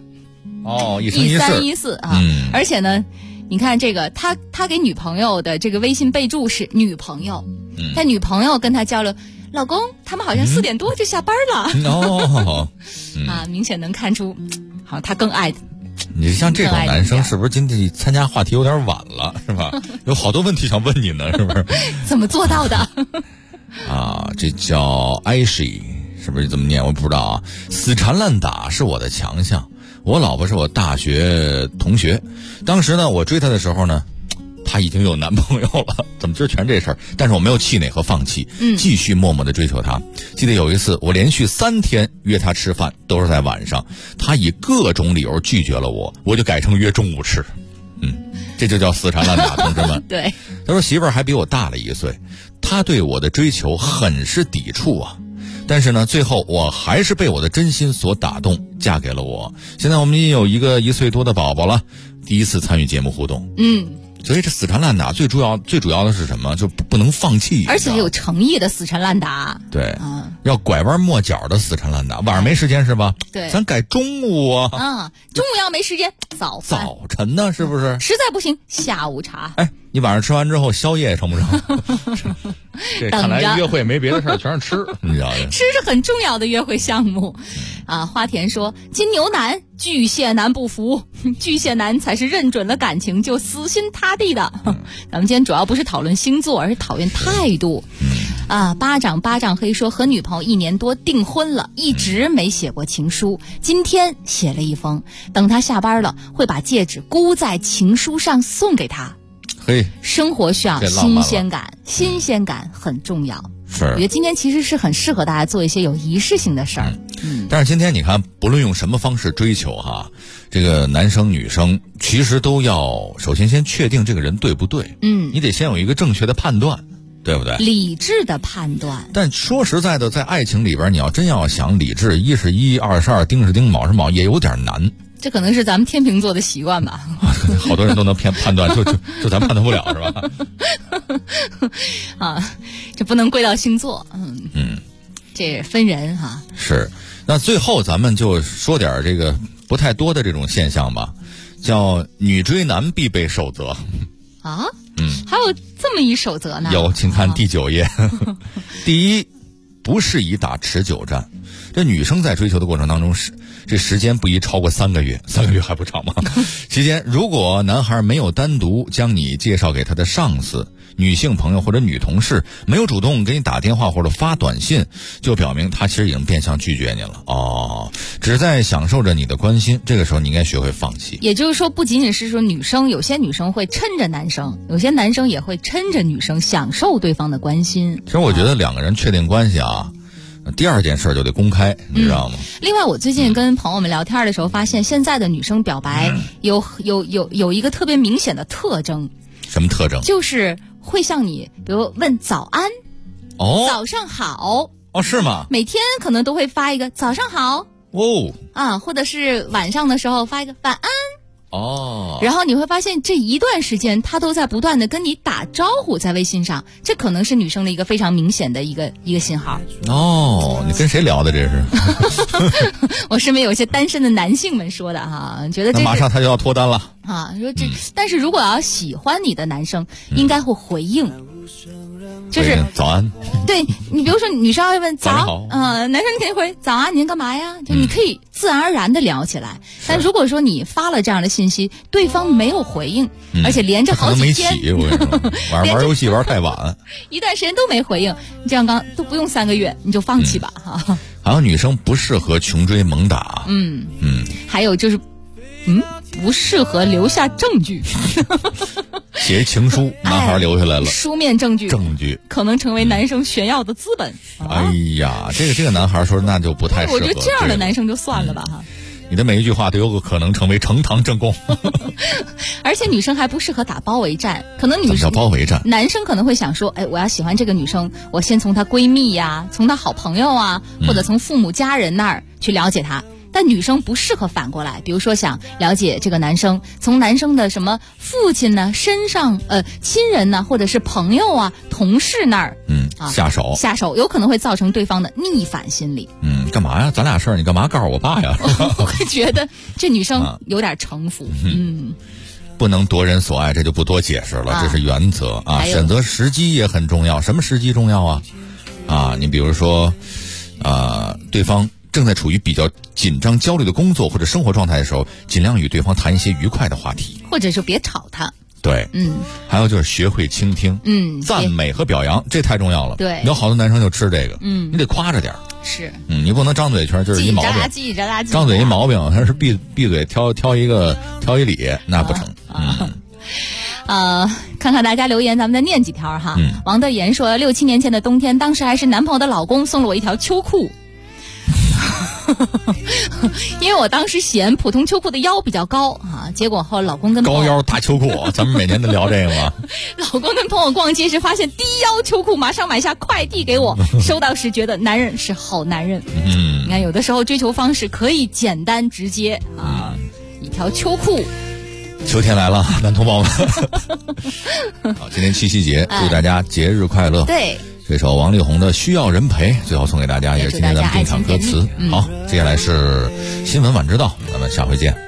1314 啊！而且呢，你看这个，他给女朋友的这个微信备注是女朋友，但女朋友跟他交流，老公，他们好像4点多就下班了。明显能看出，好像他更爱。 你像这种男生，是不是今天参加话题有点晚了，是吧？有好多问题想问你呢，是不是？ 怎么做到的？ 这叫艾希，是不是这么念？我不知道啊。死缠烂打是我的强项，我老婆是我大学同学，当时呢，我追她的时候呢，她已经有男朋友了，怎么就全这事儿？但是我没有气馁和放弃，继续默默地追求她。记得有一次，我连续3天约她吃饭，都是在晚上，她以各种理由拒绝了我，我就改成约中午吃。这就叫死缠烂打，同志们。 对， 他说媳妇儿还比我大了1岁，她对我的追求很是抵触啊。但是呢，最后我还是被我的真心所打动，嫁给了我。现在我们也有一个1岁多的宝宝了，第一次参与节目互动。所以这死缠烂打最主要的是什么？就不能放弃， 而且有诚意的死缠烂打。 对，要拐弯抹角的死缠烂打。晚上没时间是吧？ 对， 咱改中午啊。 中午要没时间，早晨呢，是不是？ 实在不行，下午茶。 你晚上吃完之后，宵夜成不成？这看来约会没别的事儿，全是吃。你知道的， 吃是很重要的约会项目啊。花田说：“金牛男，巨蟹男不服，巨蟹男才是认准了感情就死心塌地的。”咱们今天主要不是讨论星座，而是讨论态度。巴掌黑说和女朋友1年多订婚了，一直没写过情书，今天写了一封，等他下班了会把戒指箍在情书上送给他。生活需要新鲜感，新鲜感很重要。 是， 我觉得今天其实是很适合大家做一些有仪式性的事儿。 但是今天你看，不论用什么方式追求哈，这个男生女生其实都要首先先确定这个人对不对。你得先有一个正确的判断，对不对？ 理智的判断。 但说实在的，在爱情里边，你要真要想理智，1是1，2是2，丁是丁，卯是卯，也有点难。 这可能是咱们天秤座的习惯吧。 好多人都能判断，就咱判断不了是吧？这不能归到星座。这也分人哈。 是，那最后咱们就说点这个不太多的这种现象吧，叫女追男必备守则。 还有这么一守则呢？ 有，请看第9页。第一，不适宜打持久战。这女生在追求的过程当中，这时间不宜超过3个月，3个月还不长吗？期间，如果男孩没有单独将你介绍给他的上司、女性朋友或者女同事，没有主动给你打电话或者发短信，就表明他其实已经变相拒绝你了。只在享受着你的关心，这个时候你应该学会放弃。 也就是说，不仅仅是说女生，有些女生会趁着男生，有些男生也会趁着女生享受对方的关心。 其实我觉得2个人确定关系啊，第2件事就得公开，你知道吗？ 另外，我最近跟朋友们聊天的时候发现，现在的女生表白有一个特别明显的特征。 什么特征？ 就是会向你，比如问早安，早上好。 是吗？ 每天可能都会发一个早上好。或者是晚上的时候发一个晚安。然后你会发现这一段时间他都在不断的跟你打招呼，在微信上，这可能是女生的一个非常明显的一个信号。 你跟谁聊的这是？ 我身边有一些单身的男性们说的哈，觉得这马上他就要脱单了说这但是如果要喜欢你的男生，应该会回应。就是早安， 对，你比如说女生会问早， 男生肯定会早安，您干嘛呀？就你可以自然而然的聊起来。但如果说你发了这样的信息，对方没有回应，而且连着好几天， 我跟你说，晚上玩游戏玩太晚， 一段时间都没回应，这样都不用3个月，你就放弃吧哈。 还有女生不适合穷追猛打， 还有就是不适合留下证据。 写情书，男孩留下来了， 书面证据可能成为男生炫耀的资本。 哎呀，这个男孩说那就不太适合。 我觉得这样的男生就算了吧哈。 你的每一句话都有可能成为呈堂证供。 而且女生还不适合打包围战，可能女生怎么叫包围战？ 男生可能会想说，我要喜欢这个女生，我先从她闺蜜呀，从她好朋友啊，或者从父母家人那儿去了解她。但女生不适合反过来，比如说想了解这个男生，从男生的什么父亲呢身上，亲人呢，或者是朋友啊、同事那儿，下手，有可能会造成对方的逆反心理。 干嘛呀？咱俩事儿，你干嘛告诉我爸呀？ 我会觉得这女生有点城府。 不能夺人所爱，这就不多解释了，这是原则啊。选择时机也很重要，什么时机重要啊？你比如说，对方正在处于比较紧张焦虑的工作或者生活状态的时候，尽量与对方谈一些愉快的话题， 或者就别吵他。 对，还有就是学会倾听，赞美和表扬，这太重要了。 对， 有好多男生就吃这个，你得夸着点。 是， 你不能张嘴全就是一毛病，张嘴一毛病，但是闭嘴挑一理，那不成。 看看大家留言，咱们再念几条哈。王德言说，6、7年前的冬天，当时还是男朋友的老公送了我一条秋裤。因为我当时嫌普通秋裤的腰比较高结果后老公跟高腰大秋裤，咱们每年都聊这个吗？ 老公跟朋友逛街时发现低腰秋裤，马上买下快递给我。收到时觉得男人是好男人。你看有的时候追求方式可以简单直接一条秋裤。 秋天来了，男同胞们。好，今天七夕节，祝大家节日快乐。 对。 这首王力宏的《需要人陪》最后送给大家，也是今天咱们定场歌词。好，接下来是新闻晚知道，咱们下回见。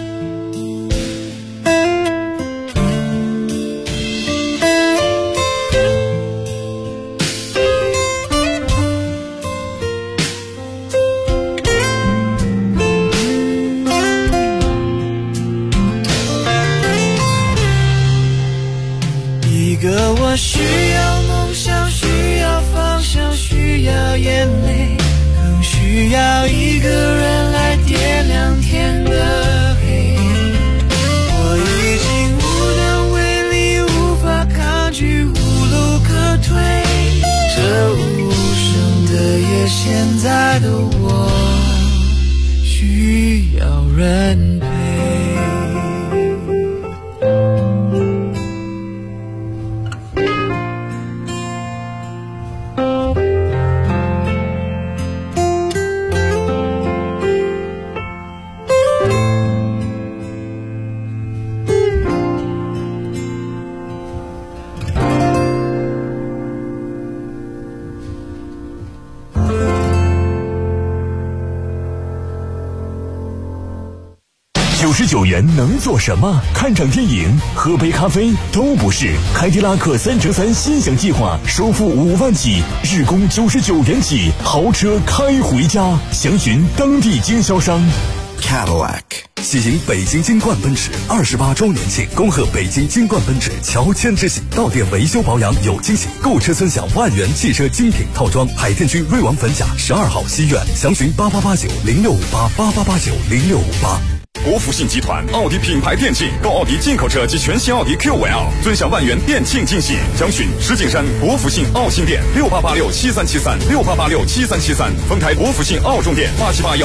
一个我需要梦想，需要方向，需要眼泪，更需要一个人来点亮天的黑。我已经无能为力，无法抗拒，无路可退。这无声的夜，现在的我需要人陪。 99元能做什么？看场电影、喝杯咖啡都不是。凯迪拉克3乘3心想计划，首付5万起，日供99元起，豪车开回家。详询当地经销商。 Cadillac 喜迎北京金冠奔驰28周年庆，恭贺北京金冠奔驰乔迁之喜，到店维修保养有惊喜，购车尊享万元汽车精品套装。海淀区瑞王粉甲12号西苑，详询8889065888890658。 国福信集团奥迪品牌店庆，购奥迪进口车及全新奥迪 QL， 尊享万元店庆惊喜。详询石景山国福信奥新店6886737368867373，丰台国福信奥中店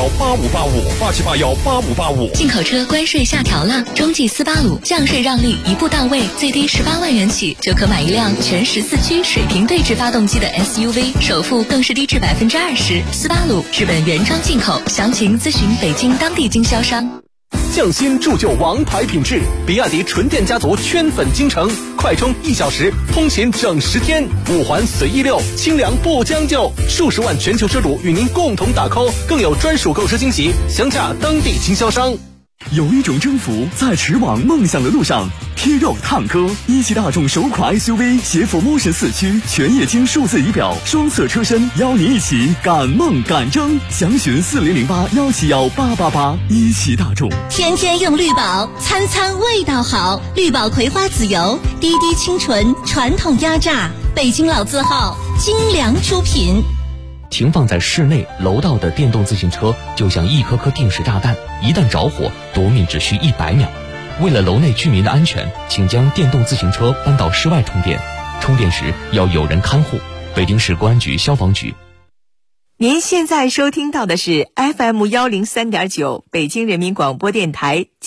8781858587818585。 进口车关税下调了，中际斯巴鲁降税让利一步到位，最低18万元起就可买一辆全14驱水平对置发动机的 SUV， 首付更是低至20%。斯巴鲁日本原装进口，详情咨询北京当地经销商。 匠心铸就王牌品质，比亚迪纯电家族圈粉京城，快充1小时，通勤整10天，5环随意溜，清凉不将就，数十万全球车主与您共同打 call， 更有专属购车惊喜，详洽当地经销商。 有一种征服在驰往梦想的路上，贴肉探戈，一汽大众首款 SUV 携辅 Motion 4驱，全液晶数字仪表，双色车身，邀你一起赶梦赶征。详询4008171888。一汽大众， 天天用绿宝，餐餐味道好。绿宝葵花籽油，滴滴清纯，传统压榨，北京老字号，精良出品。 停放在室内楼道的电动自行车就像一颗颗定时炸弹，一旦着火，夺命只需100秒。为了楼内居民的安全，请将电动自行车搬到室外充电，充电时要有人看护。北京市公安局消防局。 您现在收听到的是 FM103.9 北京人民广播电台。